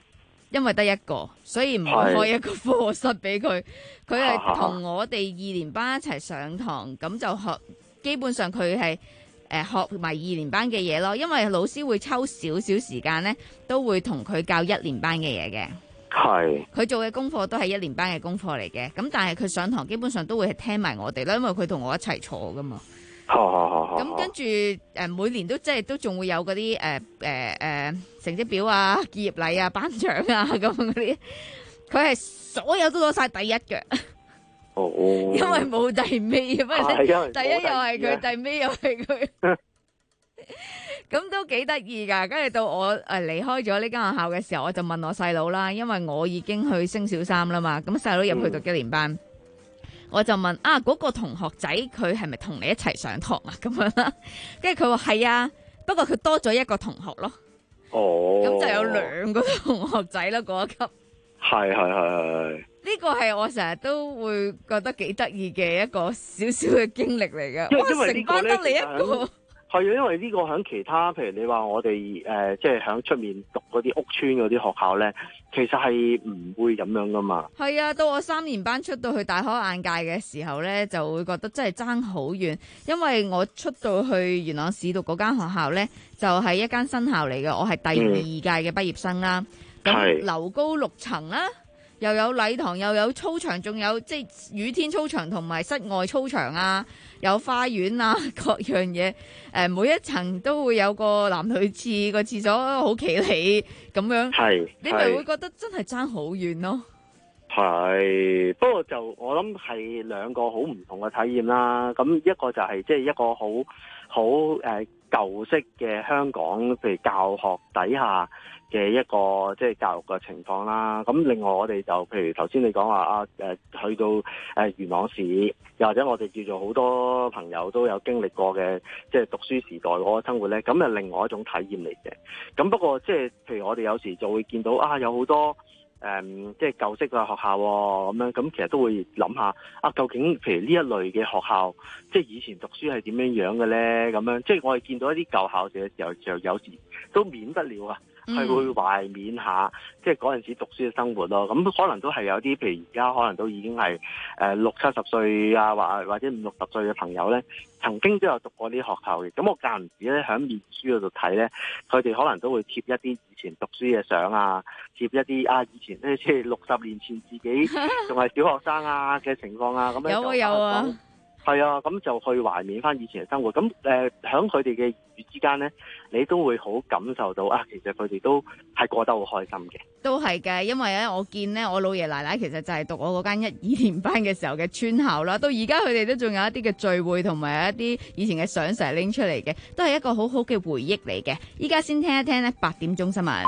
因為得一個，所以唔會開一個課室俾佢。佢係同我哋二年班一齊上堂，咁就學基本上佢係誒學埋二年班嘅嘢咯。因為老師會抽少少時間咧，都會同佢教一年班嘅嘢嘅。 係佢做嘅功課都係一年班嘅功課嚟嘅。咁但係佢上堂基本上都會係聽埋我哋啦，因為佢同我一齊坐噶嘛。咁跟住誒每年都即係都仲會有嗰啲誒誒誒成績表啊、結業禮啊、頒獎啊咁嗰啲，佢係所有都攞晒第一嘅。 哦， 因為冇第尾，不過第一又係佢，第尾又係佢，咁都幾得意噶。跟住到我誒離開咗呢間學校嘅時候，我就問我細佬啦，因為我已經去升小三啦嘛，咁細佬入去讀一年班。嗯我就問啊，嗰、那個同學仔佢係咪同你一齊上堂啊？咁樣啦，跟住佢話係啊，不過佢多咗一個同學咯。 哦， 咁就有兩個同學仔啦，嗰一級。 係係係係。 呢個係我成日都會覺得幾得意嘅一個少少嘅經歷嚟嘅。哇，成班得你一個。 係啊，因為呢個喺其他，譬如你話我哋誒，即係喺出面讀嗰啲屋村嗰啲學校咧，其實係唔會咁樣噶嘛。係啊，到我三年班出到去大開眼界嘅時候咧，就會覺得真係爭好遠。因為我出到去元朗市讀嗰間學校咧，就係、是、一間新校嚟嘅，我係第二屆嘅畢業生啦。咁、嗯、樓高六層啦。又有禮堂，又有操場，仲有即係雨天操場同埋室外操場啊，有花園啊，各樣嘢。誒，每一層都會有個男女廁，個廁所好企理咁樣。係，你咪會覺得真係爭好遠咯。 係，不過就我諗係兩個好唔同嘅體驗啦。咁一個就係即係一個好好誒舊式嘅香港，譬如教學底下嘅一個即係教育嘅情況啦。咁另外我哋就譬如頭先你講話啊誒去到誒元朗市，又或者我哋叫做好多朋友都有經歷過嘅即係讀書時代嗰個生活咧，咁係另外一種體驗嚟嘅。咁不過即係譬如我哋有時就會見到啊有好多誒、嗯、即係舊式嘅學校咁樣，咁其實都會諗下啊究竟譬如呢一類嘅學校，即係以前讀書係點樣樣嘅咧？咁樣即係我哋見到一啲舊校舍嘅時候，就有時都免不了啊。係會懷緬下，即係嗰陣時讀書嘅生活咯。咁可能都係有啲，譬如而家可能都已經係誒六七十歲啊，或或者五六十歲嘅朋友咧，曾經都有讀過啲學校嘅。咁我間唔時咧喺面書嗰度睇咧，佢哋可能都會貼一啲以前讀書嘅相啊，貼一啲啊以前咧即係六十年前自己仲係小學生啊嘅情況啊。咁樣有啊有啊。係啊，咁就去懷緬翻以前嘅生活。咁誒，喺佢哋嘅言語之間咧，你都會好感受到啊，其實佢哋都係過得好開心嘅。都係嘅，因為咧，我見咧，我老爺奶奶其實就係讀我嗰間一二年班嘅時候嘅村校啦。到而家佢哋都仲有一啲嘅聚會，同埋一啲以前嘅相成日拎出嚟嘅，都係一個好好嘅回憶嚟嘅。依家先聽一聽呢八點鐘新聞。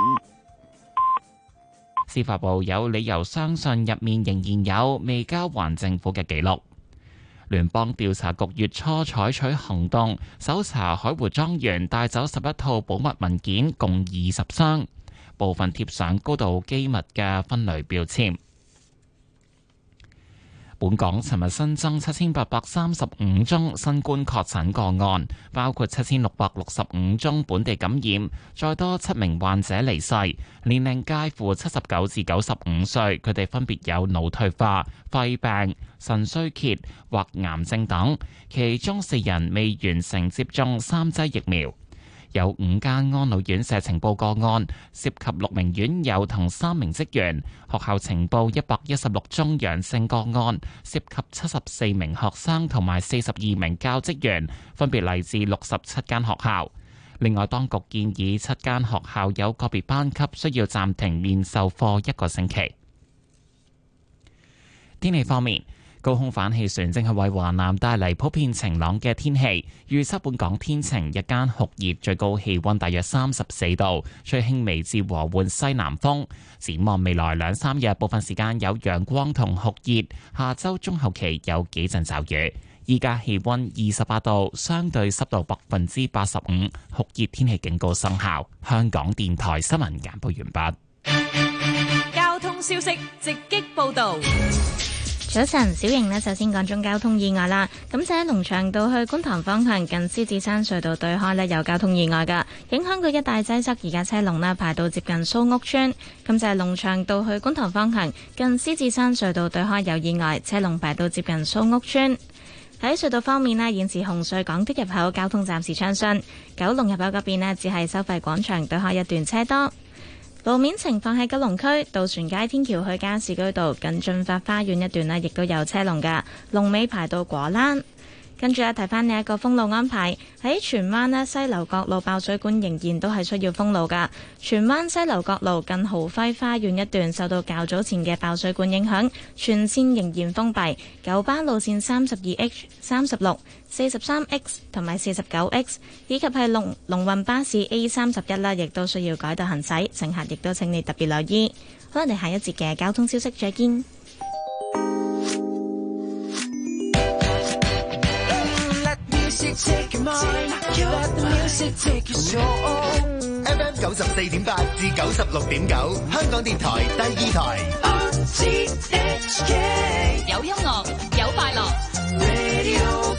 司法部有理由相信入面仍然有未交還政府嘅記錄。聯邦調查局月初採取行動，搜查海湖莊園，帶走十一套保密文件，共二十箱，部分貼上高度機密嘅分類標籤。本港尋日新增七千八百三十五宗新冠確診個案，包括七千六百六十五宗本地感染，再多七名患者離世，年齡介乎七十九至九十五歲，佢哋分別有腦退化、肺病、腎衰竭或癌症等，其中四人未完成接種三劑疫苗。有五間安老院舍呈報個案，涉及六名院友同三名職員。學校呈報一百一十六宗陽性個案，涉及七十四名學生同埋四十二名教職員，分別嚟自六十七間學校。另外，當局建議七間學校有個別班級需要暫停面授課一個星期。天氣方面，高空反氣旋正係為華南帶嚟普遍晴朗嘅天氣，預測本港天晴，日間酷熱，最高氣溫大約三十四度，吹輕微至和緩西南風。展望未來兩三日，部分時間有陽光同酷熱，下周中後期有幾陣驟雨。依家氣溫二十八度，相對濕度百分之八十五，酷熱天氣警告生效。香港電台新聞簡報完畢。 交通消息直擊報道。 早晨，小瑩呢，首先講中交通意外啦。咁就喺龍翔道去觀塘方向近獅子山隧道對開呢，有交通意外㗎，影響佢一帶擠塞，而家車龍呢排到接近蘇屋村。咁就係龍翔道去觀塘方向近獅子山隧道對開有意外，車龍排到接近蘇屋村。喺隧道方面呢，現時紅隧港島入口交通暫時暢順，九龍入口嗰邊呢，只係收費廣場對開一段車多。路面情況喺九龍區渡船街天橋去加士居道近駿發花園一段呢，亦都有車龍㗎，龍尾排到果欄。跟住咧，提翻呢一個封路安排，喺荃灣呢，西樓角路爆水管仍然都係需要封路㗎。荃灣西樓角路近豪輝花園一段受到較早前嘅爆水管影響，全線仍然封閉。九巴路線三十二 H、三十六、四十三 X 同埋四十九 X， 以及係龍龍運巴士 A 三十一啦，亦都需要改道行駛，乘客亦都請你特別留意。好，我哋下一節嘅交通消息再見。 Take your mind, let the music take your soul. F M 九十四點八至九十六點九，香港電台第二台。R T H K 有音樂，有快樂。 Radio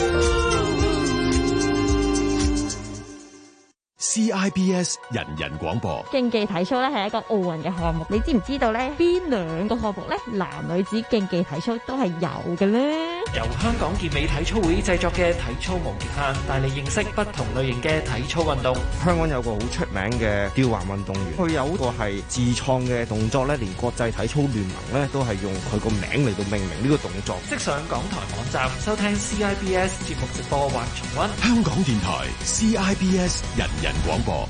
C I B S 人人廣播。 競技體操咧係一個奧運嘅項目，你知唔知道咧邊兩個項目咧男女子競技體操都係有嘅咧？ 由香港健美體操會製作嘅體操無極限，帶你認識不同類型嘅體操運動。 香港有個好出名嘅吊環運動員，佢有個係自創嘅動作咧，連國際體操聯盟咧都係用佢個名嚟到命名呢個動作。 即上港台網站收聽 C I B S 節目直播或重溫。 香港電台 C I B S 人人廣播。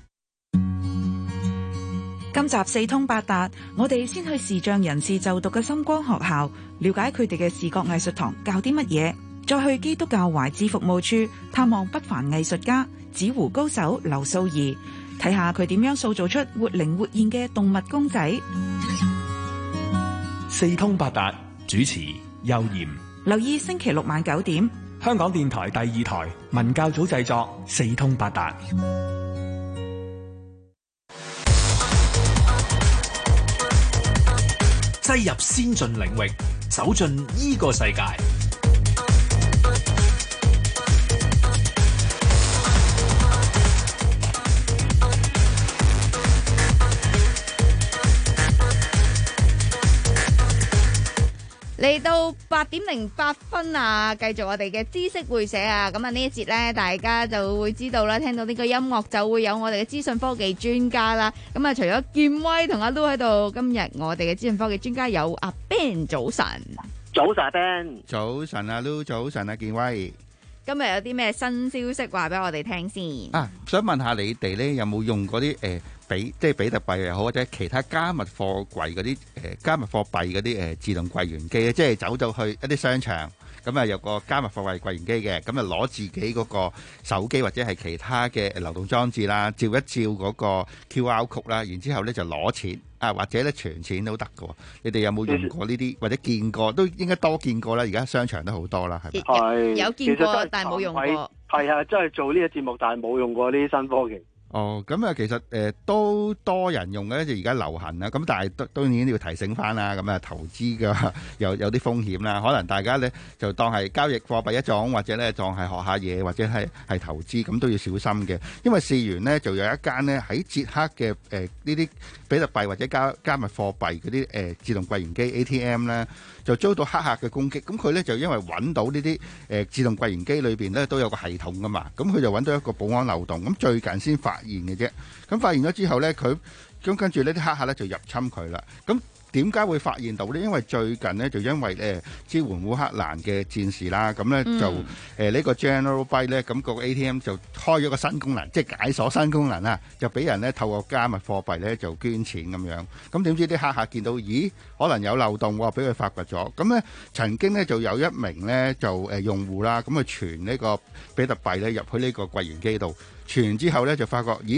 今集四通八達，我哋先去視障人士就讀嘅深光學校，了解佢哋嘅視覺藝術堂教啲乜嘢，再去基督教懷智服務處探望不凡藝術家紙糊高手劉素儀，睇下佢點樣塑造出活靈活現嘅動物公仔。 四通八達，主持邱艷。 留意星期六晚九點， 香港電台第二台文教組製作《四通八達》。 擠入先進領域，走進呢個世界。 嚟到八點零八分啊，繼續我哋嘅知識會社啊，咁啊呢一節呢，大家就會知道啦，聽到呢個音樂就會有我哋嘅資訊科技專家啦。咁啊，除咗建威同阿 Lu 喺度，今日我哋嘅資訊科技專家有阿 Ben， 早晨。 早晨 Ben。 早晨阿 Lu， 早晨阿建威。 今日有啲咩新消息話俾我哋聽先？ 啊，想問下你哋咧，有冇用嗰啲誒比即係比特幣又好，或者其他加密貨櫃嗰啲誒加密貨幣嗰啲誒自動櫃員機咧？即係走到去一啲商場，咁啊有個加密貨幣櫃員機嘅，咁啊攞自己嗰個手機或者係其他嘅流動裝置啦，照一照嗰個 Q R code 啦，然之後咧就攞錢。啊，或者咧存錢都得嘅，你哋有冇用過呢啲，或者見過？都應該多見過啦。而家商場都好多啦，係咪？ 係有見過，但係冇用過。 係啊，真係做呢個節目，但係冇用過呢啲新科技。 哦，咁啊，其實誒、呃、都多人用嘅，就而家流行啦。咁但係都當然要提醒翻啦。咁啊，投資嘅有有啲風險啦。可能大家咧就當係交易貨幣一種，或者咧當係學下嘢，或者係係投資，咁都要小心嘅。因為試完呢，就有一間呢喺捷克嘅誒呢啲比特幣或者加加密貨幣嗰啲誒自動櫃員機 A T M 咧，就遭到黑客嘅攻擊。咁佢咧就因為揾到呢啲誒自動櫃員機裏邊咧都有個系統噶嘛，咁佢就揾到一個保安漏洞。咁最近先發現嘅啫，咁發現咗之後咧，佢咁跟住呢啲黑客咧就入侵佢啦。咁點解會發現到呢？因為最近呢，就因為誒、呃、支援烏克蘭嘅戰士啦，咁咧、嗯、就誒呢、呃這個 General Byte 咧，咁個 A T M 就開咗個新功能，即係解鎖新功能啊，就俾人咧透過加密貨幣咧就捐錢咁樣。咁點知啲黑客見到，咦，可能有漏洞喎，俾佢發掘咗。咁咧曾經咧就有一名咧就誒、呃、用戶啦，咁啊傳呢個比特幣咧入去呢個櫃員機度，傳完之後咧就發覺，咦？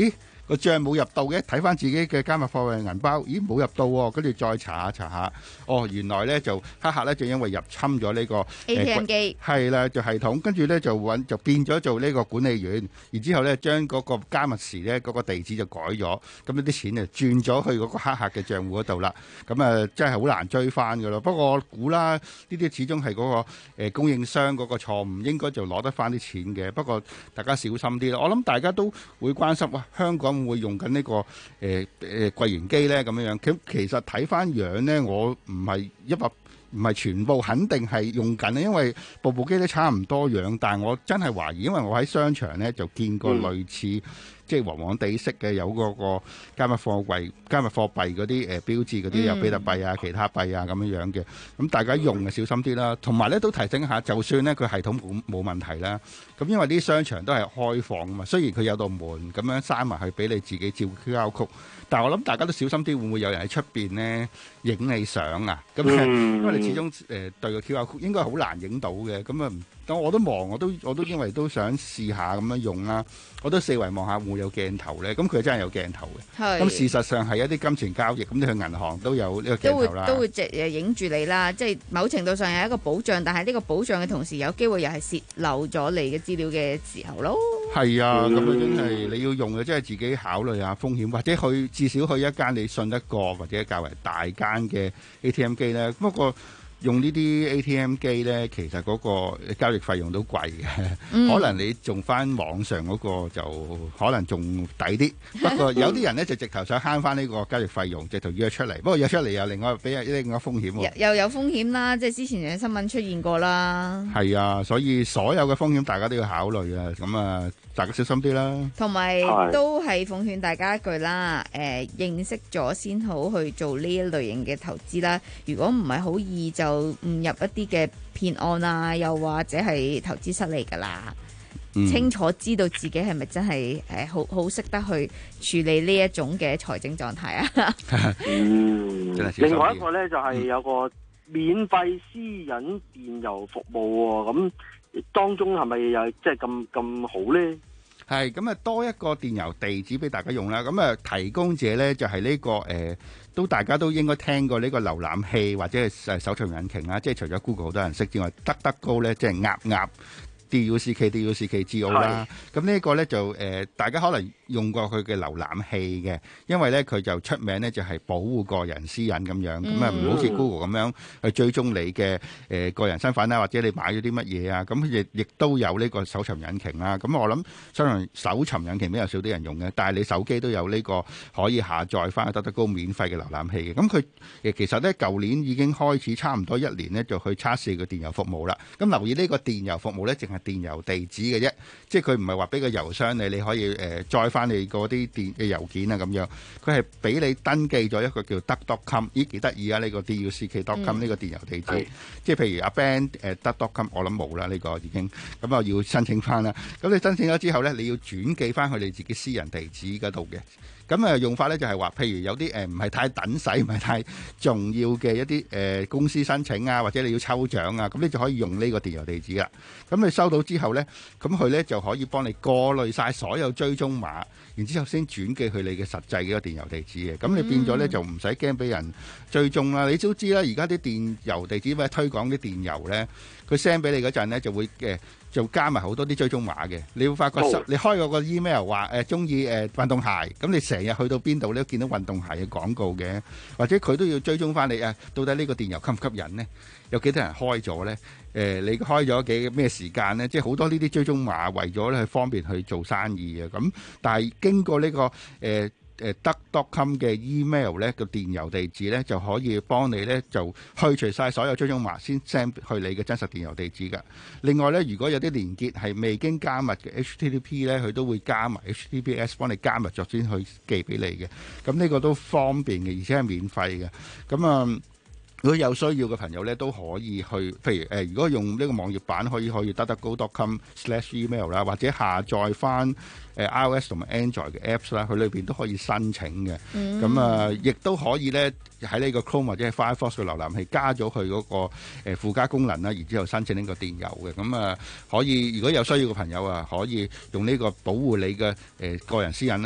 個帳冇入到嘅，睇翻自己嘅加密貨幣銀包，咦冇入到喎，跟住再查下查下，哦原來咧就黑客咧就因為入侵咗呢個 A T M 機， 係啦就系統，跟住咧就揾就變咗做呢個管理員，然之後咧將嗰個加密時咧嗰個地址就改咗，咁呢啲錢就轉咗去嗰個黑客嘅帳戶嗰度啦，咁啊真係好難追翻噶咯。不過我估啦，呢啲始終係嗰個誒供應商嗰個錯誤，應該就攞得翻啲錢嘅。不過大家小心啲啦，我諗大家都會關心，哇香港會唔會用緊呢個誒誒櫃員機咧咁樣樣？咁其實睇翻樣咧，我唔係一百。唔係全部肯定係用緊，因為部部機都差唔多樣，但係我真係懷疑，因為我喺商場咧就見過類似、嗯、即係黃黃地色嘅有嗰個加密貨幣、加密貨幣嗰啲誒標誌嗰啲有比特幣啊、其他幣啊咁樣樣嘅，咁大家用嘅小心啲啦。同埋咧都提醒下，就算咧佢系統冇冇問題啦，咁因為啲商場都係開放㗎嘛，雖然佢有道門咁樣閂埋去俾你自己照 Q R code，但係我諗大家都小心啲，會唔會有人喺出邊咧影你相啊？咁、嗯、因為你始終誒、呃、對個 Q R code 應該好難影到嘅，咁啊，咁我都望，我都我都因為都想試下咁樣用啦，我都四圍望下會唔會有鏡頭咧，咁佢真係有鏡頭嘅。咁事實上係一啲金錢交易，咁你去銀行都有呢個鏡頭啦。都會都會直誒影住你啦，即係某程度上係一個保障，但係呢個保障嘅同時有機會又係泄漏咗你嘅資料嘅時候咯。係啊，咁樣真係你要用嘅，即係自己考慮下風險，或者去至少去一間你信得過或者較為大間嘅 A T M 機咧。不過用呢啲 A T M 機咧，其實嗰個交易費用都貴嘅、嗯，可能你仲翻網上嗰個就可能仲抵啲。不過有啲人咧就直頭想慳翻呢個交易費用，直頭約出嚟。不過約出嚟又另外俾另外風險喎。又又有風險啦，即係之前有新聞出現過啦。係啊，所以所有嘅風險大家都要考慮啊。咁啊，大家小心啲啦。同埋都係奉勸大家一句啦，誒、呃、認識咗先好去做呢一類型嘅投資啦。如果唔係好易就誤入一啲嘅騙案啊，又或者係投資失利噶啦、嗯，清楚知道自己係咪真係誒好好識得去處理呢一種嘅財政狀態啊。嗯，另外一個咧就係、是、有個免費私隱電郵服務喎，咁、嗯、當中係咪又即係咁咁好咧？係咁啊，多一個電郵地址俾大家用啦。咁啊，提供者咧就係呢、這個誒。呃都大家都應該聽過呢個瀏覽器或者係搜尋引擎啦，即係除咗 Google 好多人識之外，得得高咧即係鴨鴨 D U C K D U C K G O 啦。咁呢個咧就誒、呃，大家可能用過佢嘅瀏覽器嘅，因為咧佢就出名咧就係保護個人私隱咁樣，咁啊唔好似 Google 咁樣去追蹤你嘅誒、呃、個人身份啦，或者你買咗啲乜嘢啊，咁亦亦都有呢個搜尋引擎啦。咁我諗雖然搜尋引擎比較少啲人用嘅，但係你手機都有呢個可以下載翻得得高免費嘅瀏覽器嘅。咁佢誒其實咧舊年已經開始差唔多一年咧就去測試個電郵服務啦。咁留意呢個電郵服務咧，淨係電郵地址嘅啫，即係佢唔係話俾個郵箱你，你可以誒、呃、載翻你嗰啲電嘅郵件啊咁樣。佢係俾你登記咗一個叫 duck dot com， 咦幾得意啊！呢、這個 D U C K dot com 呢、嗯、個電郵地址，即係譬如阿 Ben 誒 duck dot com， 我諗冇啦呢個已經，咁啊要申請翻啦。咁你申請咗之後咧，你要轉寄翻去你自己私人地址嗰度嘅。咁啊用法咧就係話，譬如有啲誒唔係太等使，唔係太重要嘅一啲誒、呃、公司申請啊，或者你要抽獎啊，咁你就可以用呢個電郵地址啦。咁你收到之後咧，咁佢咧就可以幫你過濾晒所有追蹤碼，然之後先轉寄去你嘅實際嘅個電郵地址嘅。咁你變咗咧就唔使驚俾人追蹤啦。你都知啦，而家啲電郵地址或者推廣啲電郵咧，佢 send 俾你嗰陣咧就會嘅。呃就加埋好多啲追蹤碼嘅，你會發覺，oh. 你開嗰個 email 話誒中意誒運動鞋，咁你成日去到邊度你都見到運動鞋嘅廣告嘅，或者佢都要追蹤翻你啊，到底呢個電郵吸唔吸引呢？有幾多人開咗呢？誒、呃，你開咗幾咩時間呢？即係好多呢啲追蹤碼，為咗咧去方便去做生意嘅，咁但係經過呢、這個誒。呃誒 duck dot com 嘅 email 咧個電郵地址咧就可以幫你咧就去除晒所有追蹤碼，先 send 去你嘅真實電郵地址㗎。另外咧，如果有啲連結係未經加密嘅 H T T P 咧，佢都會加埋 H T T P S 幫你加密咗先去寄俾你嘅。咁呢個都方便嘅，而且係免費嘅。咁啊〜、嗯如果有需要嘅朋友咧，都可以去，譬如誒、呃，如果用呢個網頁版，可以可以 duckduckgo dot com slash email 啦，或者下載翻誒 iOS 同埋 Android 嘅 apps 啦，佢裏邊都可以申請嘅。咁、嗯、啊，亦都可以咧喺呢個 Chrome 或者係 Firefox 嘅瀏覽器加咗佢嗰個誒附加功能啦，然之後申請呢個電郵嘅。咁啊，可以如果有需要嘅朋友啊，可以用呢個保護你嘅誒、呃、個人私隱啦。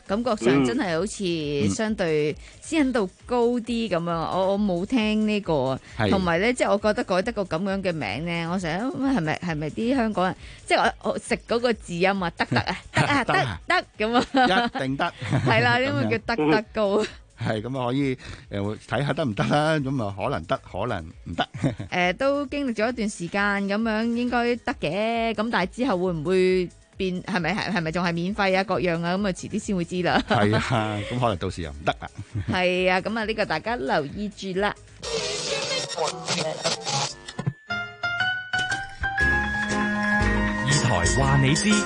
感覺上真係好似相對私隱度高啲咁樣。我我冇聽呢個，同埋咧，即係我覺得改得個咁樣嘅名咧，我成日係咪係咪啲香港人，即係我我食嗰個字音啊，得得啊，得啊，得得咁啊， 一定得， 係啦，因為叫得得高。 係咁啊，可以誒睇下得唔得啦，咁啊可能得，可能唔得。 誒都經歷咗一段時間咁樣，應該得嘅。咁但係之後會唔會變？係咪係係咪仲係免費啊？各樣啊，咁啊遲啲先會知啦。 係啊，咁可能到時又唔得啦。 係啊，咁啊呢個大家留意住啦。 二台話你知，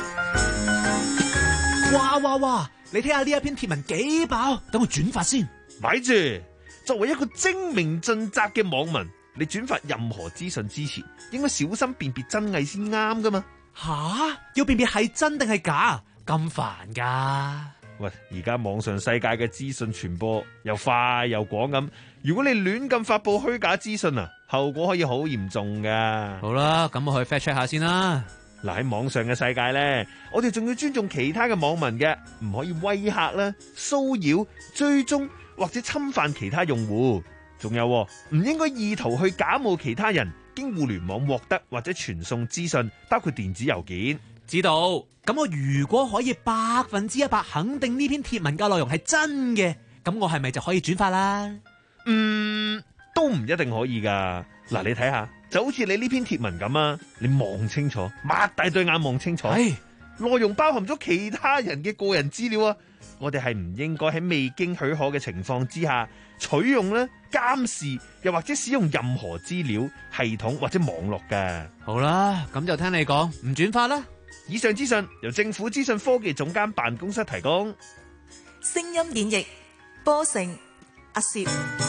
哇哇哇！你睇下呢一篇貼文幾爆，等我轉發先。 咪住，作為一個精明盡責嘅網民，你轉發任何資訊之前，應該小心辨別真偽先啱噶嘛。 吓，要辨別係真定係假，咁煩噶？ 喂，而家網上世界嘅資訊傳播又快又廣咁，如果你亂咁發佈虛假資訊啊，後果可以好嚴重噶。 好啦，咁我去 fact check 下先啦。 嗱，喺網上嘅世界咧，我哋仲要尊重其他嘅網民嘅，唔可以威嚇啦、騷擾、追蹤或者侵犯其他用戶。仲有唔應該意圖去假冒其他人經互聯網獲得或者傳送資訊，包括電子郵件。 知道。咁我如果可以百分之一百肯定呢篇貼文嘅內容係真嘅，咁我係咪就可以轉發啦？ 嗯，都唔一定可以噶。嗱，你睇下。就好似你呢篇貼文咁啊，你望清楚，擘大對眼望清楚，內容包含咗其他人嘅個人資料啊！我哋係唔應該喺未經許可嘅情況之下取用咧、監視又或者使用任何資料系統或者網絡嘅。 好啦，咁就聽你講，唔轉發啦。 以上資訊由政府資訊科技總監辦公室提供。 聲音演繹波成阿攝。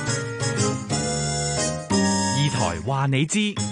二台話你知，繼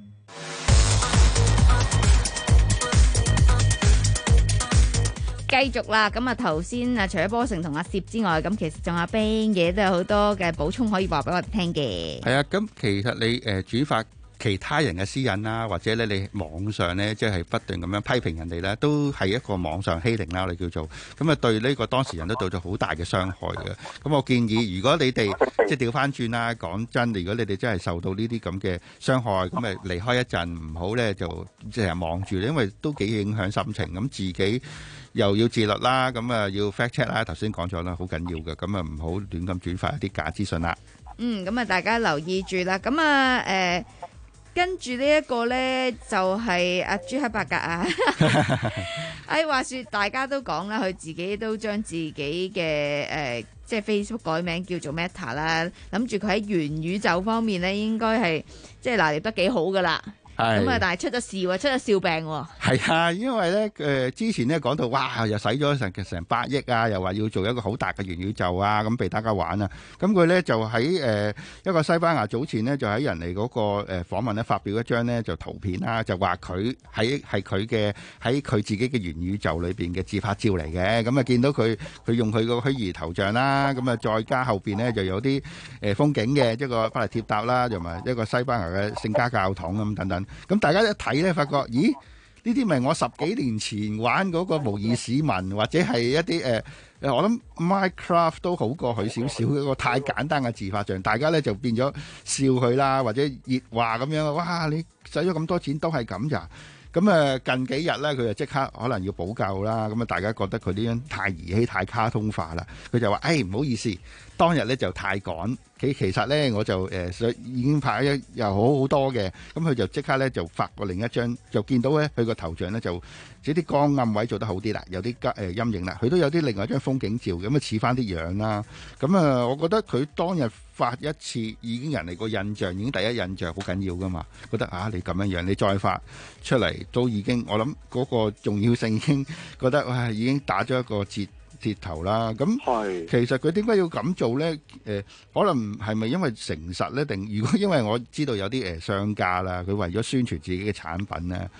續啦。咁啊，頭先啊，除咗波成同阿攝之外，咁其實仲有冰嘢都有好多嘅補充可以話俾我哋聽嘅。 係啊，咁其實你誒轉發其他人嘅私隱啦，或者咧你網上咧即係不斷咁樣批評人哋咧，都係一個網上欺凌啦，我哋叫做咁啊，對呢個當事人都造咗好大嘅傷害嘅。咁我建議，如果你哋即係調翻轉啦，講真，如果你哋真係受到呢啲咁嘅傷害，咁咪離開一陣，唔好咧就即係望住，因為都幾影響心情。咁自己又要自律啦，咁啊要 fact check 啦，頭先講咗啦，好緊要嘅，咁啊唔好亂咁轉發一啲假資訊啦。 嗯，咁啊大家留意住啦。咁啊誒。跟住呢一個呢，就係阿朱克伯格啊！哎，話說大家都講啦，佢自己都將自己嘅誒、呃，即係 Facebook 改名叫做 Meta 啦，諗住佢喺元宇宙方面呢，應該係即係拿捏得幾好噶啦。咁啊！但係出咗事喎，出咗笑病喎。係啊，因為咧誒、呃，之前咧講到哇，又使咗成成百億啊，又話要做一個好大嘅元宇宙啊，咁俾大家玩啊。咁佢咧就喺誒、呃、一個西班牙早前呢，就喺人哋嗰個誒訪問咧發表一張呢，就圖片啦，就話佢喺係佢嘅喺佢自己嘅元宇宙裏邊嘅自拍照嚟嘅。咁啊見到佢佢用佢個虛擬頭像啦，咁啊再加後邊呢，就有啲誒風景嘅一個巴黎鐵塔啦，同埋一個西班牙嘅聖家教堂咁等等。咁大家一睇咧，發覺咦？呢啲咪我十幾年前玩嗰個模擬市民，或者係一啲誒誒，我諗 Minecraft 都好過佢少少一個太簡單嘅自拍像，大家咧就變咗笑佢啦，或者熱話咁樣。哇！你使咗咁多錢都係咁咋？咁啊近幾日咧，佢就即刻可能要補救啦。咁啊，大家覺得佢呢樣太兒戲、太卡通化啦。佢就話：誒唔好意思，當日咧就太趕。其其實咧，我就誒想、呃、已經拍咗又好好多嘅。咁佢就即刻咧就發過另一張，就見到咧佢個頭像咧就即啲光暗位做得好啲啦，有啲誒、呃、陰影啦。佢都有啲另外一張風景照，咁啊似翻啲樣啦。咁啊、呃，我覺得佢當日發一次已經人哋個印象已經第一印象好緊要噶嘛。覺得啊，你咁樣樣，你再發出嚟都已經，我諗嗰個重要性已經覺得哇，已經打咗一個折。折頭啦，咁其實佢點解要咁做呢？誒、呃，可能係咪因為誠實呢？定如果因為我知道有啲誒商家啦，佢為咗宣傳自己嘅產品呢，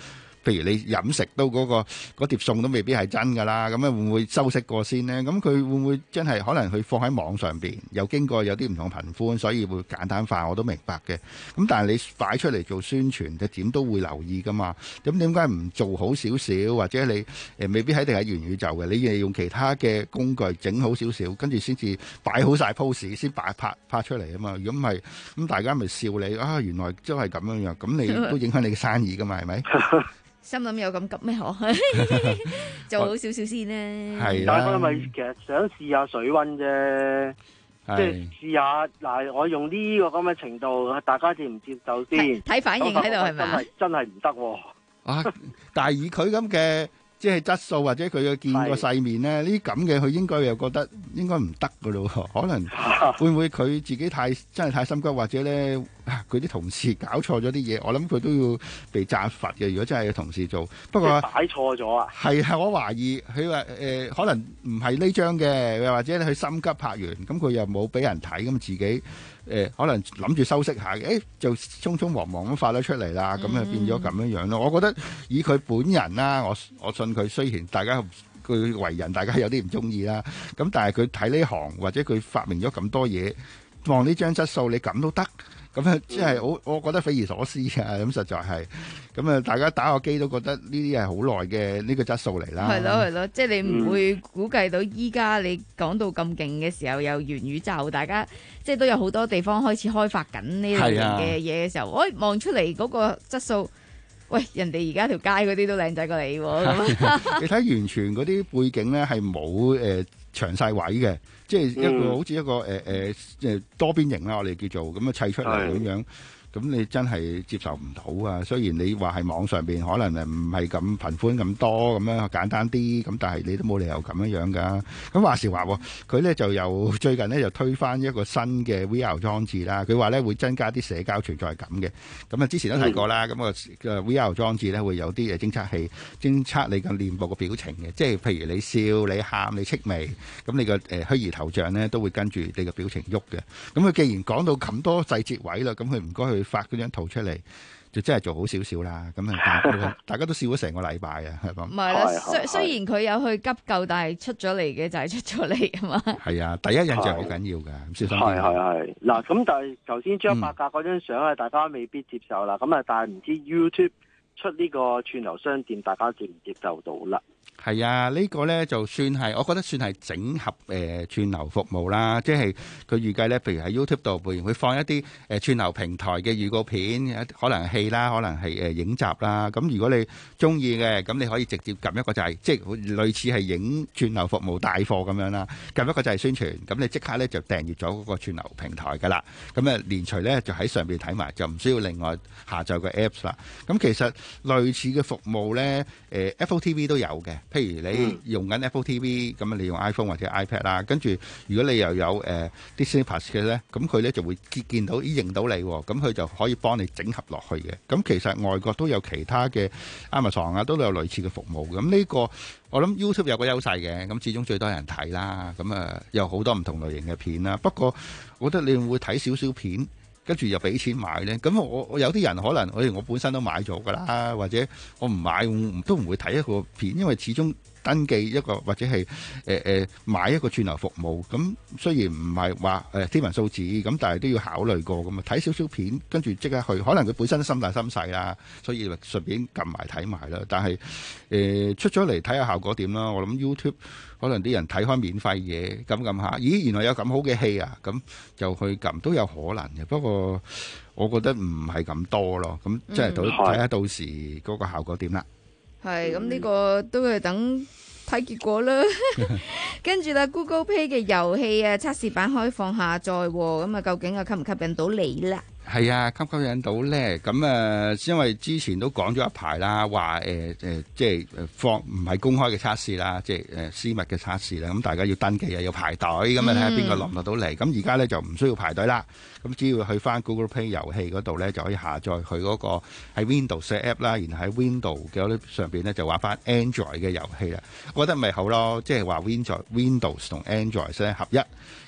譬如你飲食都嗰、嗰個嗰碟餸都未必係真㗎啦，咁啊會唔會修飾過先呢？咁佢會唔會真係可能佢放喺網上邊，又經過有啲唔同頻寬，所以會簡單化，我都明白嘅。咁但係你擺出嚟做宣傳，就點都會留意㗎嘛。咁點解唔做好少少，或者你誒未必喺定喺元宇宙嘅，你係用其他嘅工具整好少少，跟住先至擺好晒 pose 先擺拍拍出嚟啊嘛。如果唔係，咁大家咪笑你啊，原來真係咁樣樣，咁你都影響你嘅生意㗎嘛，係咪？ 心諗有咁急咩？可做好少少先呢？ 係但係我咪其實想試下水溫啫，即係試下嗱，我用呢個咁嘅程度，大家接唔接受先？ 睇反應喺度係咪啊？ 真係唔得喎！ 啊！但係以佢咁嘅即係質素或者佢嘅見過世面咧，呢咁嘅佢應該又覺得應該唔得噶咯，可能會唔會佢自己太真係太心急，或者咧佢啲同事搞錯咗啲嘢，我諗佢都要被責罰嘅。如果真係有同事做，不過擺錯咗啊， 係係我懷疑佢話誒可能唔係呢張嘅，又或者佢心急拍完，咁佢又冇俾人睇，咁自己。誒、呃、可能諗住修飾下嘅，誒就匆匆忙忙咁發咗出嚟啦，咁啊、嗯、變咗咁樣樣咯。我覺得以佢本人啦，我我信佢，雖然大家佢為人，大家有啲唔中意啦，咁但係佢睇呢行或者佢發明咗咁多嘢，望呢張質素，你咁都得。咁啊，即係我我覺得匪夷所思啊！咁實在係，咁啊，大家打個機都覺得呢啲係好耐嘅呢個質素嚟啦。 係咯係咯，即係你唔會估計到依家你講到咁勁嘅時候，有元宇宙，大家即係都有好多地方開始開發緊呢類型嘅嘢嘅時候，我望出嚟嗰個質素，喂，人哋而家條街嗰啲都靚仔過你喎。 你睇完全嗰啲背景咧係冇誒詳細位嘅。即係一個、嗯、好似一個誒誒誒多邊形啦，我哋叫做咁啊砌出嚟咁樣，咁你真係接受唔到啊！雖然你話係網上邊可能誒唔係咁頻寬咁多咁樣簡單啲，咁但係你都冇理由咁樣樣㗎。咁話時話喎，佢咧就有最近咧就推翻一個新嘅 V R 裝置啦。佢話咧會增加啲社交存在感嘅。咁啊之前都提過啦，咁、嗯、個 V R 裝置咧會有啲誒偵測器偵測你嘅臉部嘅表情嘅，即係譬如你笑、你喊、你戚眉，咁你個誒虛擬頭像咧都會跟住你嘅表情喐嘅。咁佢既然講到咁多細節位啦，咁佢唔該佢發嗰張圖出嚟，就真係做好少少啦。咁啊，大家都笑咗成個禮拜啊，係嘛？ 唔係啦，雖雖然佢有去急救，但係出咗嚟嘅就係出咗嚟啊嘛。係啊，第一印象好緊要㗎，小心啲。 係係係。嗱，咁但係頭先張伯格嗰張相啊，大家未必接受啦。咁啊，但係唔知 YouTube 出呢個串流商店，大家接唔接受到啦？ 係啊，呢個呢就算係，我覺得算係整合誒串流服務啦。即係佢預計呢，譬如喺 YouTube 度，譬如會放一啲誒串流平台嘅預告片，可能係戲啦，可能係誒影集啦。咁如果你中意嘅，咁你可以直接撳一個掣，即係類似係影串流服務帶貨咁樣啦。撳一個掣宣傳，咁你即刻呢就訂閱咗嗰個串流平台㗎啦。咁啊連隨呢就喺上邊睇埋，就唔需要另外下載個 Apps 啦。咁其實類似嘅服務呢，誒 Apple T V 都有嘅。譬如你用緊 Apple T V，咁啊你用 iPhone 或者 iPad 啦，跟住如果你又有誒 Disney Plus 嘅咧，咁佢咧就會見見到已認到你，咁佢就可以幫你整合落去嘅。咁其實外國都有其他嘅 Amazon 啊，都有類似嘅服務。咁呢個我諗 YouTube 有個優勢嘅，咁始終最多人睇啦，咁啊有好多唔同類型嘅片啦。不過我覺得你會睇少少片，跟住又俾錢買咧，咁我我有啲人可能，我我本身都買咗噶啦，或者我唔買都唔會睇一個片，因為始終登記一個或者係誒誒買一個串流服務，咁雖然唔係話誒天文數字，咁但係都要考慮過咁啊，睇少少片，跟住即刻去，可能佢本身心大心細啦，所以順便撳埋睇埋啦。但係誒、呃、出咗嚟睇下效果點啦。我諗 YouTube 可能啲人睇開免費嘢，撳撳下，咦原來有咁好嘅戲啊，咁就去撳都有可能嘅。不過我覺得唔係咁多咯，咁即係到睇下到時嗰個效果點啦。 係咁呢個都係等睇結果啦。跟住啦 ，Google Play 嘅遊戲啊測試版開放下載，咁啊究竟啊吸唔吸引到你啦？ 係啊，吸唔吸引到咧？咁啊，因為之前都講咗一排啦，話誒誒，即係放唔係公開嘅測試啦，即係誒私密嘅測試啦。咁大家要登記啊，要排隊，咁啊睇下邊個落唔落到嚟。咁而家咧就唔需要排隊啦。咁只要去翻 Google Play 遊戲嗰度咧，就可以下載佢嗰個喺 Windows 嘅 app 啦，然後喺 Windows 嘅上邊咧就玩翻 Android 嘅遊戲啦。我覺得咪好咯，即係話 Windows Windows 同 Android 咧合一。咁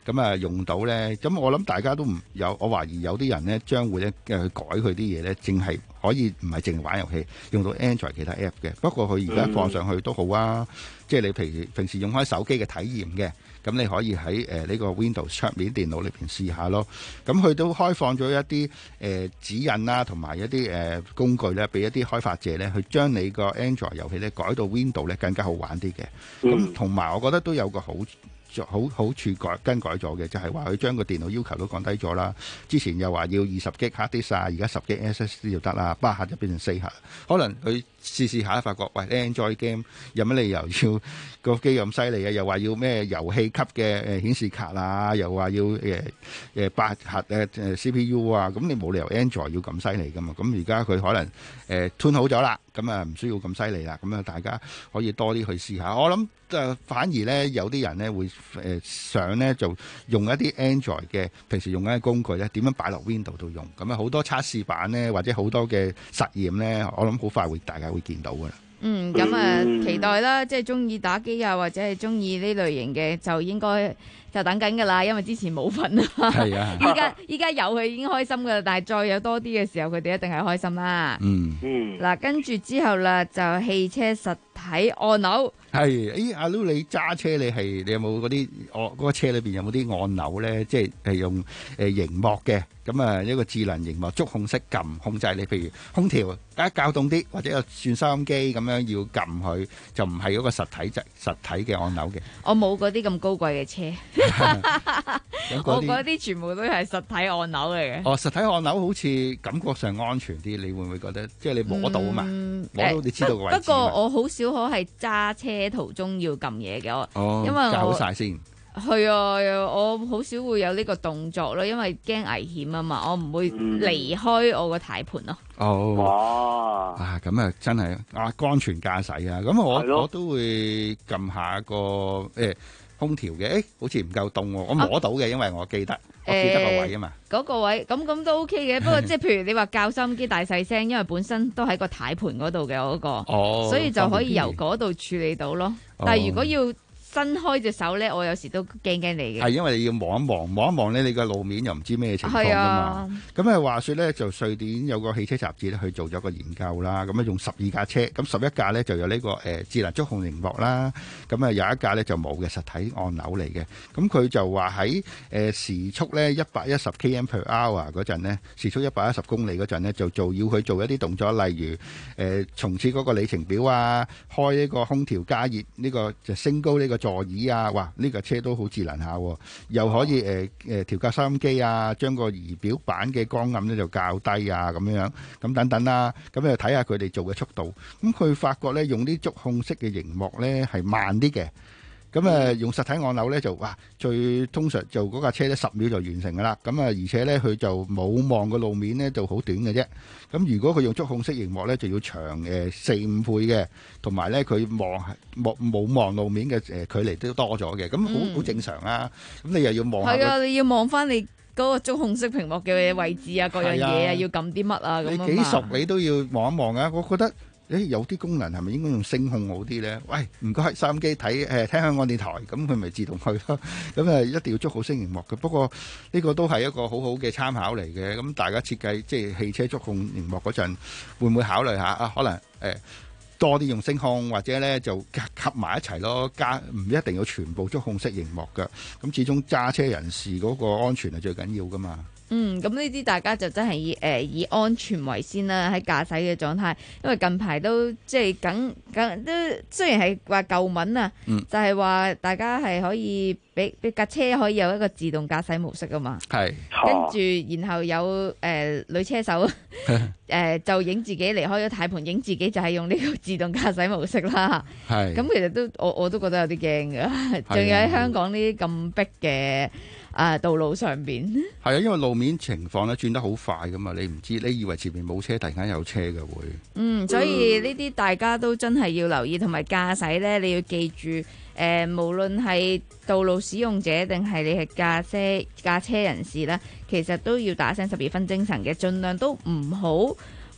咁啊用到咧，咁我諗大家都唔有，我懷疑有啲人咧將會咧誒去改佢啲嘢咧，淨係可以唔係淨係玩遊戲，用到 Android 其他 app 嘅。不過佢而家放上去都好啊，嗯、即係你平時平時用開手機嘅體驗嘅，咁你可以喺誒呢個 Windows 桌面電腦裏邊試下咯。咁佢都開放咗一啲誒、呃、指引啦，同埋一啲誒、呃、工具咧，俾一啲開發者咧去將你個 Android 遊戲咧改到 Windows 咧更加好玩啲嘅。咁同埋我覺得都有個好。好好處改更改咗嘅，就係話佢將個電腦要求都降低咗啦。之前又話要二十 G hard disk 啊，而家十 G S S D 就得啦，八核就變成四核。可能佢試試下，發覺喂 Android game 有乜理由要個機咁犀利啊？又話要咩遊戲級嘅誒顯示卡啊，又話要誒誒八核誒誒 C P U 啊，咁你冇理由 Android 要咁犀利噶嘛？咁而家佢可能誒 tune 好咗啦，咁啊唔需要咁犀利啦，咁啊大家可以多啲去試下。我諗誒反而咧有啲人咧會誒想咧就用一啲 Android 嘅平時用緊嘅工具咧，點樣擺落 Windows 度用？咁啊好多測試版咧，或者好多嘅實驗咧，我諗好快會大家會見到噶啦。 嗯，咁啊期待啦，即係中意打機啊，或者係中意呢類型嘅，就應該就等緊噶啦，因為之前冇份啊。係啊，依家依家有佢已經開心噶啦，但係再有多啲嘅時候，佢哋一定係開心啦。嗯嗯。嗱，跟住之後啦，就汽車實體按鈕。 係，誒阿 Lu 你揸車你係你有冇嗰啲按嗰個車裏邊有冇啲按鈕咧？即係係用誒熒幕嘅，咁啊一個智能熒幕觸控式撳控制你，譬如空調加較凍啲，或者有轉收音機咁樣要撳佢，就唔係嗰個實體質實體嘅按鈕嘅。 我冇嗰啲咁高貴嘅車，我嗰啲全部都係實體按鈕嚟嘅。 哦，實體按鈕好似感覺上安全啲，你會唔會覺得？即係你摸到啊嘛， 嗯、 摸到你知道個位置。 不過我好少可係揸車途中要撳嘢嘅， 哦、 因為我教好晒先。 係啊，我好少會有呢個動作咯，因為驚危險啊嘛，我唔會離開我個軚盤咯。 哦，哇！啊，咁啊，真係啊，安全駕駛啊！咁我我都會撳下個誒、欸、空調嘅，誒、欸，好似唔夠凍喎，我摸到嘅，啊、因為我記得我記得個位啊嘛。 嗰、欸嗰個位咁咁都 OK 嘅，不過即係譬如你話校收音機大細聲，因為本身都喺個軚盤嗰度嘅我嗰個，哦、所以就可以由嗰度處理到咯。哦、但係如果要伸開隻手咧，我有時都驚驚你嘅。係因為你要望一望，望一望咧，你個路面又唔知咩情況㗎嘛。咁啊話說咧，就瑞典有個汽車雜誌咧，去做咗個研究啦。咁啊用十二架車，咁十一架咧就有呢、這個誒、呃、智能觸控螢幕啦。咁啊有一架咧就冇嘅實體按鈕嚟嘅。咁佢就話喺誒時速咧一百一十 km per hour 嗰陣咧，時速一百一十公里嗰陣咧，就做要佢做一啲動作，例如誒重設嗰個里程表啊，開呢個空調加熱呢、這個就升高呢、這個。座椅啊，哇！呢、這個車都好智能下，又可以誒誒調校收音機啊，將個儀表板嘅光暗咧就較低啊，咁樣樣咁等等啦。咁就睇下佢哋做嘅速度。咁佢發覺咧，用啲觸控式嘅熒幕咧係慢啲嘅。咁啊，用實體按鈕咧就哇，最通常就嗰架車咧十秒就完成噶啦。咁啊，而且咧佢就冇望個路面咧就好短嘅啫。咁如果佢用觸控式熒幕咧，就要長誒四五倍嘅，同埋咧佢望冇冇望路面嘅誒距離都多咗嘅。咁好好正常啊。咁你又要望下。係啊， 你要望翻你嗰個觸控式屏幕嘅位置啊，各樣嘢啊，要撳啲乜啊咁啊嘛。 你幾熟你都要望一望啊！我覺得。誒有啲功能係咪應該用聲控好啲咧？喂，唔該，收音機睇誒聽香港電台，咁佢咪自動去咯。咁誒一定要觸控式螢幕嘅。不過呢個都係一個好好嘅參考嚟嘅。咁大家設計即係汽車觸控螢幕嗰陣，會唔會考慮下啊？可能誒、呃、多啲用聲控，或者咧就合埋一齊咯。加唔一定要全部觸控式螢幕㗎。咁始終揸車人士嗰個安全係最緊要㗎嘛。 嗯，咁呢啲大家就真係以誒、呃、以安全為先啦，喺駕駛嘅狀態，因為近排都即係梗梗都雖然係話舊聞啊，嗯、就係話大家係可以俾俾架車可以有一個自動駕駛模式啊嘛，係，跟住然後有誒、呃、女車手誒、呃、就影自己離開咗軚盤，影自己就係用呢個自動駕駛模式啦，係，咁其實都我我都覺得有啲驚㗎，仲要喺香港呢啲咁逼嘅。啊！道路上邊係啊，因為路面情況咧轉得好快噶嘛，你唔知，你以為前面冇車，突然間有車嘅會。嗯， 所以呢啲大家都真係要留意，同埋駕駛咧，你要記住，誒、呃，無論係道路使用者定係你係駕車駕車人士咧，其實都要打醒十二分精神嘅，盡量都唔好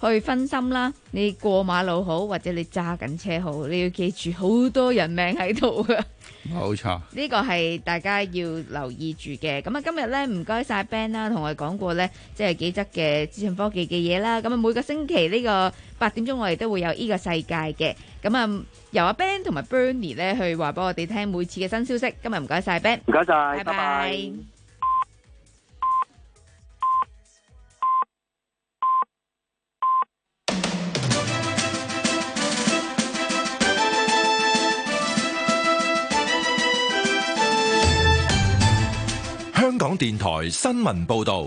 去分心啦。你過馬路好，或者你揸緊車好，你要記住好多人命喺度㗎。 冇錯， 呢個係大家要留意住嘅。咁啊，今日咧唔該晒 Ben 啦，同我哋講過咧，即係幾則嘅資訊科技嘅嘢啦。咁啊，每個星期呢個八點鐘我哋都會有呢個世界嘅。咁啊，由阿 Ben 同埋 Bernie 咧去話俾我哋聽每次嘅新消息。今日唔該晒 Ben， 唔該晒， 拜拜拜。 香港電台新聞報道，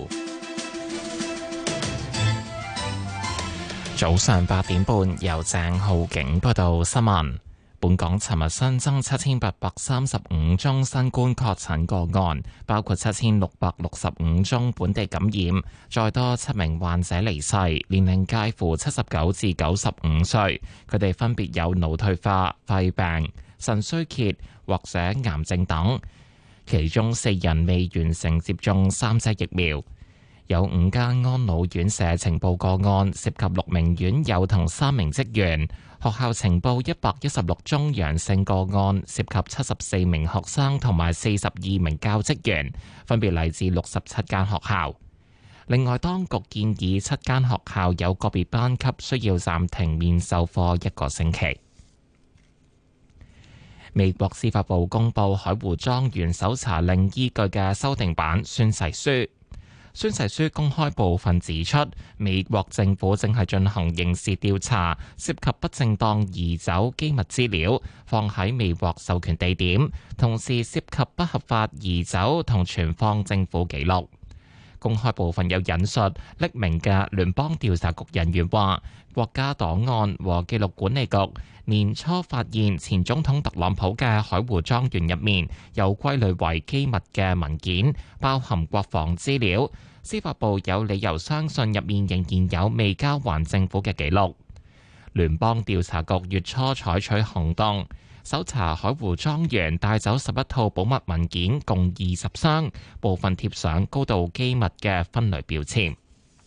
早上八點半由鄭浩景報道新聞。本港尋日新增七千八百三十五宗新冠確診個案，包括七千六百六十五宗本地感染，再多七名患者離世，年齡介乎七十九至九十五歲。佢哋分別有腦退化、肺病、腎衰竭或者癌症等。其中四人未完成接種三劑疫苗，有五間安老院舍呈報個案，涉及六名院友同三名職員。學校呈報一百一十六宗陽性個案，涉及七十四名學生同埋四十二名教職員，分別嚟自六十七間學校。另外，當局建議七間學校有個別班級需要暫停面授課一個星期。美國司法部公布海湖莊園搜查令依據嘅修訂版宣誓書。宣誓書公開部分指出，美國政府正係進行刑事調查，涉及不正當移走機密資料，放喺未獲授權地點，同時涉及不合法移走同存放政府記錄。公開部分有引述匿名嘅聯邦調查局人員話，國家檔案和記錄管理局年初發現前總統特朗普嘅海湖莊園入面有歸類為機密嘅文件，包含國防資料。司法部有理由相信入面仍然有未交還政府嘅記錄。聯邦調查局月初採取行動，搜查海湖莊園，帶走十一套保密文件，共二十箱，部分貼上高度機密嘅分類標籤。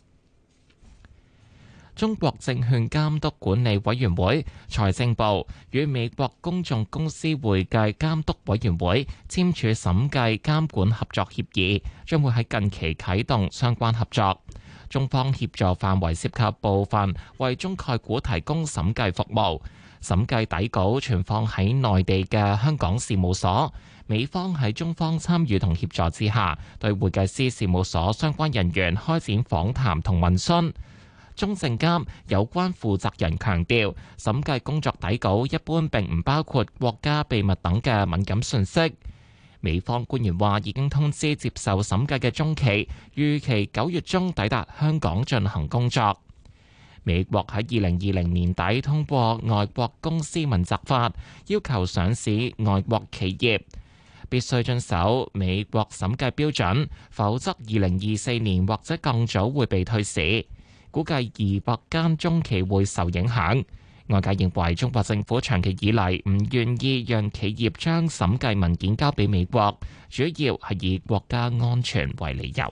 中國證券監督管理委員會、財政部與美國公眾公司會計監督委員會簽署審計監管合作協議，將會喺近期啟動相關合作。中方協助範圍涉及部分為中概股提供審計服務，審計底稿存放喺內地嘅香港事務所。美方喺中方參與同協助之下，對會計師事務所相關人員開展訪談同問詢。中證監有關負責人強調，審計工作底稿一般並唔包括國家秘密等嘅敏感信息。美方官員話已經通知接受審計嘅中企，預期九月中抵達香港進行工作。美國喺二零二零年底通過外國公司問責法，要求上市外國企業必須遵守美國審計標準，否則二零二四年或者更早會被退市。估計二百間中企會受影響。外界認為中國政府長期以嚟唔願意讓企業將審計文件交俾美國，主要係以國家安全為理由。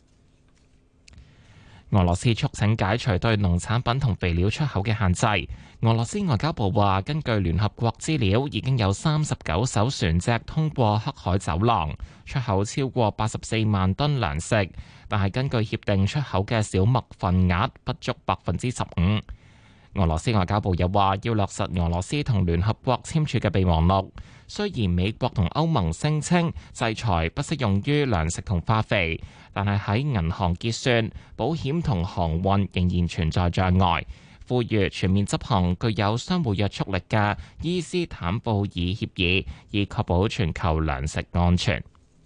俄羅斯促請解除對農產品同肥料出口嘅限制。俄羅斯外交部話，根據聯合國資料，已經有三十九艘船隻通過黑海走廊，出口超過八十四萬噸糧食，但係根據協定出口嘅小麥份額不足百分之十五。俄羅斯外交部又話，要落實俄羅斯同聯合國簽署嘅備忘錄。雖然美國同歐盟聲稱制裁不適用於糧食同化肥，但係喺銀行結算、保險同航運仍然存在障礙。呼籲全面執行具有相互約束力嘅伊斯坦布爾協議，以確保全球糧食安全。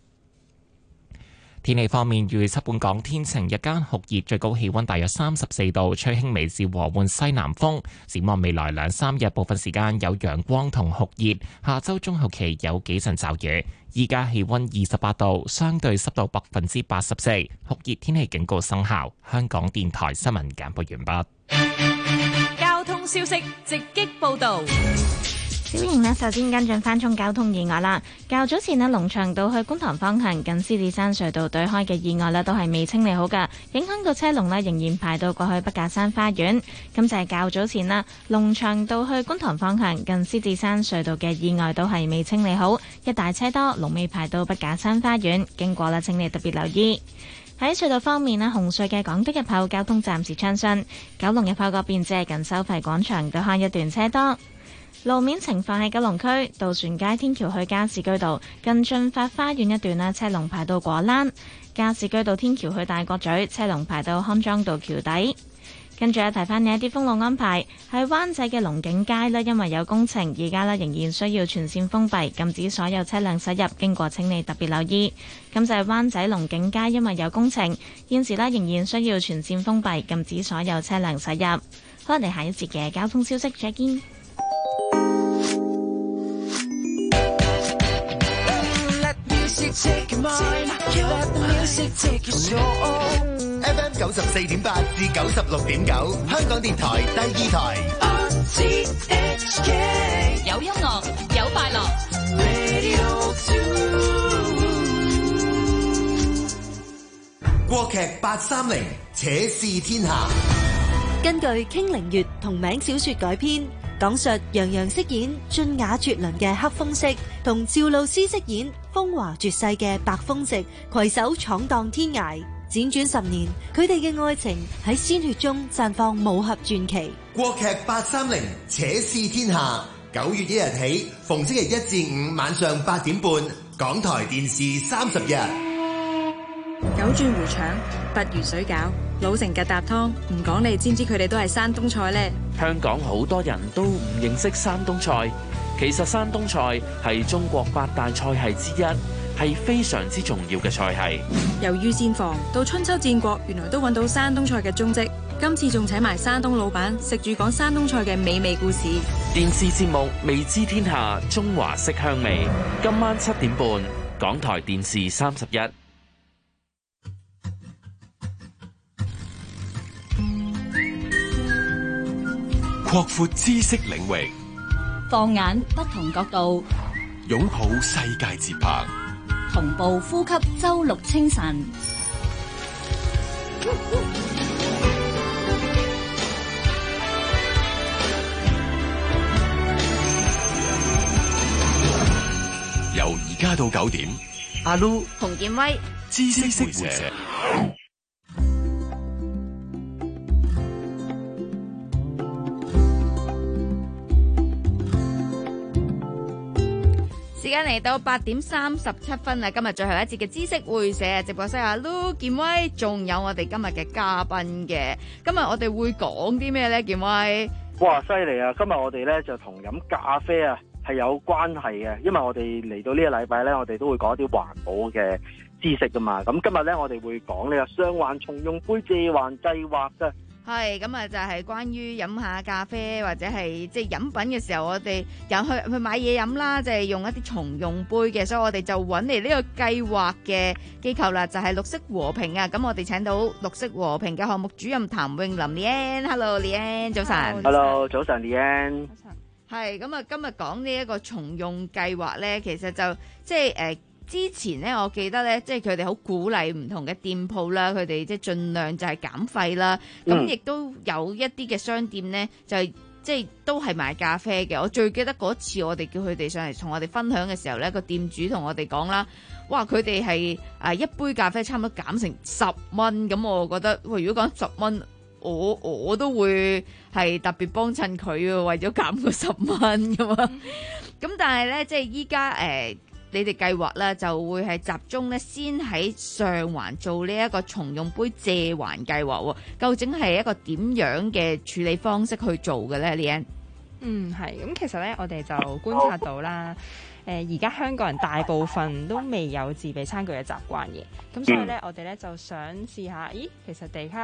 天氣方面，預測本港天晴，日間酷熱，最高氣溫大約三十四度，吹輕微至和緩西南風。展望未來兩三日，部分時間有陽光同酷熱，下周中後期有幾陣驟雨。依家氣溫二十八度，相對濕度百分之八十四，酷熱天氣警告生效。香港電台新聞簡報完畢。 交通消息直擊報道。 小型呢，首先跟進翻宗交通意外啦。較早前呢，龍翔道去觀塘方向近獅子山隧道對開嘅意外呢，都係未清理好㗎，影響個車龍呢，仍然排到過去筆架山花園。咁就係較早前啦，龍翔道去觀塘方向近獅子山隧道嘅意外都係未清理好，一大車多，龍尾排到筆架山花園。經過啦，請你特別留意。喺隧道方面呢，紅隧嘅港島入口交通暫時暢順，九龍入口嗰邊只係近收費廣場對開一段車多。路面情況喺九龍區渡船街天橋去加士居道近駿發花園一段啦，車龍排到果欄；加士居道天橋去大角咀車龍排到康莊道橋底。跟住咧，提翻你一啲封路安排，喺灣仔嘅龍景街呢，因為有工程，而家呢仍然需要全線封閉，禁止所有車輛駛入，經過請你特別留意。咁就係灣仔龍景街，因為有工程，現時呢仍然需要全線封閉，禁止所有車輛駛入。好，我哋下一節嘅交通消息再見。 F M 九十四點八至九十六點九，香港電台第二台。 有音樂，有快樂。 國劇八三零，且試天下。 根據傾靈月同名小說改編，講述楊洋飾演俊雅絕倫嘅黑風息，同趙露思飾演風華絕世嘅白風夕，攜手闖蕩天涯。輾轉十年，佢哋嘅愛情喺鮮血中綻放武俠傳奇。 國劇八三零，且試天下，九月一日起，逢星期一至五晚上八點半，港台電視三十日。 九轉魚腸、鮑魚水餃、老城吉搭湯，唔講你知唔知佢哋都係山東菜呢？ 香港好多人都唔認識山東菜，其實山東菜係中國八大菜系之一，係非常之重要嘅菜系。 由御膳房到春秋戰國，原來都揾到山東菜嘅蹤跡。今次仲請埋山東老闆食住講山東菜嘅美味故事。 電視節目《味知天下》，中華式香味，今晚七點半，港台電視三十一。 擴闊知識領域， 放眼不同角度， 擁抱世界節拍， 同步呼吸周六清晨。 由而家到九點， 阿 Lu、 洪建威、 知識會社。 時間嚟到八點三十七分啊！今日最後一節嘅知識會社直播室阿 Lu、建威，仲有我哋今日嘅嘉賓嘅。今日我哋會講啲咩呢？建威， 哇，犀利啊！今日我哋咧就同飲咖啡啊係有關係嘅，因為我哋嚟到呢個禮拜咧，我哋都會講一啲環保嘅知識噶嘛。咁今日咧，我哋會講呢個雙環重用杯借還計劃嘅。 係咁啊，就係關於飲下咖啡或者係即係飲品嘅時候，我哋入去去買嘢飲啦，就係用一啲重用杯嘅，所以我哋就揾嚟呢個計劃嘅機構啦，就係綠色和平啊。咁我哋請到綠色和平嘅項目主任譚詠麟 Leanne，Hello Leanne，早晨。 Hello，早晨 Leanne。 係咁啊，今日講呢一個重用計劃咧，其實就即係誒。之前咧，我記得咧，即係佢哋好鼓勵唔同嘅店鋪啦，佢哋即係盡量就係減廢啦。咁亦、嗯、都有一啲嘅商店咧，就係即係都係賣咖啡嘅。我最記得嗰次我哋叫佢哋上嚟同我哋分享嘅時候咧，個店主同我哋講啦，哇！佢哋係誒一杯咖啡差唔多減成十蚊，咁我覺得，喂，如果講十蚊，我我都會係特別幫襯佢喎，為咗減個十蚊咁啊。咁但係咧，即係依家誒。你哋計劃咧就會係集中咧，先喺上環做呢一個重用杯借還計劃喎。究竟係一個點樣嘅處理方式去做嘅咧 Leanne？ 嗯，係。咁其實咧，我哋就觀察到啦。誒，而家香港人大部分都未有自備餐具嘅習慣嘅。咁所以咧，我哋咧就想試下，咦，其實地卡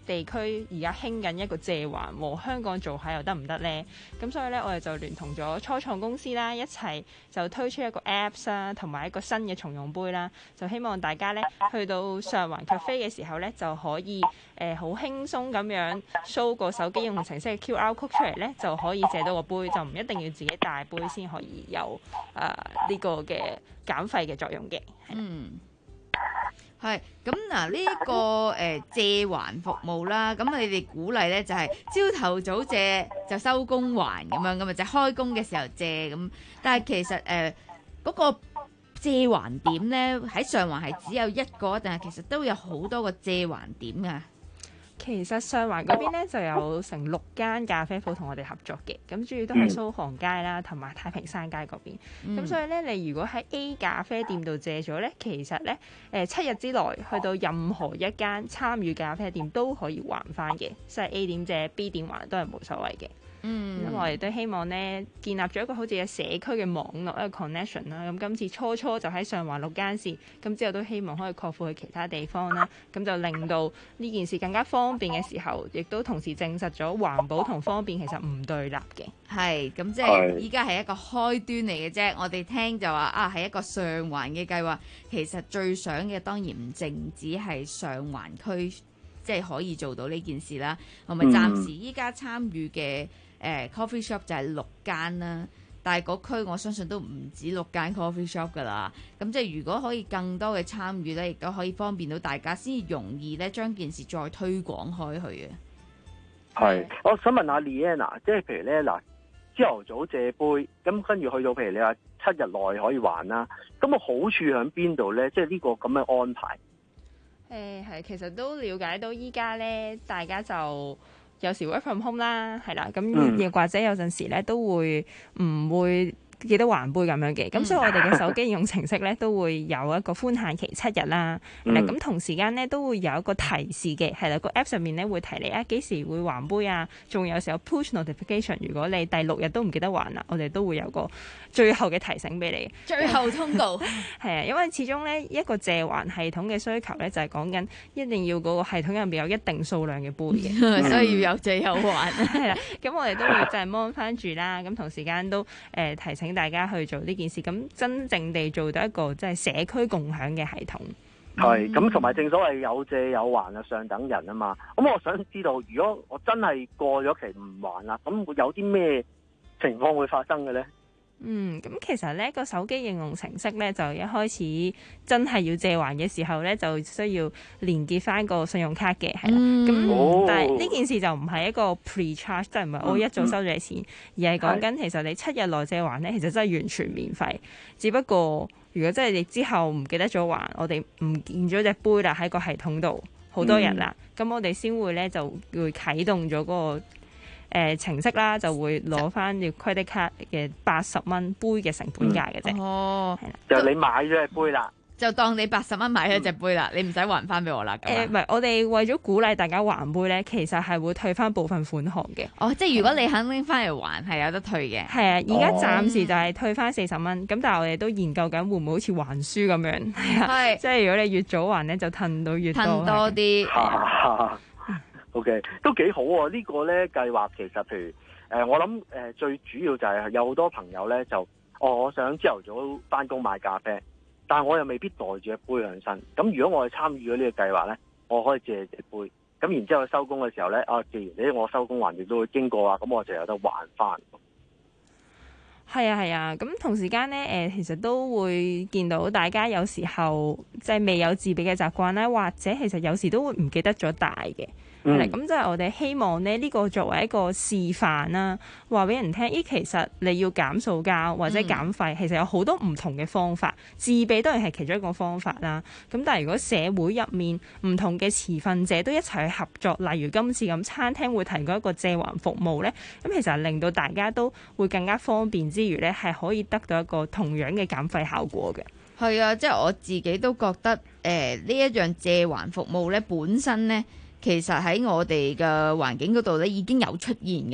地區而家興緊一個借環喎，香港做下又得唔得呢？咁所以咧，我哋就聯同咗初創公司啦，一齊就推出一個 Apps 啦，同埋一個新嘅重用杯啦，就希望大家咧去到上環 cafe 嘅時候咧，就可以誒好輕鬆咁樣 show 個手機應用程式嘅 Q R code 出嚟咧，就可以借到個杯，就唔一定要自己帶杯先可以有誒呢、呃、個嘅減費嘅作用嘅。 嗯。係咁嗱，呢一個誒、呃、借還服務啦，咁你哋鼓勵咧就係朝頭早借就收工還咁樣，咁啊就開工嘅時候借咁。但係其實誒嗰、呃那個借還點咧喺上環係只有一個，定係其實都有好多個借還點啊？ 其實上環嗰邊咧就有成六間咖啡鋪同我哋合作嘅，咁主要都係蘇杭街啦，同埋太平山街嗰邊。咁、嗯、所以咧，你如果喺 A 咖啡店度借咗咧，其實咧誒七日之內去到任何一間參與咖啡店都可以還翻嘅，即係 A 點借 B 點還都係冇所謂嘅。嗯，因為我哋都希望咧建立咗一個好似嘅社區嘅網絡一個 connection 啦。咁今次初初就喺上環六間線，咁之後都希望可以擴闊去其他地方啦。咁就令到呢件事更加方便嘅時候，亦都同時證實咗環保同方便其實唔對立嘅。 係，咁即係依家係一個開端嚟嘅啫。我哋聽就話啊，係一個上環嘅計劃。其實最想嘅當然唔淨止係上環區，即係可以做到呢件事啦。我咪暫時依家參與嘅。誒、呃、coffee shop 就係六間啦，但係嗰區我相信都唔止六間 coffee shop 㗎啦。咁即係如果可以更多嘅參與咧，亦都可以方便到大家，先容易咧將件事再推廣開去嘅。 係，我想問下 Liana，即係譬如咧嗱，朝頭早借杯，咁跟住去到譬如你話七日內可以還啦，咁個好處喺邊度咧？即係呢個咁嘅安排。 誒係，其實都了解到依家咧，大家就有時 work from home 啦，係啦，咁亦或者有陣時咧都會唔會記得還杯咁樣嘅，咁、嗯、所以我哋嘅手機應用程式咧都會有一個寬限期七日啦，咁、嗯、同時間咧都會有一個提示嘅，係啦，個 app 上面咧會提你啊幾時會還杯啊，仲有時候 push notification， 如果你第六日都唔記得還啦，我哋都會有個最後嘅提醒俾你， 最後通告係啊，因為始終咧一個借還系統嘅需求咧就係講緊一定要嗰個系統入面有一定數量嘅杯嘅， 所以要有借有還係啦，咁我哋都會就係 mon 翻住啦，咁同時間都誒、呃、提醒大家去做呢件事，咁真正地做到一個即係社區共享嘅系統。 係，咁同埋正所謂有借有還啊，上等人啊嘛。咁我想知道，如果我真係過咗期唔還啦，咁會有啲咩情況會發生嘅咧？ 嗯，咁其實咧個手機應用程式咧就一開始真係要借還嘅時候咧，就需要連結翻個信用卡嘅，係啦。咁、嗯、但係呢件事就唔係一個 pre-charge，即係唔係我一早收咗你錢，嗯、而係講緊其實你七日內借還咧，其實真係完全免費。只不過如果真係你之後唔記得咗還，我哋唔見咗隻杯啦喺個系統度好多日啦，咁、嗯、我哋先會咧就會啟動咗嗰、那個。誒、呃、程式啦，就會攞翻要 credit card 嘅八十蚊杯嘅成本價嘅啫。哦，係啦， 就你買咗隻杯啦， 就當你八十蚊買咗隻杯啦、嗯，你唔使還翻俾我啦。 誒唔係，我哋為咗鼓勵大家還杯咧，其實係會退翻部分款項嘅。 哦，即係如果你肯拎翻嚟還，係有得退嘅。 係啊，而家暫時就係退翻四十蚊。咁、哦、但係我哋都研究緊會唔會好似還書咁樣。係啊，即係如果你越早還咧，就褪到越多。 褪多啲。 O.K. 都幾好喎、啊！呢、這個咧計劃其實，譬如誒、呃，我諗誒、呃、最主要就係有好多朋友咧就，哦，我想朝頭早返工買咖啡，但係我又未必袋住一杯喺身。咁如果我係參與咗呢個計劃咧，我可以借隻杯。咁然之後收工嘅時候咧，啊，既然你我收工還亦都會經過啊，咁我就有得還返。 係啊係啊，咁同時間咧，誒其實都會見到大家有時候即係未有自備嘅習慣啦，或者其實有時都會唔記得咗帶嘅。係啦，咁即係我哋希望咧，呢個作為一個示範啦，話俾人聽，咦，其實你要減塑膠或者減廢，其實有好多唔同嘅方法，自備當然係其中一個方法啦。咁但係如果社會入面唔同嘅持份者都一齊去合作，例如今次咁餐廳會提供一個借還服務咧，咁其實令到大家都會更加方便之餘咧，係可以得到一個同樣嘅減廢效果嘅。 係啊，即係我自己都覺得，誒、呃、呢一樣借還服務咧，本身咧。其實喺我哋嘅環境嗰度咧已經有出現㗎啦，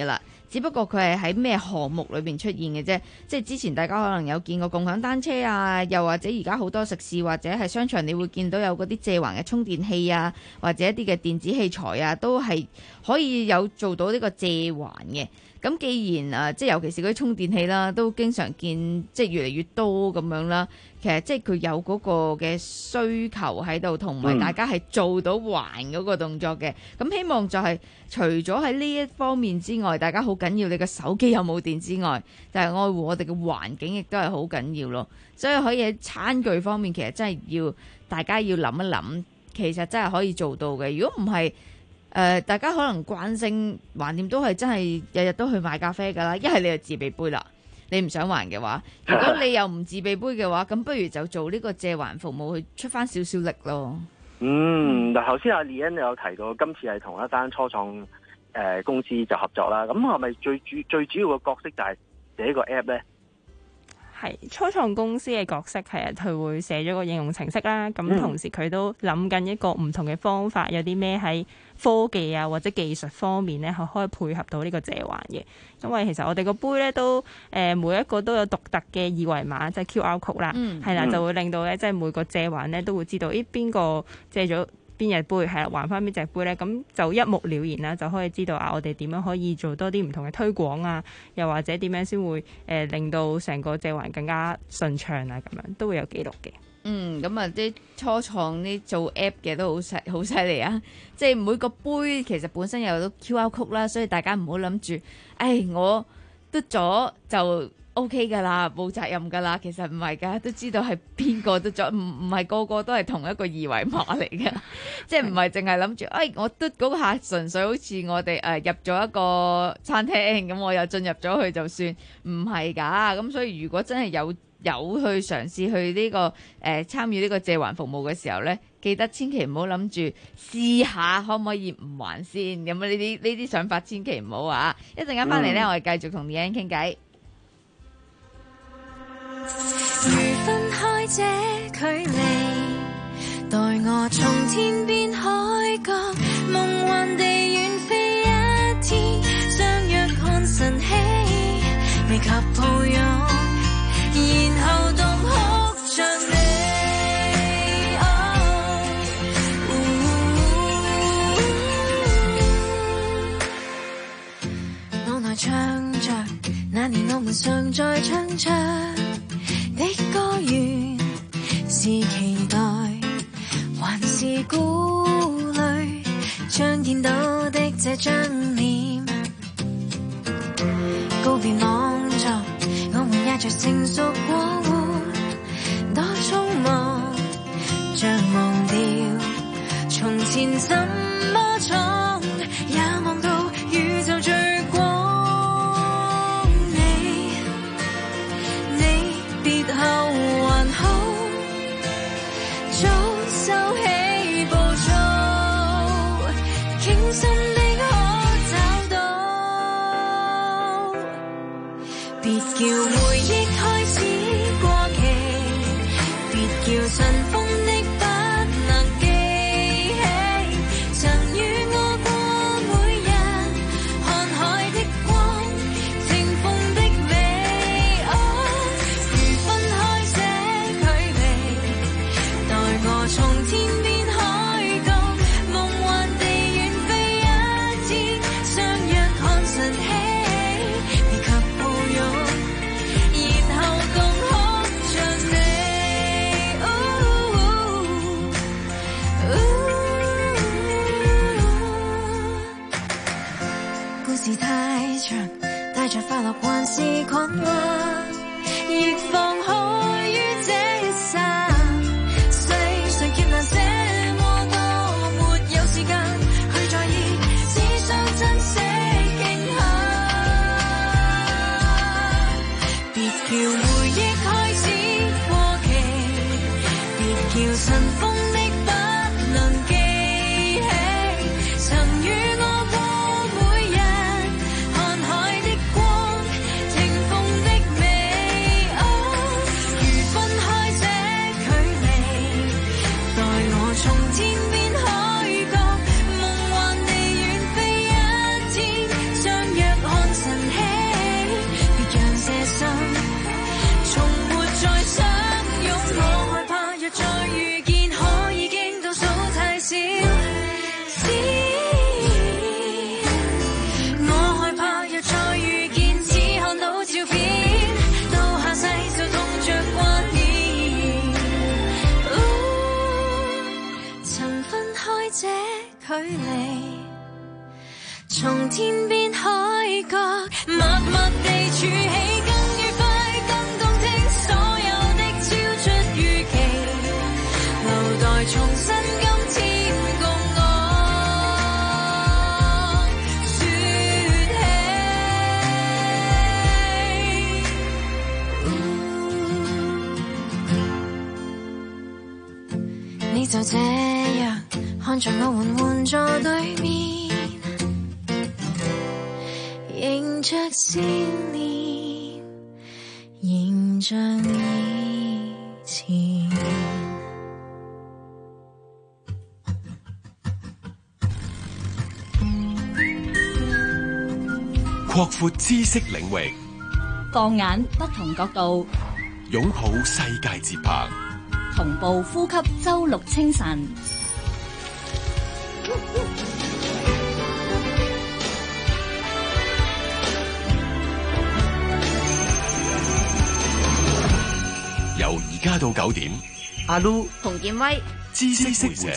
只不過佢係喺咩項目裏邊出現嘅啫。即係之前大家可能有見過共享單車啊，又或者而家好多食肆或者係商場，你會見到有嗰啲借還嘅充電器啊，或者一啲嘅電子器材啊，都係可以有做到呢個借還嘅。咁既然啊，即係尤其是嗰啲充電器啦，都經常見即係越嚟越多咁樣啦。其實即係佢有嗰個嘅需求喺度，同埋大家係做到還嗰個動作嘅。咁、嗯、希望就係、是、除咗喺呢一方面之外，大家好緊要你嘅手機有冇電之外，就係、是、愛護我哋嘅環境，亦都係好緊要咯。所以可以喺餐具方面，其實真係要大家要諗一諗，其實真係可以做到嘅。如果唔係，誒、呃，大家可能慣性橫掂都係真係日日都去買咖啡㗎啦，一係你就自備杯啦。你唔想還嘅話，如果你又唔自備杯嘅話，咁不如就做呢個借還服務，去出翻少少力咯。 嗯，嗱，頭先阿 Leon 有提到，今次係同一間初創誒、呃、公司就合作啦。咁係咪最主最主要嘅角色就係寫個 app 咧？ 係初創公司嘅角色係啊，佢會寫咗個應用程式啦。咁同時佢都諗緊一個唔同嘅方法，有啲咩喺科技啊或者技術方面咧，係可以配合到呢個借還嘅。因為其實我哋個杯咧都誒、呃、每一個都有獨特嘅二維碼，即係 Q R code 啦，係、嗯、啦，就會令到咧即係每個借還咧都會知道，咦邊個借咗邊隻杯，係啦，還翻邊隻杯咧，咁就一目了然啦，就可以知道啊，我哋點樣可以做多啲唔同嘅推廣啊，又或者點樣先會誒、呃、令到成個借還更加順暢啊，咁樣都會有記錄嘅。 嗯，咁啊啲初創啲做 app 嘅都好犀好犀利啊！即係每個杯其實本身有咗 Q R code 啦，所以大家唔好諗住，誒我嘟咗就 O K 噶啦，冇責任噶啦。其實唔係噶，都知道係邊個嘟咗，唔唔係個個都係同一個二維碼嚟嘅，即係唔係淨係諗住，誒我嘟嗰下純粹好似我哋誒、呃、入咗一個餐廳咁，我又進入咗去就算，唔係㗎。咁所以如果真係有有去嘗試去呢、這個誒、呃、參與呢個借還服務嘅時候呢，記得千祈唔好諗住試下可唔可以唔還先，咁啊呢啲呢啲想法千祈唔好啊！一陣間翻嚟呢，嗯、我哋繼續同 Leon 傾偈。 如分開這距離，待我從天邊海角夢幻地遠飛一天，相約看晨曦，未及抱擁，然後動哭着你。腦內唱着那年我們尚在唱着的歌願，是期待還是顧慮，將見到的這張臉，告別莽撞，我們也在成熟過活，多匆忙，像忘掉從前怎麼闖，也望到宇宙最光。別後還好，早收起暴躁，傾心的可找到，別叫回憶開始過期，別叫塵封的不能記起，曾與我過每日看海的光，清風的美，哦我從天邊海角夢幻地遠飛一天，相約看晨曦，未及抱擁，然後動哭着你。故事太長，帶着快樂還是困惑，亦放開於這一剎。劫難這麼多，沒有時間去在意，只想珍惜驚嚇。別叫回憶開始過期，別叫塵封的不能記起，曾與我過每日看海的光，清風的美。 距離，從天邊海角默默地儲起，更愉快更動聽，所有的超出預期，留待重新今天共我說起。你就這樣看着我緩緩坐對面，迎着思念，仍像以前。 擴闊知識領域， 放眼不同角度， 擁抱世界節拍， 同步呼吸周六清晨。 由而家到九點， 阿 Lu 洪建威， 知識會社。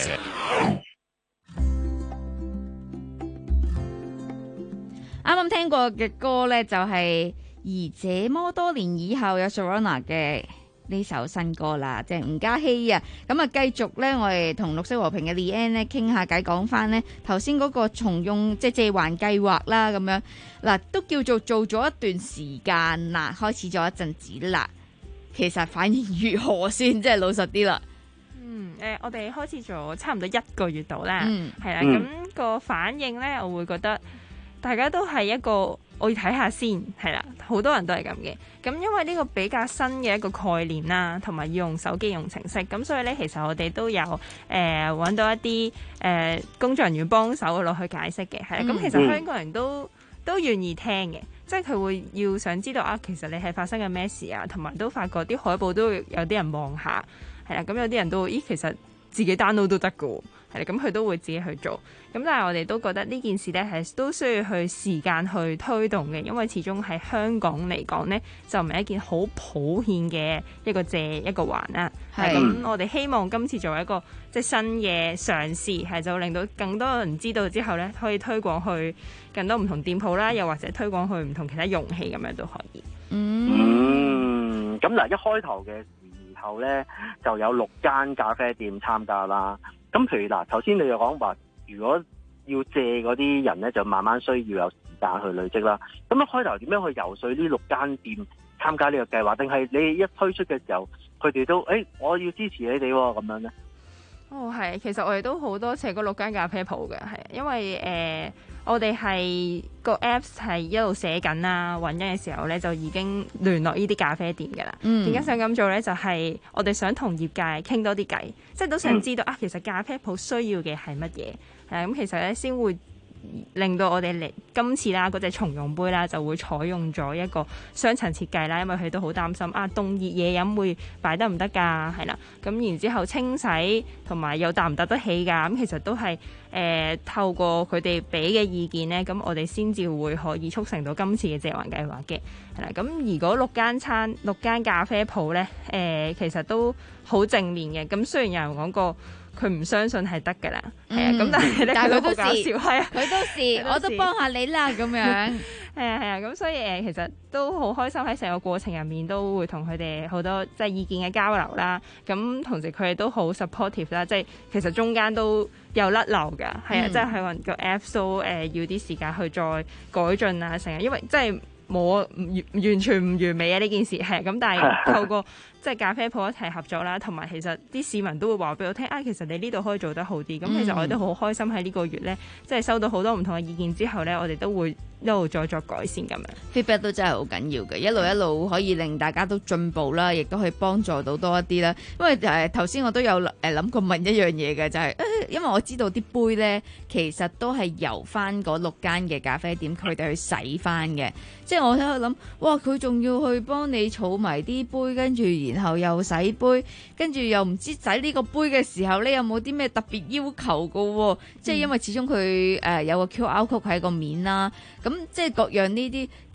啱啱聽過嘅歌呢，就係而這麼多年以後有 Sharona 嘅呢首新歌啦，即係吳嘉熙啊。咁啊，繼續呢，我哋同綠色和平嘅 Leanne 咧傾下偈，講翻呢頭先嗰個重用即係借還計劃啦，咁樣嗱都叫做做咗一段時間啦，開始咗一陣子啦。其實反應如何先？即係老實啲啦。 嗯，誒、呃，我哋開始咗差唔多一個月度啦， 嗯係啦，咁、個反應呢，我會覺得大家都係一個我要睇下先，係啦，好多人都係咁嘅。咁因為呢個比較新嘅一個概念啦，同埋要用手機用程式，咁所以呢，其實我哋都有誒揾、呃、到一啲誒、呃、工作人員幫手落去解釋嘅，係啦。咁、 嗯、 其實香港人都都願意聽嘅。即係佢會要想知道啊，其實你係發生緊咩事啊，同埋都發覺啲海報都有啲人望下，係啦，咁有啲人都咦，其實自己 download 都得㗎喎，係啦，咁佢都會自己去做，咁但係我哋都覺得呢件事呢係都需要去時間去推動嘅，因為始終喺香港嚟講呢，就唔係一件好普遍嘅一個借一個還啦，係咁我哋希望今次做一個即係新嘅嘗試，係就令到更多人知道之後呢，可以推廣去更多唔同店鋪啦，又或者推廣去唔同其他容器咁樣都可以。 嗯，咁嗱，一開頭嘅時候咧，就有六間咖啡店參加啦。咁譬如嗱，頭先你又講話，如果要借嗰啲人咧，就慢慢需要有時間去累積啦。咁一開頭點樣去游說呢六間店參加呢個計劃？定係你一推出嘅時候，佢哋都誒、欸，我要支持你哋咁樣咧？ 哦，係，其實我哋都好多謝嗰六間咖啡鋪嘅，係因為誒、呃，我哋係個 Apps 係一路寫緊啦，揾緊嘅時候咧，就已經聯絡呢啲咖啡店嘅啦。點解想咁做咧？就係、是、我哋想同業界傾多啲偈，即係都想知道、嗯、啊，其實咖啡鋪需要嘅係乜嘢？係咁，其實咧先會令到我哋嚟今次啦，嗰隻重用杯啦，就會採用咗一個雙層設計啦，因為佢都好擔心啊，凍熱嘢飲會擺得唔得㗎？係啦，咁然之後清洗同埋又搭唔搭得起㗎？咁其實都係誒、呃、透過佢哋俾嘅意見咧，咁我哋先至會可以促成到今次嘅借還計劃嘅。係啦，咁如果六間餐六間咖啡鋪咧，誒、呃、其實都好正面嘅。咁雖然有人講過，佢唔相信係得㗎啦，係啊、嗯，咁但係咧佢都好搞笑，係啊， 佢都試，我都幫下你啦咁樣， 係啊係啊，咁所以誒其實都好開心喺成個過程入面都會同佢哋好多即係意見嘅交流啦，咁同時佢哋都好 supportive 啦，即係其實中間都有甩漏㗎，係啊，即係喺個 app 都誒要啲時間去再改進啊成日，因為即係。冇完完全唔完美啊！呢件事係咁，但係透過即係咖啡鋪一齊合作啦，同埋其實啲市民都會話俾我聽啊，其實你呢度可以做得好啲。咁、嗯、其實我哋都好開心喺呢個月咧，即係收到好多唔同嘅意見之後咧，我哋都會一路再作改善咁樣。 feedback 都真係好緊要嘅，一路一路可以令大家都進步啦，亦都可以幫助到多一啲啦。因為誒頭先我都有誒諗過問一樣嘢嘅，就係、是、因為我知道啲杯咧其實都係由翻嗰六間嘅咖啡店佢哋去洗翻嘅，即係我喺度諗，哇！佢仲要去幫你儲埋啲杯，跟住然後又洗杯，跟住又唔知洗呢個杯嘅時候咧有冇啲咩特別要求嘅喎？即係因為始終佢誒有個 Q R code 喺個面啦，咁即係各樣呢啲，即係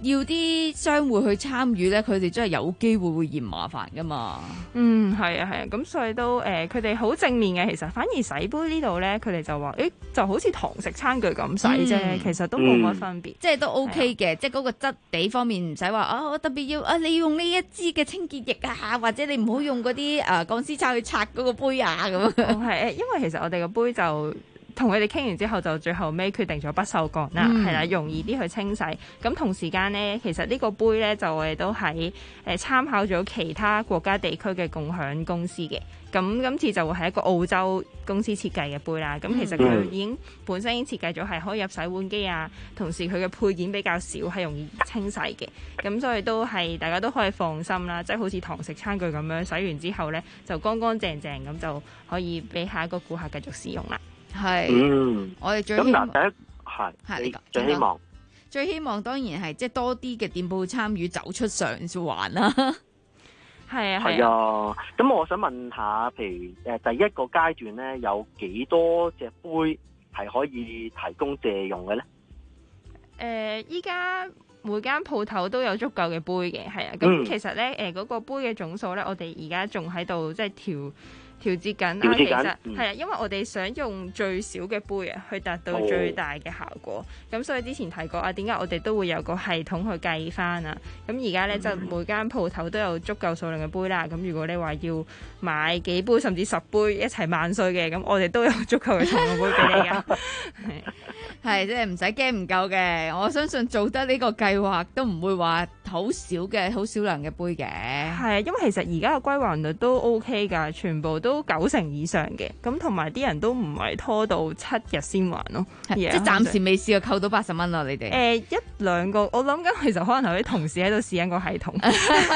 要啲商戶去參與咧，佢哋真係有機會會嫌麻煩噶嘛。 嗯，係啊，係啊，咁所以都誒，佢哋好正面嘅。其實反而洗杯呢度咧，佢哋就話，誒就好似堂食餐具咁洗啫， 嗯、 其實都冇乜分別， 嗯、即係都 OK 嘅，即係嗰個質地方面唔使話啊，我特別要啊，你要用呢一支嘅清潔液啊，或者你唔好用嗰啲誒鋼絲刷去刷嗰個杯啊咁。 係誒，因為其實我哋個杯就。同佢哋傾完之後，就最後尾決定咗不鏽鋼啦，係啦、嗯，容易啲去清洗。咁同時間呢，其實呢個杯呢，就我哋都喺誒、呃、參考咗其他國家地區嘅共享公司嘅。咁今次就會係一個澳洲公司設計嘅杯啦。咁其實佢已經本身已經設計咗係可以入洗碗機啊，同時佢嘅配件比較少，係容易清洗嘅。咁所以都係大家都可以放心啦，即係好似堂食餐具咁樣洗完之後呢，就乾乾淨淨咁就可以俾下一個顧客繼續使用啦。 係， 嗯， 我哋最希望咁嗱，第一係係你講最希望， 最希望當然係即係多啲嘅店鋪參與，走出償還啦。 係啊， 係啊。咁我想問下，譬如誒第一個階段咧，有幾多隻杯係可以提供借用嘅咧？ 誒，依家每間鋪頭都有足夠嘅杯嘅，係啊。咁、嗯、其實咧，誒嗰個杯嘅總數咧，我哋而家仲喺度即係調。調節緊啊，其實係啊、嗯，因為我哋想用最少嘅杯啊，去達到最大嘅效果。咁、哦、所以之前提過啊，點解我哋都會有個系統去計翻啊？咁而家咧就每間鋪頭都有足夠數量嘅杯啦。咁如果你話要買幾杯甚至十杯一齊萬歲嘅，咁我哋都有足夠嘅重量杯俾你噶。 係，即係唔使驚唔夠嘅。我相信做得呢個計劃都唔會話好少嘅、好少量嘅杯嘅。 係啊，因為其實而家嘅歸還率都 OK 㗎，全部都九成以上嘅。咁同埋啲人都唔係拖到七日先還咯。 即係暫時未試過扣到八十蚊咯，你哋？誒、 呃、一兩個，我諗緊其實可能有啲同事喺度試緊個系統。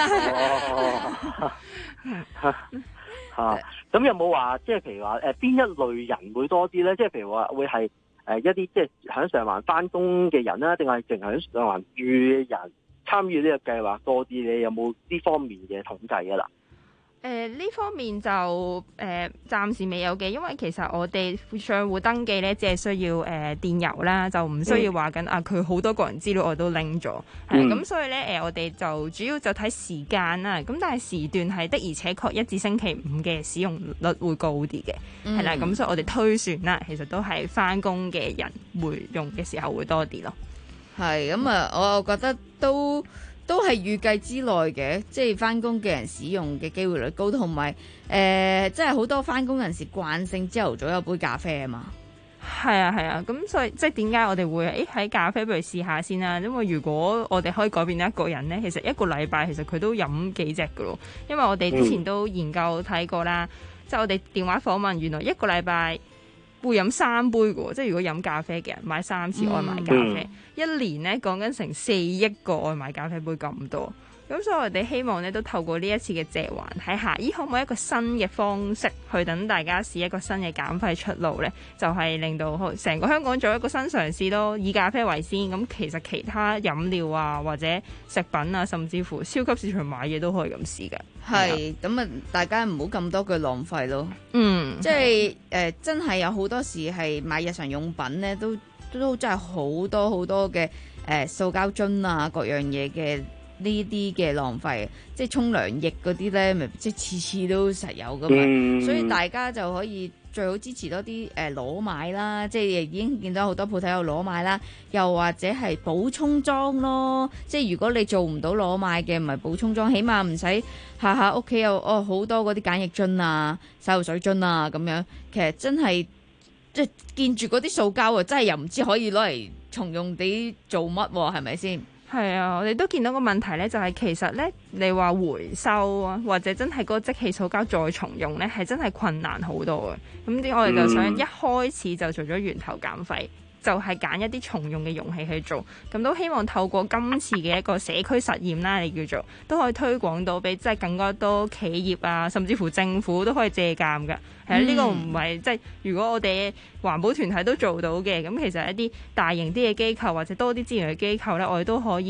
嚇，咁有冇話即係譬如話誒邊一類人會多啲咧？即係譬如話會係誒一啲即係喺上環翻工嘅人啦，定係淨係喺上環住嘅人參與呢個計劃多啲？你有冇呢方面嘅統計㗎啦？ 誒、呃、呢方面就誒、呃、暫時未有嘅，因為其實我哋賬戶登記咧，只係需要誒、呃、電郵啦，就唔需要話緊、嗯、啊佢好多個人資料我都拎咗，係咁、嗯、所以咧誒、呃、我哋就主要就睇時間啦，咁但係時段係的而且確一至星期五嘅使用率會高啲嘅，係、嗯、啦，咁所以我哋推算啦，其實都係返工嘅人會用嘅時候會多啲咯。 係咁啊，我又覺得都。都係預計之內嘅，即係翻工嘅人使用嘅機會率高，同埋誒，即係好多翻工人士慣性朝頭早有杯咖啡啊嘛。 係啊係啊，咁所以即係點解我哋會誒喺咖啡不如試下先啦？因為如果我哋可以改變一個人咧，其實一個禮拜其實佢都飲幾隻噶咯。因為我哋之前都研究睇過啦，即係我哋電話訪問，原來一個禮拜會飲三杯嘅喎，即係如果飲咖啡嘅人買三次外賣咖啡，嗯、一年咧講緊成四億個外賣咖啡杯咁多，咁所以我哋希望咧都透過呢一次嘅借還，睇下咦可唔可以一個新嘅方式去等大家試一個新嘅減費出路咧，就係、是、令到成個香港做一個新嘗試咯，以咖啡為先。咁其實其他飲料啊或者食品啊，甚至乎超級市場買嘢都可以咁試㗎。 係咁啊！大家唔好咁多句浪費咯。 嗯， 即係誒、呃，真係有好多時係買日常用品咧，都都真係好多好多嘅誒、呃、塑膠樽啊，各樣嘢嘅呢啲嘅浪費。即係沖涼液嗰啲咧，咪即係次次都實有噶嘛、嗯。所以大家就可以最好支持多啲誒裸買啦。即係已經見到好多鋪頭有裸買啦，又或者係補充裝咯。即係如果你做唔到裸買嘅，唔係補充裝，起碼唔使下下屋企有哦好多嗰啲梘液樽啊、洗頭水樽啊咁樣。其實真係即係見住嗰啲塑膠啊，真係又唔知可以攞嚟重用地做乜喎？係咪先？ 係啊，我哋都見到個問題咧，就係其實咧，你話回收啊，或者真係嗰個即棄塑膠再重用咧，係真係困難好多嘅。咁啲我哋就想一開始就做咗源頭減廢。就係、是、揀一啲重用嘅容器去做，咁都希望透過今次嘅一個社區實驗啦，你叫做都可以推廣到俾即係更加多企業啊，甚至乎政府都可以借鑑㗎。係、嗯、啊，呢、這個唔係即係如果我哋環保團體都做到嘅，咁其實一啲大型啲嘅機構或者多啲資源嘅機構咧，我哋都可以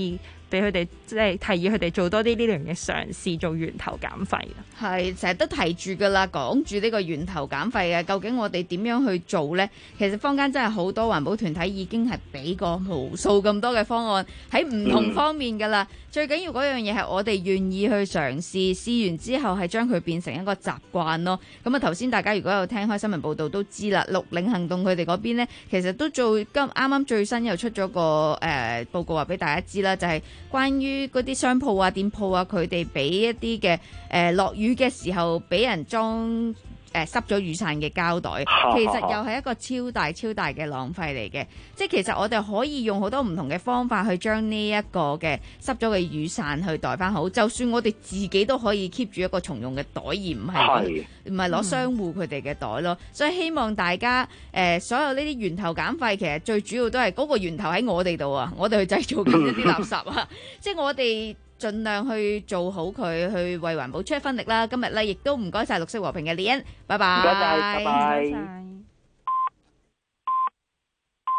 俾佢哋即係提議佢哋做多啲呢類嘅嘗試，做源頭減廢。 係成日都提住噶啦，講住呢個源頭減廢嘅，究竟我哋點樣去做呢？其實坊間真係好多環保團體已經係俾過無數咁多嘅方案喺唔同方面噶啦。嗯、最緊要嗰樣嘢係我哋願意去嘗試，試完之後係將佢變成一個習慣咯。咁啊頭先大家如果有聽開新聞報道都知啦，綠領行動佢哋嗰邊呢，其實都做今啱啱最新又出咗個誒、呃、報告話俾大家知啦，就係、是、關於嗰啲商鋪啊、店鋪啊，佢哋俾一啲嘅誒落雨嘅時候俾人裝誒、呃、濕咗雨傘嘅膠袋，其實又係一個超大超大嘅浪費嚟嘅。即係其實我哋可以用好多唔同嘅方法去將呢一個嘅濕咗嘅雨傘去袋翻好，就算我哋自己都可以 keep 住一個重用嘅袋，而唔係唔係攞商戶佢哋嘅袋咯。嗯、所以希望大家誒、呃、所有呢啲源頭減廢，其實最主要都係嗰個源頭喺我哋度啊，我哋去製造緊一啲垃圾啊，即係我哋盡量去做好佢，去為環保出一分力啦。今日咧亦都唔該晒綠色和平嘅李欣，拜拜。 唔該晒，拜拜。